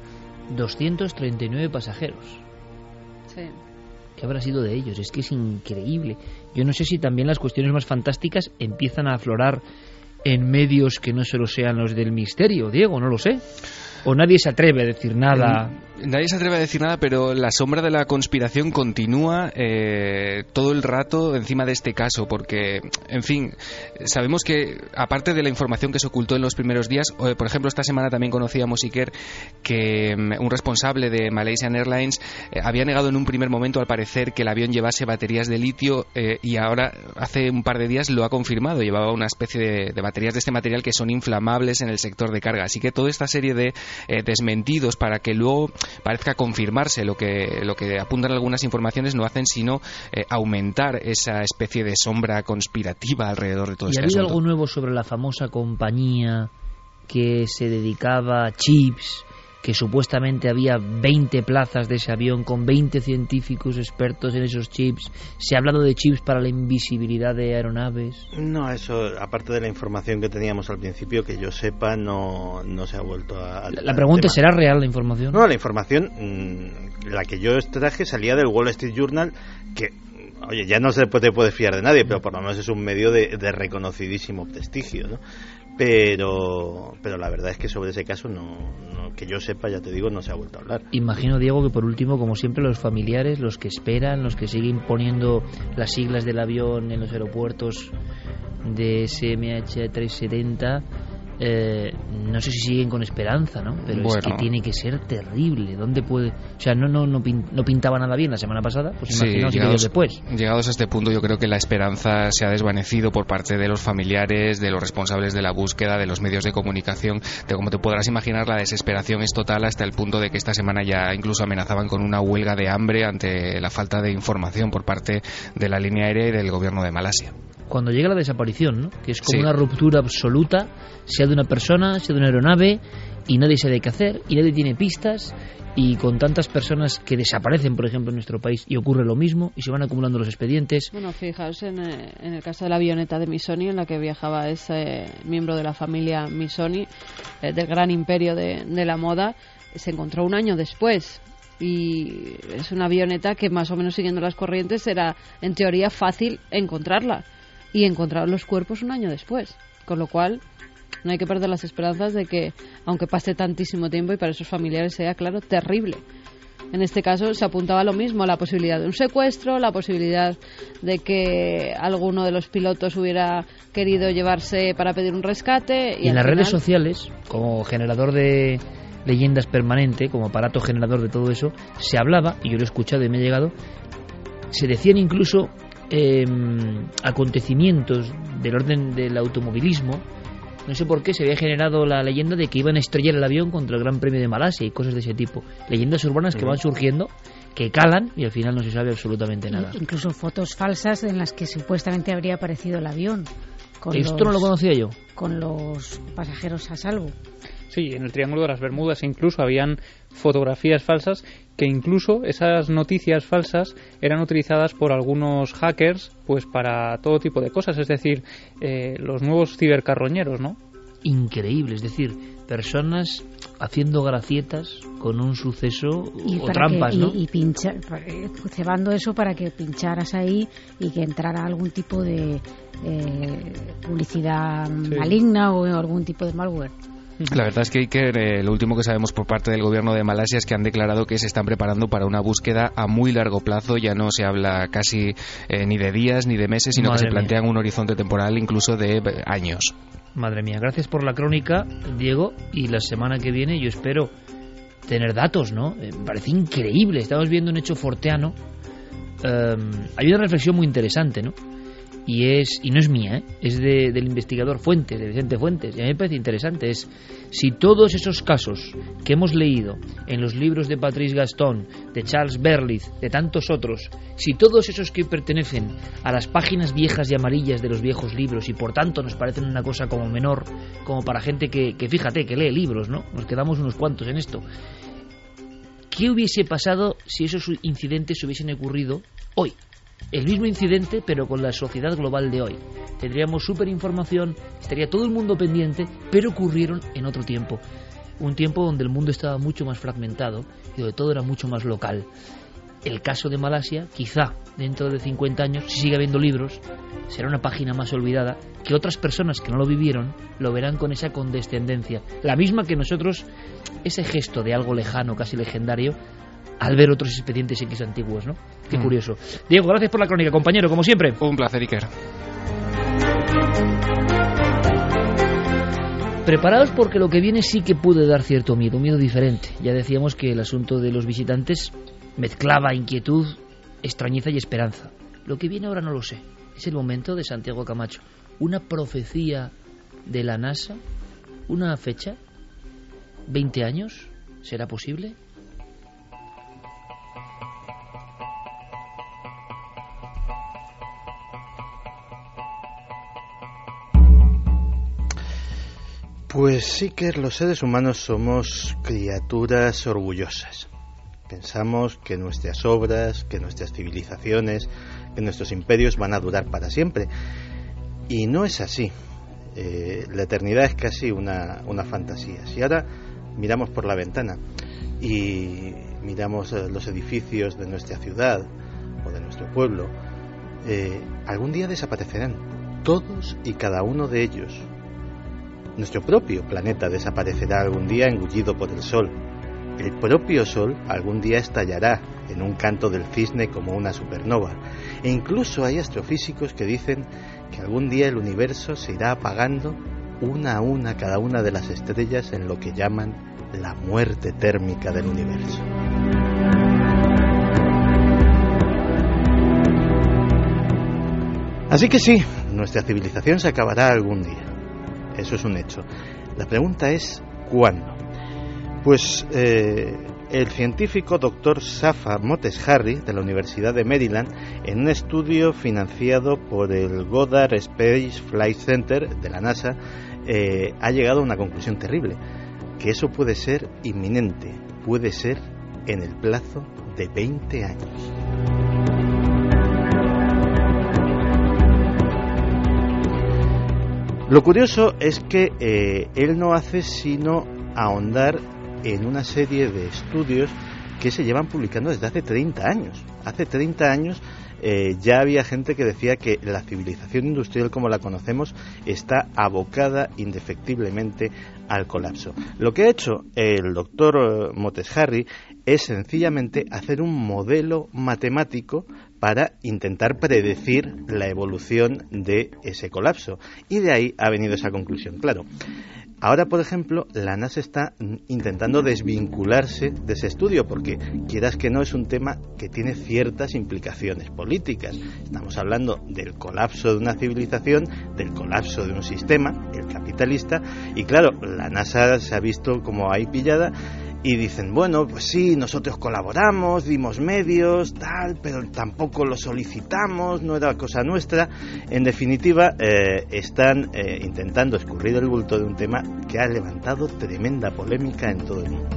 239 pasajeros. Sí. ¿Qué habrá sido de ellos? Es que es increíble. Yo no sé si también las cuestiones más fantásticas empiezan a aflorar en medios que no solo sean los del misterio, Diego, no lo sé. O nadie se atreve a decir nada. Nadie se atreve a decir nada, pero la sombra de la conspiración continúa todo el rato encima de este caso, porque, en fin, sabemos que, aparte de la información que se ocultó en los primeros días, por ejemplo, esta semana también conocíamos, Iker, que un responsable de Malaysian Airlines había negado en un primer momento, al parecer, que el avión llevase baterías de litio, y ahora, hace un par de días, lo ha confirmado. Llevaba una especie de baterías de este material que son inflamables en el sector de carga. Así que toda esta serie de desmentidos, para que luego parezca confirmarse lo que apuntan algunas informaciones, no hacen sino aumentar esa especie de sombra conspirativa alrededor de todo este asunto. ¿Y ha habido algo nuevo sobre la famosa compañía que se dedicaba a chips, que supuestamente había 20 plazas de ese avión con 20 científicos expertos en esos chips? ¿Se ha hablado de chips para la invisibilidad de aeronaves? No, eso, aparte de la información que teníamos al principio, que yo sepa, no se ha vuelto a... La pregunta es, ¿será real la información? No, la información, la que yo extraje, salía del Wall Street Journal, que, oye, ya no se te puede fiar de nadie, pero por lo menos es un medio de reconocidísimo prestigio, ¿no? Pero la verdad es que sobre ese caso, no, que yo sepa, ya te digo, no se ha vuelto a hablar. Imagino, Diego, que por último, como siempre, los familiares, los que esperan, los que siguen poniendo las siglas del avión en los aeropuertos de SMH 370, no sé si siguen con esperanza, ¿no? Pero bueno, es que tiene que ser terrible. ¿Dónde puede? O sea, no pintaba nada bien la semana pasada, pues imaginaos que ellos después. Llegados a este punto, yo creo que la esperanza se ha desvanecido por parte de los familiares, de los responsables de la búsqueda, de los medios de comunicación. Como te podrás imaginar, la desesperación es total, hasta el punto de que esta semana ya incluso amenazaban con una huelga de hambre ante la falta de información por parte de la línea aérea y del gobierno de Malasia. Cuando llega la desaparición, ¿no? Que es como una ruptura absoluta, sea de una persona, sea de una aeronave, y nadie sabe qué hacer, y nadie tiene pistas, y con tantas personas que desaparecen, por ejemplo, en nuestro país, y ocurre lo mismo, y se van acumulando los expedientes. Bueno, fijaos en el caso de la avioneta de Missoni, en la que viajaba ese miembro de la familia Missoni, del gran imperio de la moda, se encontró un año después. Y es una avioneta que, más o menos siguiendo las corrientes, era en teoría fácil encontrarla, y encontraron los cuerpos un año después, con lo cual no hay que perder las esperanzas de que, aunque pase tantísimo tiempo, y para esos familiares sea, claro, terrible. En este caso se apuntaba a lo mismo, la posibilidad de un secuestro, la posibilidad de que alguno de los pilotos hubiera querido llevarse para pedir un rescate. Y en las redes sociales, como generador de leyendas permanente, como aparato generador de todo eso, se hablaba, y yo lo he escuchado y me ha llegado, se decían incluso acontecimientos del orden del automovilismo. No sé por qué se había generado la leyenda de que iban a estrellar el avión contra el Gran Premio de Malasia y cosas de ese tipo. Leyendas urbanas que van surgiendo, que calan, y al final no se sabe absolutamente nada. Incluso fotos falsas en las que supuestamente habría aparecido el avión. Esto no lo conocía yo. Con los pasajeros a salvo. Sí, en el Triángulo de las Bermudas incluso habían fotografías falsas, que incluso esas noticias falsas eran utilizadas por algunos hackers pues para todo tipo de cosas, es decir, los nuevos cibercarroñeros, ¿no? Increíble, es decir, personas haciendo gracietas con un suceso o trampas, ¿no? Y pinchar, cebando eso para que pincharas ahí y que entrara algún tipo de publicidad maligna o algún tipo de malware. La verdad es que, Iker, lo último que sabemos por parte del gobierno de Malasia es que han declarado que se están preparando para una búsqueda a muy largo plazo. Ya no se habla casi ni de días ni de meses, sino que se plantean un horizonte temporal incluso de años. Madre mía, gracias por la crónica, Diego, y la semana que viene yo espero tener datos, ¿no? Me parece increíble, estamos viendo un hecho forteano. Hay una reflexión muy interesante, ¿no? y no es mía, es del investigador Fuentes, de Vicente Fuentes, y a mí me parece interesante, es si todos esos casos que hemos leído en los libros de Patrice Gaston, de Charles Berlitz, de tantos otros, si todos esos que pertenecen a las páginas viejas y amarillas de los viejos libros y por tanto nos parecen una cosa como menor, como para gente que fíjate, que lee libros, ¿no? Nos quedamos unos cuantos en esto. ¿Qué hubiese pasado si esos incidentes hubiesen ocurrido hoy? El mismo incidente, pero con la sociedad global de hoy. Tendríamos superinformación, estaría todo el mundo pendiente, pero ocurrieron en otro tiempo. Un tiempo donde el mundo estaba mucho más fragmentado y donde todo era mucho más local. El caso de Malasia, quizá dentro de 50 años, si sigue habiendo libros, será una página más olvidada, que otras personas que no lo vivieron lo verán con esa condescendencia. La misma que nosotros, ese gesto de algo lejano, casi legendario, al ver otros expedientes X antiguos, ¿no? Qué curioso. Diego, gracias por la crónica, compañero, como siempre. Un placer, Iker. Preparados porque lo que viene sí que puede dar cierto miedo, un miedo diferente. Ya decíamos que el asunto de los visitantes mezclaba inquietud, extrañeza y esperanza. Lo que viene ahora no lo sé. Es el momento de Santiago Camacho. ¿Una profecía de la NASA? ¿Una fecha? ¿20 años? ¿Será posible? Pues sí que los seres humanos somos criaturas orgullosas. Pensamos que nuestras obras, que nuestras civilizaciones, que nuestros imperios van a durar para siempre. Y no es así. La eternidad es casi una fantasía. Si ahora miramos por la ventana y miramos los edificios de nuestra ciudad o de nuestro pueblo, algún día desaparecerán, todos y cada uno de ellos. Nuestro propio planeta desaparecerá algún día engullido por el Sol. El propio Sol algún día estallará en un canto del cisne como una supernova. E incluso hay astrofísicos que dicen que algún día el universo se irá apagando una a una cada una de las estrellas en lo que llaman la muerte térmica del universo. Así que sí, nuestra civilización se acabará algún día. Eso es un hecho. La pregunta es ¿cuándo? Pues el científico Dr. Safa Moteshari de la Universidad de Maryland, en un estudio financiado por el Goddard Space Flight Center de la NASA, ha llegado a una conclusión terrible, que eso puede ser inminente, puede ser en el plazo de 20 años. Lo curioso es que él no hace sino ahondar en una serie de estudios que se llevan publicando desde hace 30 años. Hace 30 años ya había gente que decía que la civilización industrial como la conocemos está abocada indefectiblemente al colapso. Lo que ha hecho el doctor Moteshari es sencillamente hacer un modelo matemático para intentar predecir la evolución de ese colapso. Y de ahí ha venido esa conclusión. Claro, ahora, por ejemplo, la NASA está intentando desvincularse de ese estudio porque, quieras que no, es un tema que tiene ciertas implicaciones políticas. Estamos hablando del colapso de una civilización, del colapso de un sistema, el capitalista, y claro, la NASA se ha visto como ahí pillada. Y dicen, bueno, pues sí, nosotros colaboramos, dimos medios, tal, pero tampoco lo solicitamos, no era cosa nuestra. En definitiva, están intentando escurrir el bulto de un tema que ha levantado tremenda polémica en todo el mundo.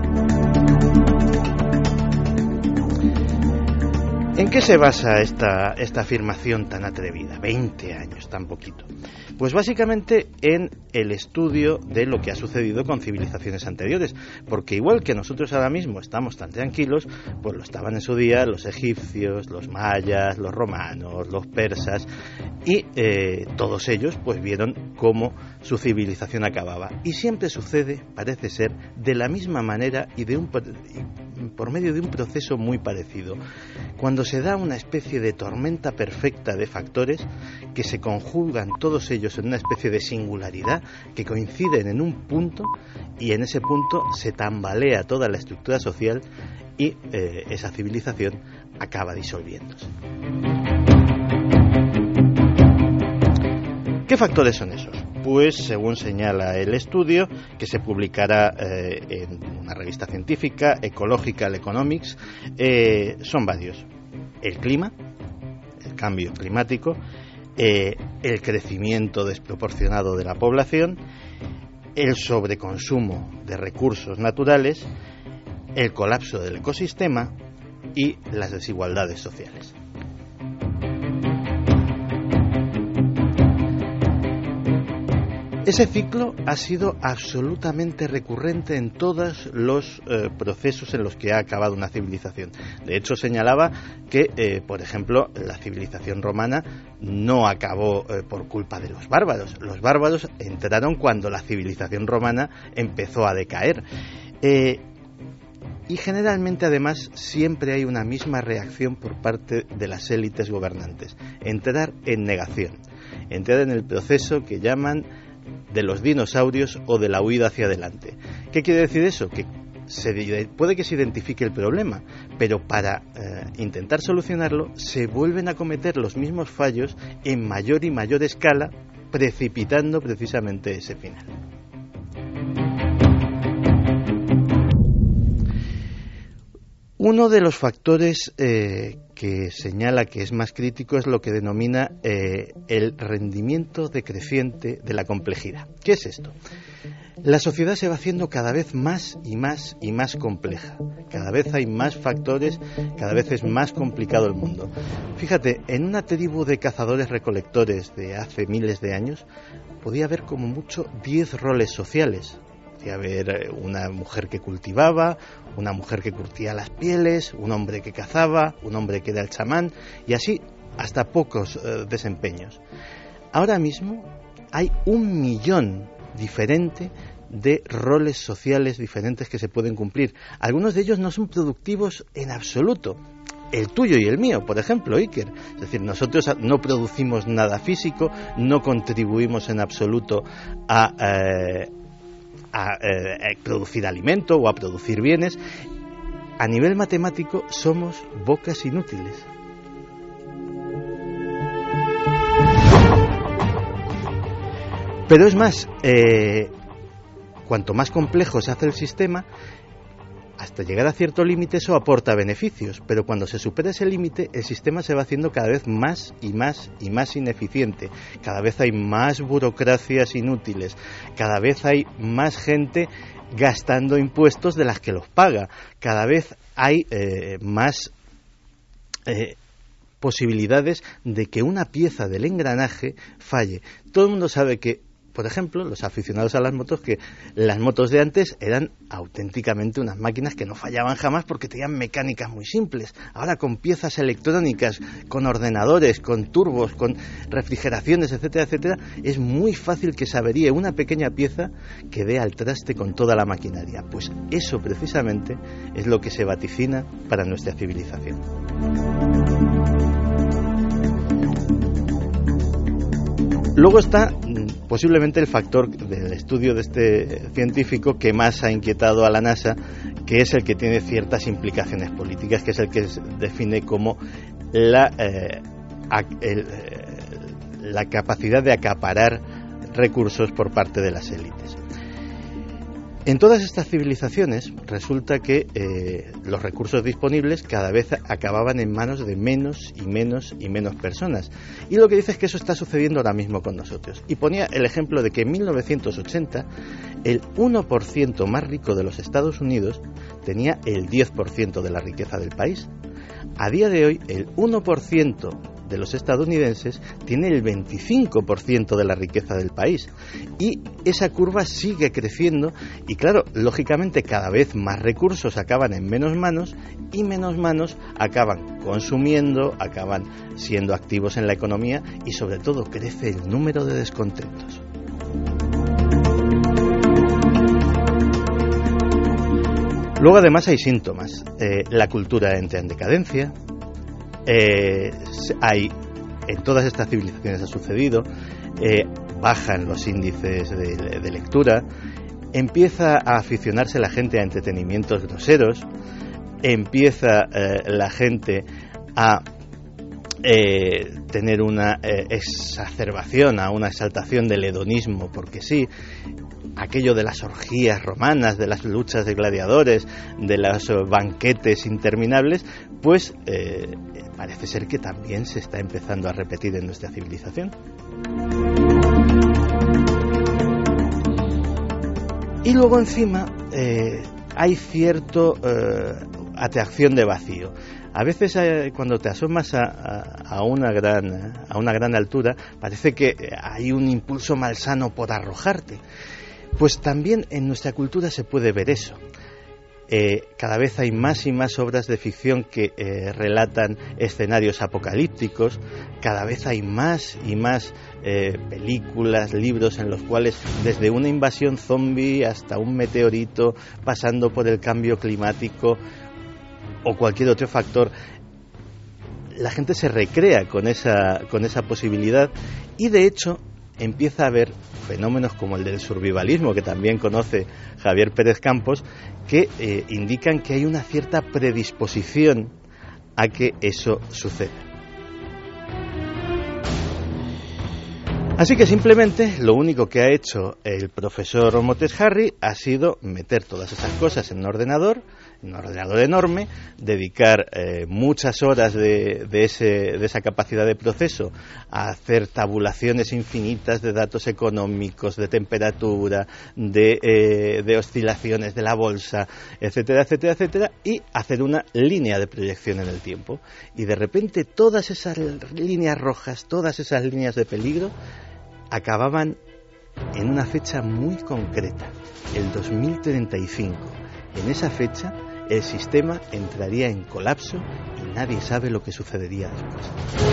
¿En qué se basa esta afirmación tan atrevida? 20 años, tan poquito. Pues básicamente en el estudio de lo que ha sucedido con civilizaciones anteriores, porque igual que nosotros ahora mismo estamos tan tranquilos, pues lo estaban en su día los egipcios, los mayas, los romanos, los persas, y todos ellos pues vieron cómo su civilización acababa. Y siempre sucede, parece ser, de la misma manera y por medio de un proceso muy parecido. Cuando se da una especie de tormenta perfecta de factores que se conjugan todos ellos en una especie de singularidad, que coinciden en un punto, y en ese punto se tambalea toda la estructura social y esa civilización acaba disolviéndose. ¿Qué factores son esos? Pues, según señala el estudio, que se publicará en una revista científica, Ecological Economics, son varios. El clima, el cambio climático, el crecimiento desproporcionado de la población, el sobreconsumo de recursos naturales, el colapso del ecosistema y las desigualdades sociales. Ese ciclo ha sido absolutamente recurrente en todos los procesos en los que ha acabado una civilización. De hecho, señalaba que, por ejemplo, la civilización romana no acabó por culpa de los bárbaros. Los bárbaros entraron cuando la civilización romana empezó a decaer. Y generalmente, además, siempre hay una misma reacción por parte de las élites gobernantes: entrar en negación, entrar en el proceso que llaman de los dinosaurios o de la huida hacia adelante. ¿Qué quiere decir eso? Que puede que se identifique el problema, pero para intentar solucionarlo se vuelven a cometer los mismos fallos en mayor y mayor escala, precipitando precisamente ese final. Uno de los factores que señala que es más crítico es lo que denomina el rendimiento decreciente de la complejidad. ¿Qué es esto? La sociedad se va haciendo cada vez más y más y más compleja. Cada vez hay más factores, cada vez es más complicado el mundo. Fíjate, en una tribu de cazadores-recolectores de hace miles de años, podía haber como mucho 10 roles sociales. Podía haber una mujer que cultivaba, una mujer que curtía las pieles, un hombre que cazaba, un hombre que era el chamán, y así hasta pocos desempeños. Ahora mismo hay 1 millón diferente de roles sociales diferentes que se pueden cumplir. Algunos de ellos no son productivos en absoluto. El tuyo y el mío, por ejemplo, Iker. Es decir, nosotros no producimos nada físico, no contribuimos en absoluto a producir alimento o a producir bienes. A nivel matemático somos bocas inútiles. Pero es más, cuanto más complejo se hace el sistema, hasta llegar a cierto límite eso aporta beneficios, pero cuando se supera ese límite el sistema se va haciendo cada vez más y más y más ineficiente. Cada vez hay más burocracias inútiles, cada vez hay más gente gastando impuestos de las que los paga, cada vez hay más posibilidades de que una pieza del engranaje falle. Todo el mundo sabe que, por ejemplo, los aficionados a las motos, que las motos de antes eran auténticamente unas máquinas que no fallaban jamás porque tenían mecánicas muy simples. Ahora, con piezas electrónicas, con ordenadores, con turbos, con refrigeraciones, etcétera, etcétera, es muy fácil que se averíe una pequeña pieza que dé al traste con toda la maquinaria. Pues eso precisamente es lo que se vaticina para nuestra civilización. Luego está posiblemente el factor del estudio de este científico que más ha inquietado a la NASA, que es el que tiene ciertas implicaciones políticas, que es el que se define como la capacidad de acaparar recursos por parte de las élites. En todas estas civilizaciones resulta que los recursos disponibles cada vez acababan en manos de menos y menos y menos personas. Y lo que dice es que eso está sucediendo ahora mismo con nosotros. Y ponía el ejemplo de que en 1980 el 1% más rico de los Estados Unidos tenía el 10% de la riqueza del país. A día de hoy el 1% de los estadounidenses tiene el 25% de la riqueza del país, y esa curva sigue creciendo y claro, lógicamente cada vez más recursos acaban en menos manos y menos manos acaban consumiendo, acaban siendo activos en la economía y sobre todo crece el número de descontentos. Luego además hay síntomas. La cultura entra en decadencia. En todas estas civilizaciones ha sucedido, bajan los índices de lectura, empieza a aficionarse la gente a entretenimientos groseros, empieza la gente a tener una exacerbación, a una exaltación del hedonismo, porque sí, aquello de las orgías romanas, de las luchas de gladiadores, de los banquetes interminables, pues parece ser que también se está empezando a repetir en nuestra civilización. Y luego encima hay cierto atracción de vacío. A veces cuando te asomas a una gran altura, parece que hay un impulso malsano por arrojarte. Pues también en nuestra cultura se puede ver eso. Cada vez hay más y más obras de ficción que relatan escenarios apocalípticos, cada vez hay más y más películas, libros en los cuales desde una invasión zombie hasta un meteorito, pasando por el cambio climático o cualquier otro factor, la gente se recrea con esa posibilidad y de hecho empieza a haber fenómenos como el del survivalismo, que también conoce Javier Pérez Campos, que indican que hay una cierta predisposición a que eso suceda. Así que simplemente lo único que ha hecho el profesor Motes Harry ha sido meter todas esas cosas en un ordenador enorme, dedicar muchas horas de esa capacidad de proceso a hacer tabulaciones infinitas de datos económicos, de temperatura, de oscilaciones de la bolsa, etcétera, etcétera, etcétera, y hacer una línea de proyección en el tiempo. Y de repente todas esas líneas rojas, todas esas líneas de peligro, acababan en una fecha muy concreta, el 2035. En esa fecha el sistema entraría en colapso y nadie sabe lo que sucedería después.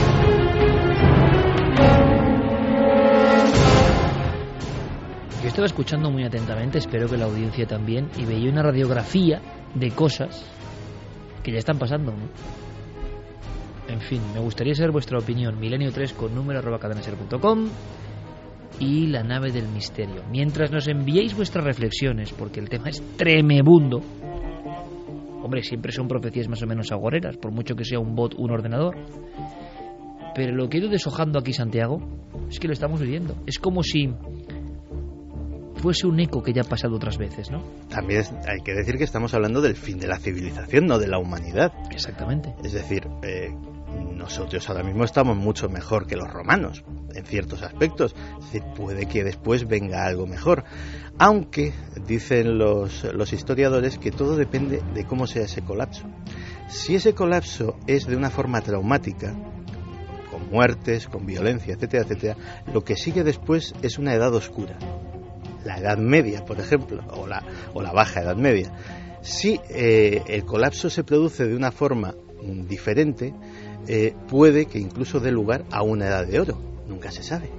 Yo estaba escuchando muy atentamente, espero que la audiencia también, y veía una radiografía de cosas que ya están pasando, ¿no? En fin, me gustaría saber vuestra opinión. Milenio3 con número@cadenaser.com y la nave del misterio. Mientras nos enviéis vuestras reflexiones, porque el tema es tremebundo. Hombre, siempre son profecías más o menos agoreras, por mucho que sea un bot, un ordenador. Pero lo que he ido deshojando aquí, Santiago, es que lo estamos viviendo. Es como si fuese un eco que ya ha pasado otras veces, ¿no? También hay que decir que estamos hablando del fin de la civilización, no de la humanidad. Exactamente. Es decir, nosotros ahora mismo estamos mucho mejor que los romanos, en ciertos aspectos. Es decir, puede que después venga algo mejor. Aunque dicen los historiadores que todo depende de cómo sea ese colapso. Si ese colapso es de una forma traumática, con muertes, con violencia, etcétera, etcétera, lo que sigue después es una edad oscura. La Edad Media, por ejemplo, o la Baja Edad Media. Si el colapso se produce de una forma diferente, puede que incluso dé lugar a una Edad de Oro. Nunca se sabe.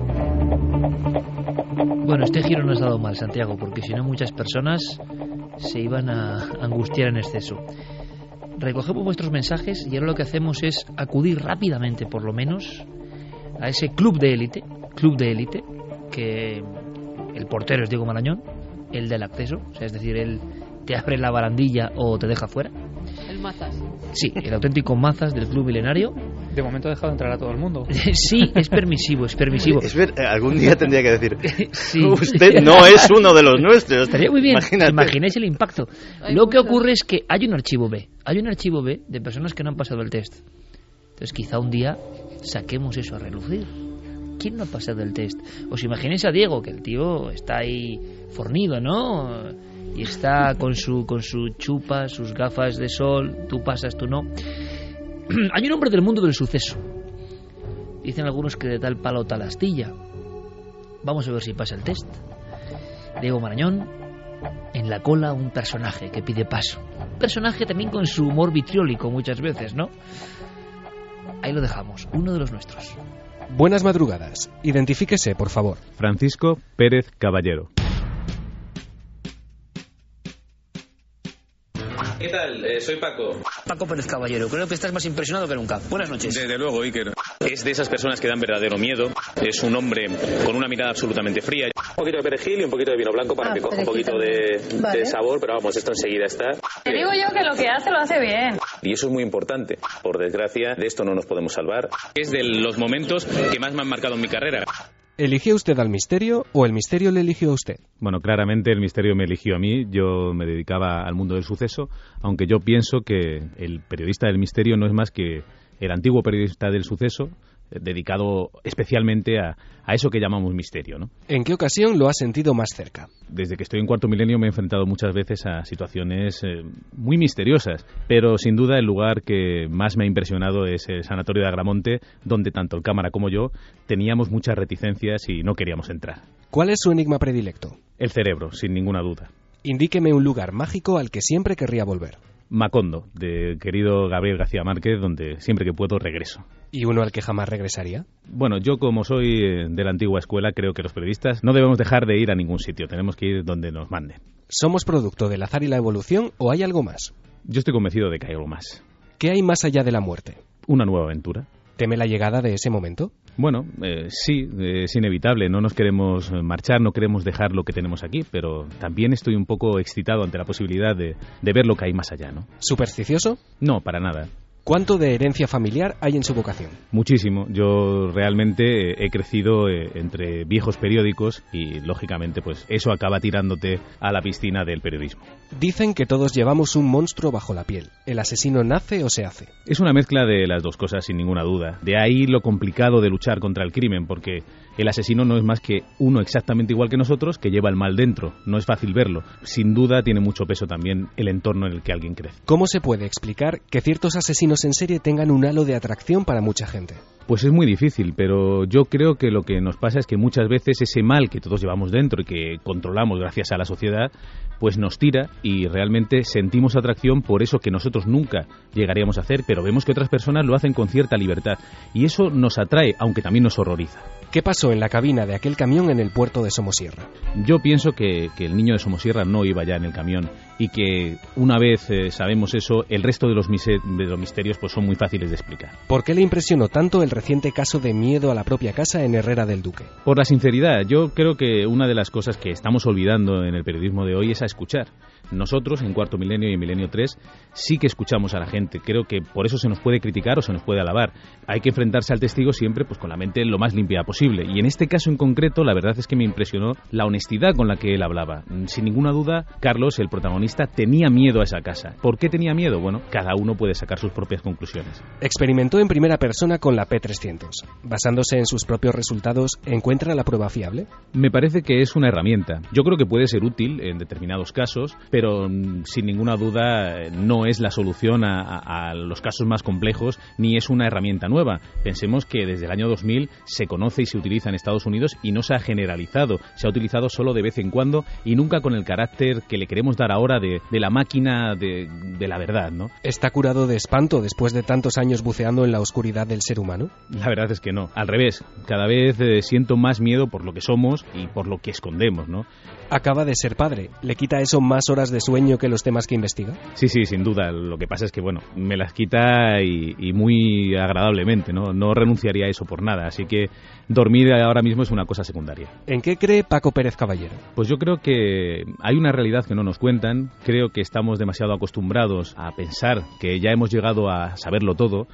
Bueno, este giro no has dado mal, Santiago, porque si no muchas personas se iban a angustiar en exceso. Recogemos vuestros mensajes y ahora lo que hacemos es acudir rápidamente, por lo menos, a ese club de élite, que el portero es Diego Marañón, el del acceso, o sea, es decir, él te abre la barandilla o te deja fuera. El Mazas. Sí, el auténtico Mazas del Club Milenario. De momento ha dejado entrar a todo el mundo. Sí, es permisivo. Algún día tendría que decir, sí. Usted no es uno de los nuestros. Estaría muy bien, Imagínate. Imagináis el impacto. Lo que ocurre es que hay un archivo B de personas que no han pasado el test. Entonces quizá un día saquemos eso a relucir. ¿Quién no ha pasado el test? Os imagináis a Diego, que el tío está ahí fornido, ¿no? Y está con su chupa, sus gafas de sol, tú pasas, tú no. Hay un hombre del mundo del suceso. Dicen algunos que de tal palo tal astilla. Vamos a ver si pasa el test. Diego Marañón, en la cola un personaje que pide paso. Un personaje también con su humor vitriólico muchas veces, ¿no? Ahí lo dejamos, uno de los nuestros. Buenas madrugadas. Identifíquese, por favor. Francisco Pérez Caballero. ¿Qué tal? Soy Paco. Paco Pérez Caballero, creo que estás más impresionado que nunca. Buenas noches. Desde luego, Iker. Es de esas personas que dan verdadero miedo. Es un hombre con una mirada absolutamente fría. Un poquito de perejil y un poquito de vino blanco para que coja un poquito de sabor, pero vamos, esto enseguida está. Te digo yo que lo que hace lo hace bien. Y eso es muy importante. Por desgracia, de esto no nos podemos salvar. Es de los momentos que más me han marcado en mi carrera. ¿Eligió usted al misterio o el misterio le eligió a usted? Bueno, claramente el misterio me eligió a mí. Yo me dedicaba al mundo del suceso, aunque yo pienso que el periodista del misterio no es más que el antiguo periodista del suceso, dedicado especialmente a eso que llamamos misterio, ¿no? ¿En qué ocasión lo ha sentido más cerca? Desde que estoy en Cuarto Milenio me he enfrentado muchas veces a situaciones muy misteriosas, pero sin duda el lugar que más me ha impresionado es el Sanatorio de Agramonte, donde tanto el cámara como yo teníamos muchas reticencias y no queríamos entrar. ¿Cuál es su enigma predilecto? El cerebro, sin ninguna duda. Indíqueme un lugar mágico al que siempre querría volver. Macondo, de querido Gabriel García Márquez, donde siempre que puedo regreso. ¿Y uno al que jamás regresaría? Bueno, yo como soy de la antigua escuela, creo que los periodistas no debemos dejar de ir a ningún sitio, tenemos que ir donde nos manden. ¿Somos producto del azar y la evolución o hay algo más? Yo estoy convencido de que hay algo más. ¿Qué hay más allá de la muerte? Una nueva aventura. ¿Teme la llegada de ese momento? Bueno, sí, es inevitable, no nos queremos marchar, no queremos dejar lo que tenemos aquí, pero también estoy un poco excitado ante la posibilidad de ver lo que hay más allá, ¿no? ¿Supersticioso? No, para nada. ¿Cuánto de herencia familiar hay en su vocación? Muchísimo. Yo realmente he crecido entre viejos periódicos y, lógicamente, pues eso acaba tirándote a la piscina del periodismo. Dicen que todos llevamos un monstruo bajo la piel. ¿El asesino nace o se hace? Es una mezcla de las dos cosas, sin ninguna duda. De ahí lo complicado de luchar contra el crimen, porque el asesino no es más que uno exactamente igual que nosotros que lleva el mal dentro. No es fácil verlo. Sin duda tiene mucho peso también el entorno en el que alguien crece. ¿Cómo se puede explicar que ciertos asesinos en serie tengan un halo de atracción para mucha gente? Pues es muy difícil, pero yo creo que lo que nos pasa es que muchas veces ese mal que todos llevamos dentro y que controlamos gracias a la sociedad, pues nos tira y realmente sentimos atracción por eso que nosotros nunca llegaríamos a hacer, pero vemos que otras personas lo hacen con cierta libertad y eso nos atrae, aunque también nos horroriza. ¿Qué pasó en la cabina de aquel camión en el puerto de Somosierra? Yo pienso que el niño de Somosierra no iba ya en el camión y que una vez sabemos eso, el resto de los misterios pues son muy fáciles de explicar. ¿Por qué le impresionó tanto el reciente caso de miedo a la propia casa en Herrera del Duque? Por la sinceridad. Yo creo que una de las cosas que estamos olvidando en el periodismo de hoy es a escuchar. Nosotros, en Cuarto Milenio y en Milenio 3, sí que escuchamos a la gente. Creo que por eso se nos puede criticar o se nos puede alabar. Hay que enfrentarse al testigo siempre pues con la mente lo más limpia posible. Y en este caso en concreto, la verdad es que me impresionó la honestidad con la que él hablaba. Sin ninguna duda, Carlos, el protagonista, tenía miedo a esa casa. ¿Por qué tenía miedo? Bueno, cada uno puede sacar sus propias conclusiones. Experimentó en primera persona con la P300. Basándose en sus propios resultados, ¿encuentra la prueba fiable? Me parece que es una herramienta. Yo creo que puede ser útil en determinados casos, pero sin ninguna duda no es la solución a los casos más complejos, ni es una herramienta nueva. Pensemos que desde el año 2000 se conoce y se utiliza en Estados Unidos y no se ha generalizado. Se ha utilizado solo de vez en cuando y nunca con el carácter que le queremos dar ahora de la máquina de la verdad, ¿no? ¿Está curado de espanto después de tantos años buceando en la oscuridad del ser humano? La verdad es que no. Al revés, cada vez siento más miedo por lo que somos y por lo que escondemos, ¿no? Acaba de ser padre. ¿Le quita eso más horas de sueño que los temas que investiga? Sí, sin duda. Lo que pasa es que, bueno, me las quita y muy agradablemente, ¿no? No renunciaría a eso por nada. Así que dormir ahora mismo es una cosa secundaria. ¿En qué cree Paco Pérez Caballero? Pues yo creo que hay una realidad que no nos cuentan. Creo que estamos demasiado acostumbrados a pensar que ya hemos llegado a saberlo todo.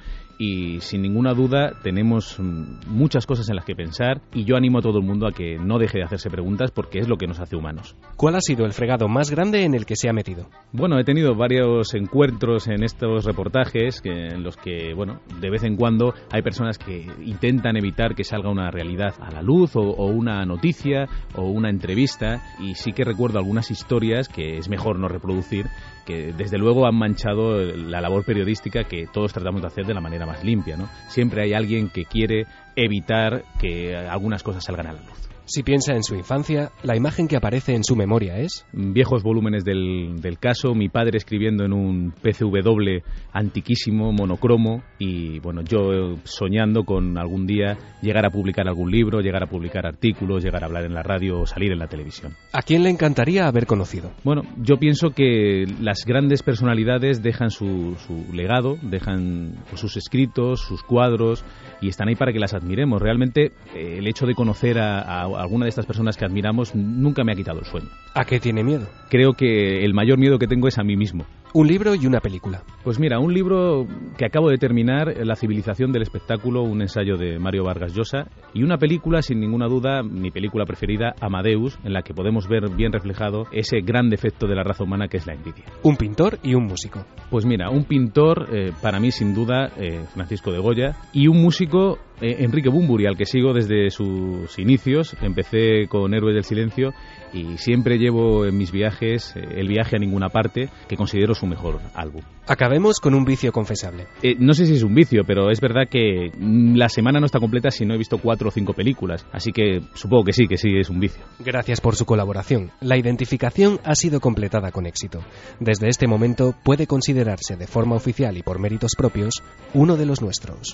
Y sin ninguna duda tenemos muchas cosas en las que pensar y yo animo a todo el mundo a que no deje de hacerse preguntas porque es lo que nos hace humanos. ¿Cuál ha sido el fregado más grande en el que se ha metido? Bueno, he tenido varios encuentros en estos reportajes en los que, bueno, de vez en cuando hay personas que intentan evitar que salga una realidad a la luz o una noticia o una entrevista y sí que recuerdo algunas historias que es mejor no reproducir que desde luego han manchado la labor periodística que todos tratamos de hacer de la manera más limpia, ¿no? Siempre hay alguien que quiere evitar que algunas cosas salgan a la luz. Si piensa en su infancia, la imagen que aparece en su memoria es... Viejos volúmenes del caso, mi padre escribiendo en un PCW antiquísimo, monocromo, y bueno, yo soñando con algún día llegar a publicar algún libro, llegar a publicar artículos, llegar a hablar en la radio o salir en la televisión. ¿A quién le encantaría haber conocido? Bueno, yo pienso que las grandes personalidades dejan su legado, dejan sus escritos, sus cuadros, y están ahí para que las admiremos. Realmente el hecho de conocer a alguna de estas personas que admiramos nunca me ha quitado el sueño. ¿A qué tiene miedo? Creo que el mayor miedo que tengo es a mí mismo. Un libro y una película. Pues mira, un libro que acabo de terminar, La civilización del espectáculo, un ensayo de Mario Vargas Llosa, y una película, sin ninguna duda, mi película preferida, Amadeus, en la que podemos ver bien reflejado ese gran defecto de la raza humana que es la envidia. Un pintor y un músico. Pues mira, un pintor, para mí sin duda, Francisco de Goya, y un músico, Enrique Bunbury, al que sigo desde sus inicios. Empecé con Héroes del Silencio y siempre llevo en mis viajes El viaje a ninguna parte, que considero su mejor álbum. Acabemos con un vicio confesable. No sé si es un vicio, pero es verdad que la semana no está completa si no he visto 4 o 5 películas, así que supongo que sí es un vicio. Gracias por su colaboración. La identificación ha sido completada con éxito. Desde este momento puede considerarse de forma oficial y por méritos propios uno de los nuestros.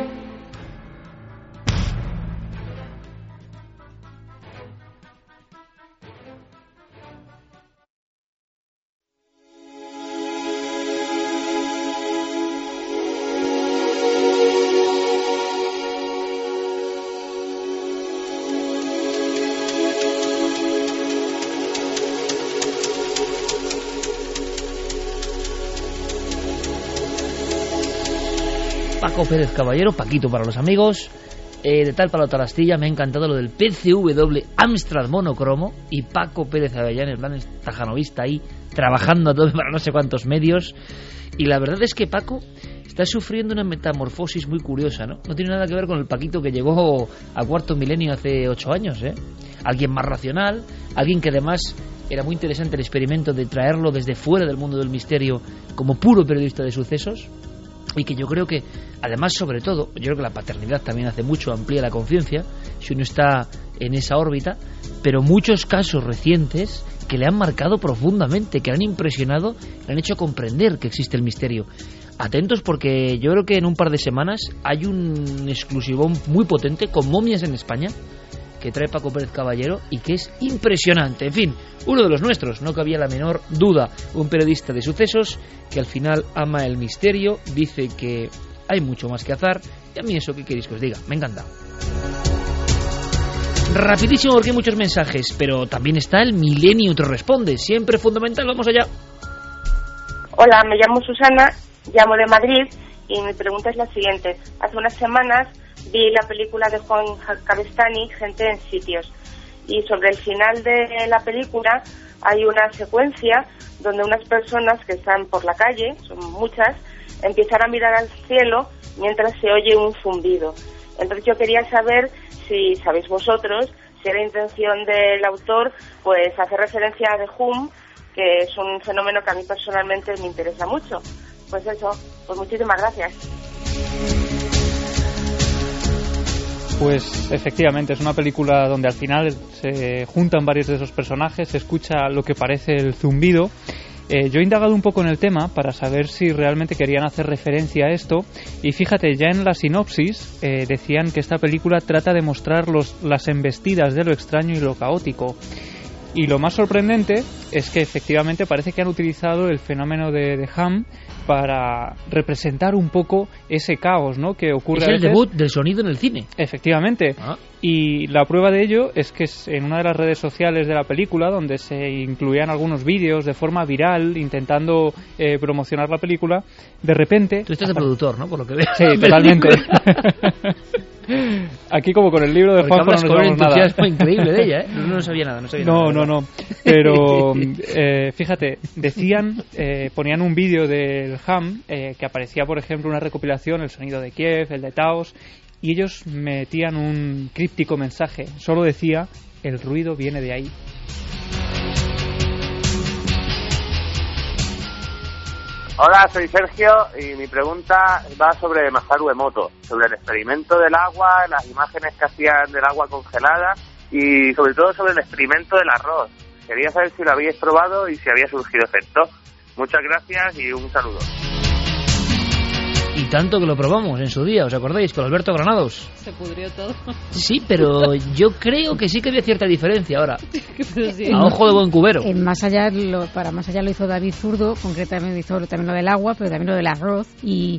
Paco Pérez Caballero, Paquito para los amigos, de tal palo tal astilla. Me ha encantado lo del PCW Amstrad monocromo y Paco Pérez Avellán, en plan tajanovista ahí, trabajando a todo para no sé cuántos medios. Y la verdad es que Paco está sufriendo una metamorfosis muy curiosa, ¿no? No tiene nada que ver con el Paquito que llegó a cuarto milenio hace 8 años, ¿eh? Alguien más racional, alguien que además era muy interesante el experimento de traerlo desde fuera del mundo del misterio como puro periodista de sucesos. Y que yo creo que, además, sobre todo, yo creo que la paternidad también hace mucho, amplía la conciencia, si uno está en esa órbita, pero muchos casos recientes que le han marcado profundamente, que le han impresionado, le han hecho comprender que existe el misterio. Atentos porque yo creo que en un par de semanas hay un exclusivón muy potente con momias en España, que trae Paco Pérez Caballero y que es impresionante. En fin, uno de los nuestros, no cabía la menor duda. Un periodista de sucesos que al final ama el misterio, dice que hay mucho más que azar, y a mí eso, ¿qué queréis que os diga? Me encanta. Rapidísimo porque hay muchos mensajes, pero también está el Milenio te responde, siempre fundamental. Vamos allá. Hola, me llamo Susana, llamo de Madrid y mi pregunta es la siguiente. Hace unas semanas vi la película de Juan Cabestany, Gente en sitios, y sobre el final de la película hay una secuencia donde unas personas que están por la calle, son muchas, empiezan a mirar al cielo mientras se oye un zumbido. Entonces yo quería saber si sabéis vosotros si era intención del autor pues hacer referencia a The Hum, que es un fenómeno que a mí personalmente me interesa mucho. Pues eso, pues muchísimas gracias. Pues efectivamente, es una película donde al final se juntan varios de esos personajes, se escucha lo que parece el zumbido. Yo he indagado un poco en el tema para saber si realmente querían hacer referencia a esto, y fíjate, ya en la sinopsis decían que esta película trata de mostrar las embestidas de lo extraño y lo caótico. Y lo más sorprendente es que efectivamente parece que han utilizado el fenómeno de Ham para representar un poco ese caos, ¿no?, que ocurre es a el veces. debut del sonido en el cine. Efectivamente. Y la prueba de ello es que en una de las redes sociales de la película, donde se incluían algunos vídeos de forma viral intentando promocionar la película, de repente... Tú estás de productor, ¿no?, por lo que veo. Sí, totalmente. Aquí, como con el libro de Juanjo, no nos sabemos nada. Entusiasmo increíble de ella, ¿eh? No sabía nada. No. Pero fíjate, decían, ponían un vídeo del Ham que aparecía, por ejemplo, una recopilación, el sonido de Kiev, el de Taos, y ellos metían un críptico mensaje. Solo decía: el ruido viene de ahí. Hola, soy Sergio y mi pregunta va sobre Masaru Emoto, sobre el experimento del agua, las imágenes que hacían del agua congelada y sobre todo sobre el experimento del arroz. Quería saber si lo habíais probado y si había surgido efecto. Muchas gracias y un saludo. Y tanto que lo probamos en su día, ¿os acordáis? Con Alberto Granados. Se pudrió todo. Sí, pero yo creo que sí que había cierta diferencia ahora. Sí. A ojo de buen cubero. Más allá lo hizo David Zurdo, concretamente hizo también lo del agua, pero también lo del arroz. Y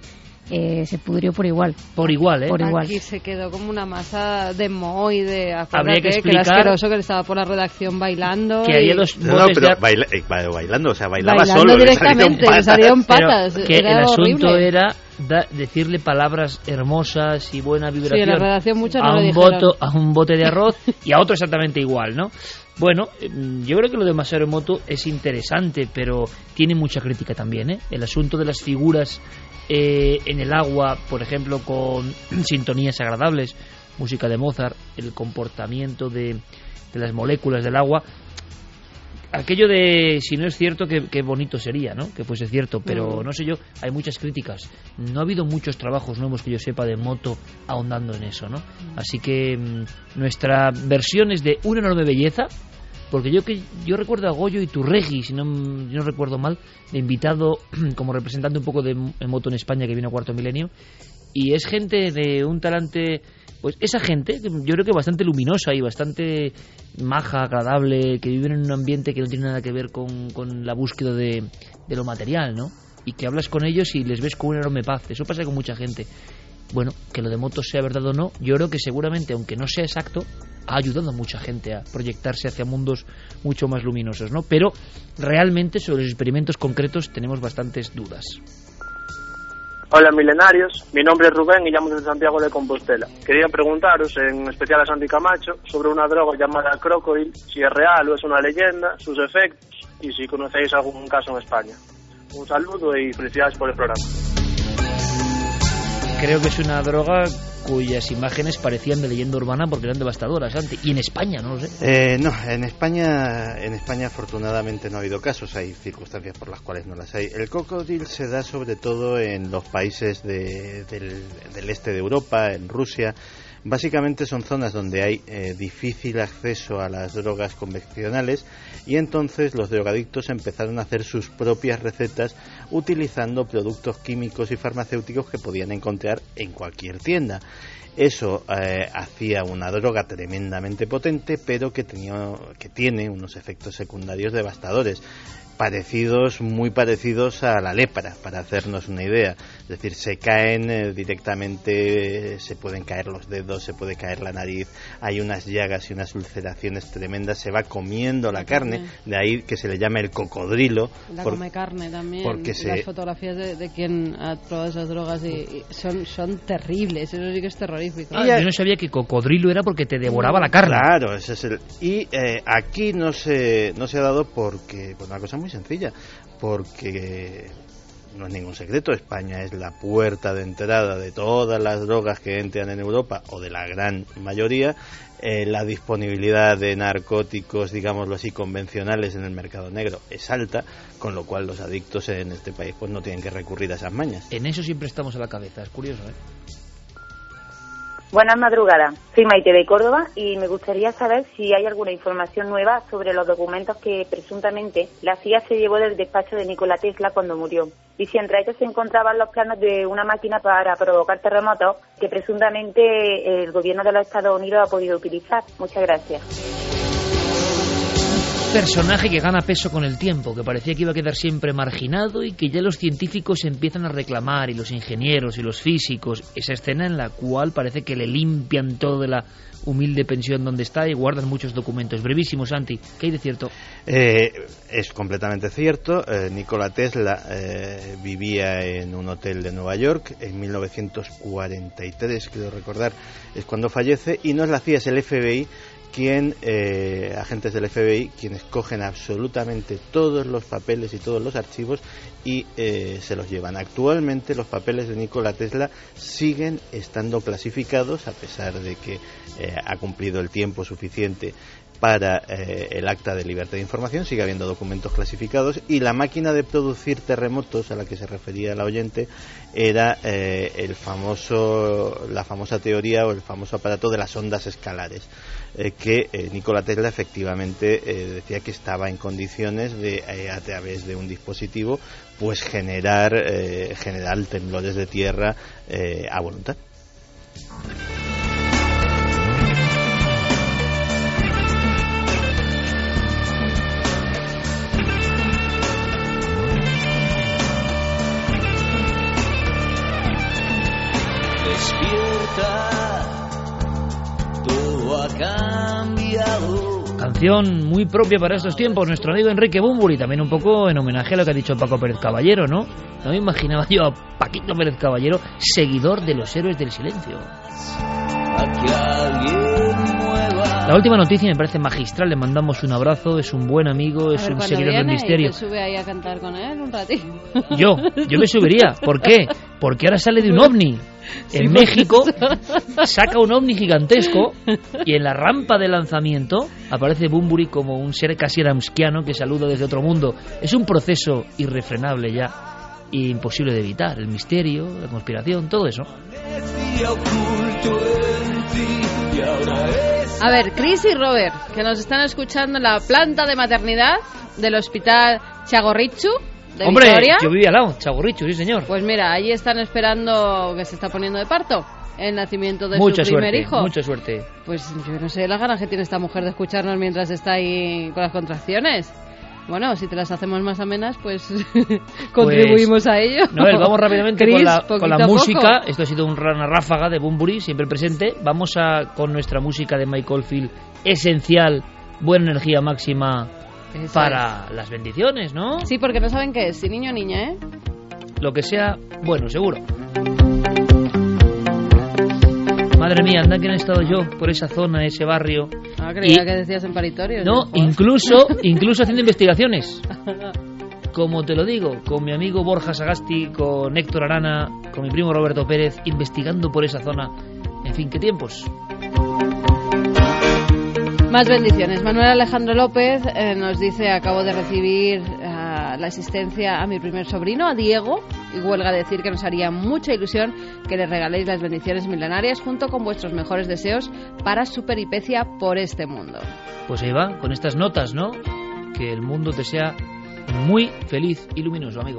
se pudrió por igual. Por igual, ¿eh? Por igual. Aquí se quedó como una masa de moho y de... Habría que explicar... que era asqueroso, que estaba por la redacción bailando. Que había dos botes de... bailando, o sea, bailaba solo. Directamente, le salieron patas. Pero que era el asunto horrible. era decirle palabras hermosas y buena vibración. Sí, en la redacción muchas no a, lo un dijeron. a un bote de arroz y a otro exactamente igual, ¿no? Bueno, yo creo que lo de Masaru Emoto es interesante, pero tiene mucha crítica también, ¿eh? El asunto de las figuras en el agua, por ejemplo, con sintonías agradables, música de Mozart, el comportamiento de las moléculas del agua, aquello de si no es cierto qué bonito sería, ¿no? Que fuese cierto, pero no sé yo, hay muchas críticas. No ha habido muchos trabajos nuevos que yo sepa de Emoto ahondando en eso, ¿no? Así que nuestra versión es de una enorme belleza, porque yo recuerdo a Goyo Iturregui, si no recuerdo mal, de invitado como representante un poco de Emoto en España, que vino a Cuarto Milenio, y es gente de un talante, pues esa gente, yo creo que bastante luminosa y bastante maja, agradable, que viven en un ambiente que no tiene nada que ver con la búsqueda de lo material, ¿no? Y que hablas con ellos y les ves con una enorme paz. Eso pasa con mucha gente. Bueno, que lo de Emoto sea verdad o no, yo creo que seguramente, aunque no sea exacto, ha ayudado a mucha gente a proyectarse hacia mundos mucho más luminosos, ¿no? Pero realmente sobre los experimentos concretos tenemos bastantes dudas. Hola milenarios, mi nombre es Rubén y llamo desde Santiago de Compostela. Quería preguntaros, en especial a Santi Camacho, sobre una droga llamada Crocodile, si es real o es una leyenda, sus efectos y si conocéis algún caso en España. Un saludo y felicidades por el programa. Creo que es una droga cuyas imágenes parecían de leyenda urbana porque eran devastadoras, Santi. Y en España, no lo sé. No, en España afortunadamente no ha habido casos, hay circunstancias por las cuales no las hay. El cocodrilo se da sobre todo en los países del este de Europa, en Rusia. Básicamente son zonas donde hay difícil acceso a las drogas convencionales y entonces los drogadictos empezaron a hacer sus propias recetas utilizando productos químicos y farmacéuticos que podían encontrar en cualquier tienda. Eso hacía una droga tremendamente potente, pero que tiene unos efectos secundarios devastadores, muy parecidos a la lepra, para hacernos una idea. Es decir, se caen directamente, se pueden caer los dedos, se puede caer la nariz, hay unas llagas y unas ulceraciones tremendas, se va comiendo la carne, de ahí que se le llama el cocodrilo. Come carne también, porque las fotografías de quien ha probado esas drogas y son terribles, eso sí que es terrorífico. Yo no sabía que cocodrilo era porque te devoraba la carne. Claro, ese es y aquí no se ha dado porque, por una cosa muy sencilla, porque no es ningún secreto, España es la puerta de entrada de todas las drogas que entran en Europa, o de la gran mayoría. La disponibilidad de narcóticos, digámoslo así, convencionales en el mercado negro es alta, con lo cual los adictos en este país pues no tienen que recurrir a esas mañas. En eso siempre estamos a la cabeza, es curioso, ¿eh? Buenas madrugadas, soy Maite de Córdoba y me gustaría saber si hay alguna información nueva sobre los documentos que presuntamente la CIA se llevó del despacho de Nikola Tesla cuando murió, y si entre ellos se encontraban los planos de una máquina para provocar terremotos que presuntamente el gobierno de los Estados Unidos ha podido utilizar. Muchas gracias. Personaje que gana peso con el tiempo, que parecía que iba a quedar siempre marginado y que ya los científicos empiezan a reclamar, y los ingenieros y los físicos, esa escena en la cual parece que le limpian todo de la humilde pensión donde está y guardan muchos documentos. Brevísimo, Santi, ¿qué hay de cierto? Es completamente cierto. Nikola Tesla vivía en un hotel de Nueva York en 1943, creo recordar, es cuando fallece, y no es la CIA, es el FBI agentes del FBI, quienes cogen absolutamente todos los papeles y todos los archivos y se los llevan. Actualmente los papeles de Nikola Tesla siguen estando clasificados, a pesar de que ha cumplido el tiempo suficiente para el acta de libertad de información, sigue habiendo documentos clasificados, y la máquina de producir terremotos a la que se refería la oyente era la famosa teoría o el famoso aparato de las ondas escalares, que Nikola Tesla efectivamente decía que estaba en condiciones de, a través de un dispositivo, pues generar temblores de tierra a voluntad. todo ha cambiado. Canción muy propia para estos tiempos, nuestro amigo Enrique Bunbury, también un poco en homenaje a lo que ha dicho Paco Pérez Caballero, ¿no? No me imaginaba yo a Paquito Pérez Caballero, seguidor de los Héroes del Silencio. La última noticia me parece magistral, le mandamos un abrazo, es un buen amigo, es un seguidor del misterio. ¿Y te sube ahí a cantar con él un ratito? Yo me subiría, ¿por qué? Porque ahora sale de un ovni. En México saca un ovni gigantesco y en la rampa de lanzamiento aparece Bunbury como un ser casi ramskiano que saluda desde otro mundo. Es un proceso irrefrenable ya, imposible de evitar. El misterio, la conspiración, todo eso. A ver, Chris y Robert, que nos están escuchando en la planta de maternidad del hospital Txagorritxu de Hombre, Vitoria. yo vivía al lado, Txagorritxu, sí señor. Pues mira, allí están esperando que se está poniendo de parto el nacimiento de Mucha su primer suerte, hijo. mucha suerte. Pues yo no sé las ganas que tiene esta mujer de escucharnos mientras está ahí con las contracciones. Bueno, si te las hacemos más amenas, pues contribuimos a ello. No, vamos rápidamente Chris, con la música. poco. Esto ha sido una ráfaga de Bunbury, siempre presente. Vamos con nuestra música de Michael Field, esencial, buena energía máxima Eso para las bendiciones, ¿no? Sí, porque no saben qué es, si niño o niña, ¿eh? Lo que sea, bueno, seguro. Madre mía, anda que no he estado yo por esa zona, ese barrio. Ah, creía que decías en paritorios. No, incluso haciendo investigaciones. Como te lo digo, con mi amigo Borja Sagasti, con Héctor Arana, con mi primo Roberto Pérez, investigando por esa zona. En fin, ¿qué tiempos? Más bendiciones. Manuel Alejandro López nos dice: acabo de recibir la asistencia a mi primer sobrino, a Diego, y huelga decir que nos haría mucha ilusión que le regaléis las bendiciones milenarias junto con vuestros mejores deseos para su peripecia por este mundo. Pues ahí va, con estas notas, ¿no? Que el mundo te sea muy feliz y luminoso, amigo.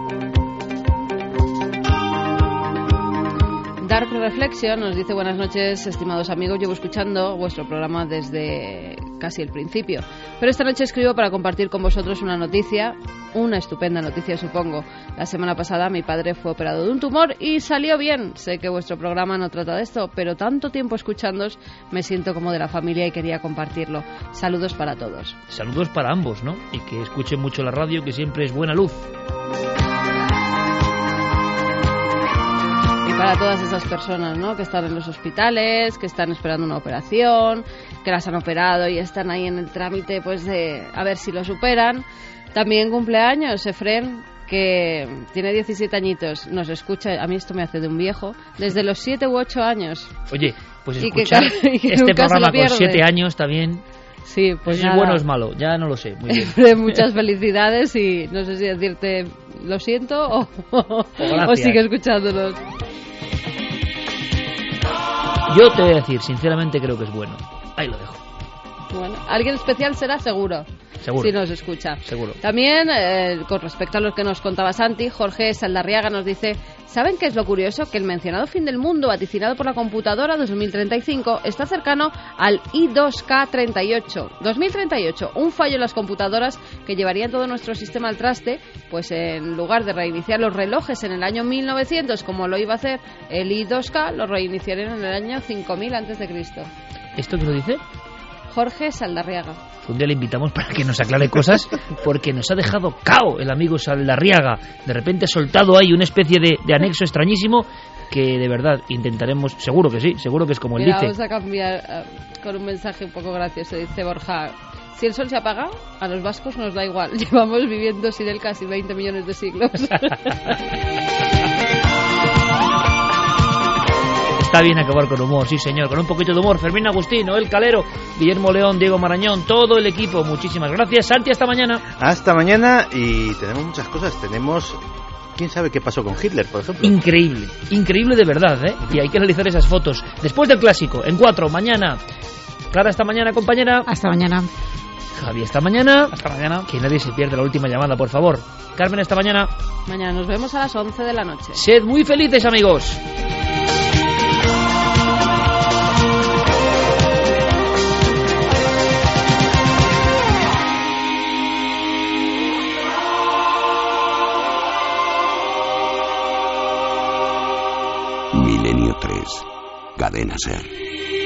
Dark Reflection nos dice: buenas noches, estimados amigos, llevo escuchando vuestro programa desde casi el principio, pero esta noche escribo para compartir con vosotros una noticia, una estupenda noticia supongo. La semana pasada mi padre fue operado de un tumor y salió bien. Sé que vuestro programa no trata de esto, pero tanto tiempo escuchándoos me siento como de la familia y quería compartirlo. Saludos para todos. Saludos para ambos, ¿no? Y que escuchen mucho la radio, que siempre es buena luz. Para todas esas personas, ¿no?, que están en los hospitales, que están esperando una operación, que las han operado y están ahí en el trámite, pues de a ver si lo superan. También cumpleaños Efren, que tiene 17 añitos, nos escucha, a mí esto me hace de un viejo, desde los 7 u 8 años. Oye, pues escuchar que este programa con 7 años también. Sí, pues ¿es bueno o es malo? Ya no lo sé. Muy bien. Muchas felicidades y no sé si decirte lo siento o sigue escuchándonos. Yo te voy a decir, sinceramente creo que es bueno. Ahí lo dejo. Bueno, alguien especial será seguro. Seguro. Si nos escucha. Seguro. También, con respecto a lo que nos contaba Santi, Jorge Saldarriaga nos dice: ¿saben qué es lo curioso? Que el mencionado fin del mundo, vaticinado por la computadora 2035, está cercano al I2K38. 2038, un fallo en las computadoras que llevaría todo nuestro sistema al traste, pues en lugar de reiniciar los relojes en el año 1900, como lo iba a hacer el I2K, lo reiniciarían en el año 5000 a.C. ¿Esto qué lo dice? Jorge Saldarriaga. Un día le invitamos para que nos aclare cosas, porque nos ha dejado cao el amigo Saldarriaga. De repente ha soltado ahí una especie de anexo extrañísimo que de verdad intentaremos, seguro que sí, seguro que es como él dice. Vamos a cambiar con un mensaje un poco gracioso. Dice Borja: si el sol se apaga, a los vascos nos da igual. Llevamos viviendo sin él casi 20 millones de siglos. Está bien acabar con humor, sí señor, con un poquito de humor. Fermín Agustín, Noel Calero, Guillermo León, Diego Marañón, todo el equipo, muchísimas gracias. Santi, hasta mañana. Hasta mañana, y tenemos muchas cosas. Tenemos, quién sabe qué pasó con Hitler, por ejemplo. Increíble, increíble de verdad, ¿eh? Y hay que analizar esas fotos. Después del clásico, en 4, mañana. Clara, hasta mañana, compañera. Hasta mañana. Javi, hasta mañana. Hasta mañana. Que nadie se pierda la última llamada, por favor. Carmen, hasta mañana. Mañana nos vemos a las 11 de la noche. Sed muy felices, amigos. Milenio 3. Cadena SER.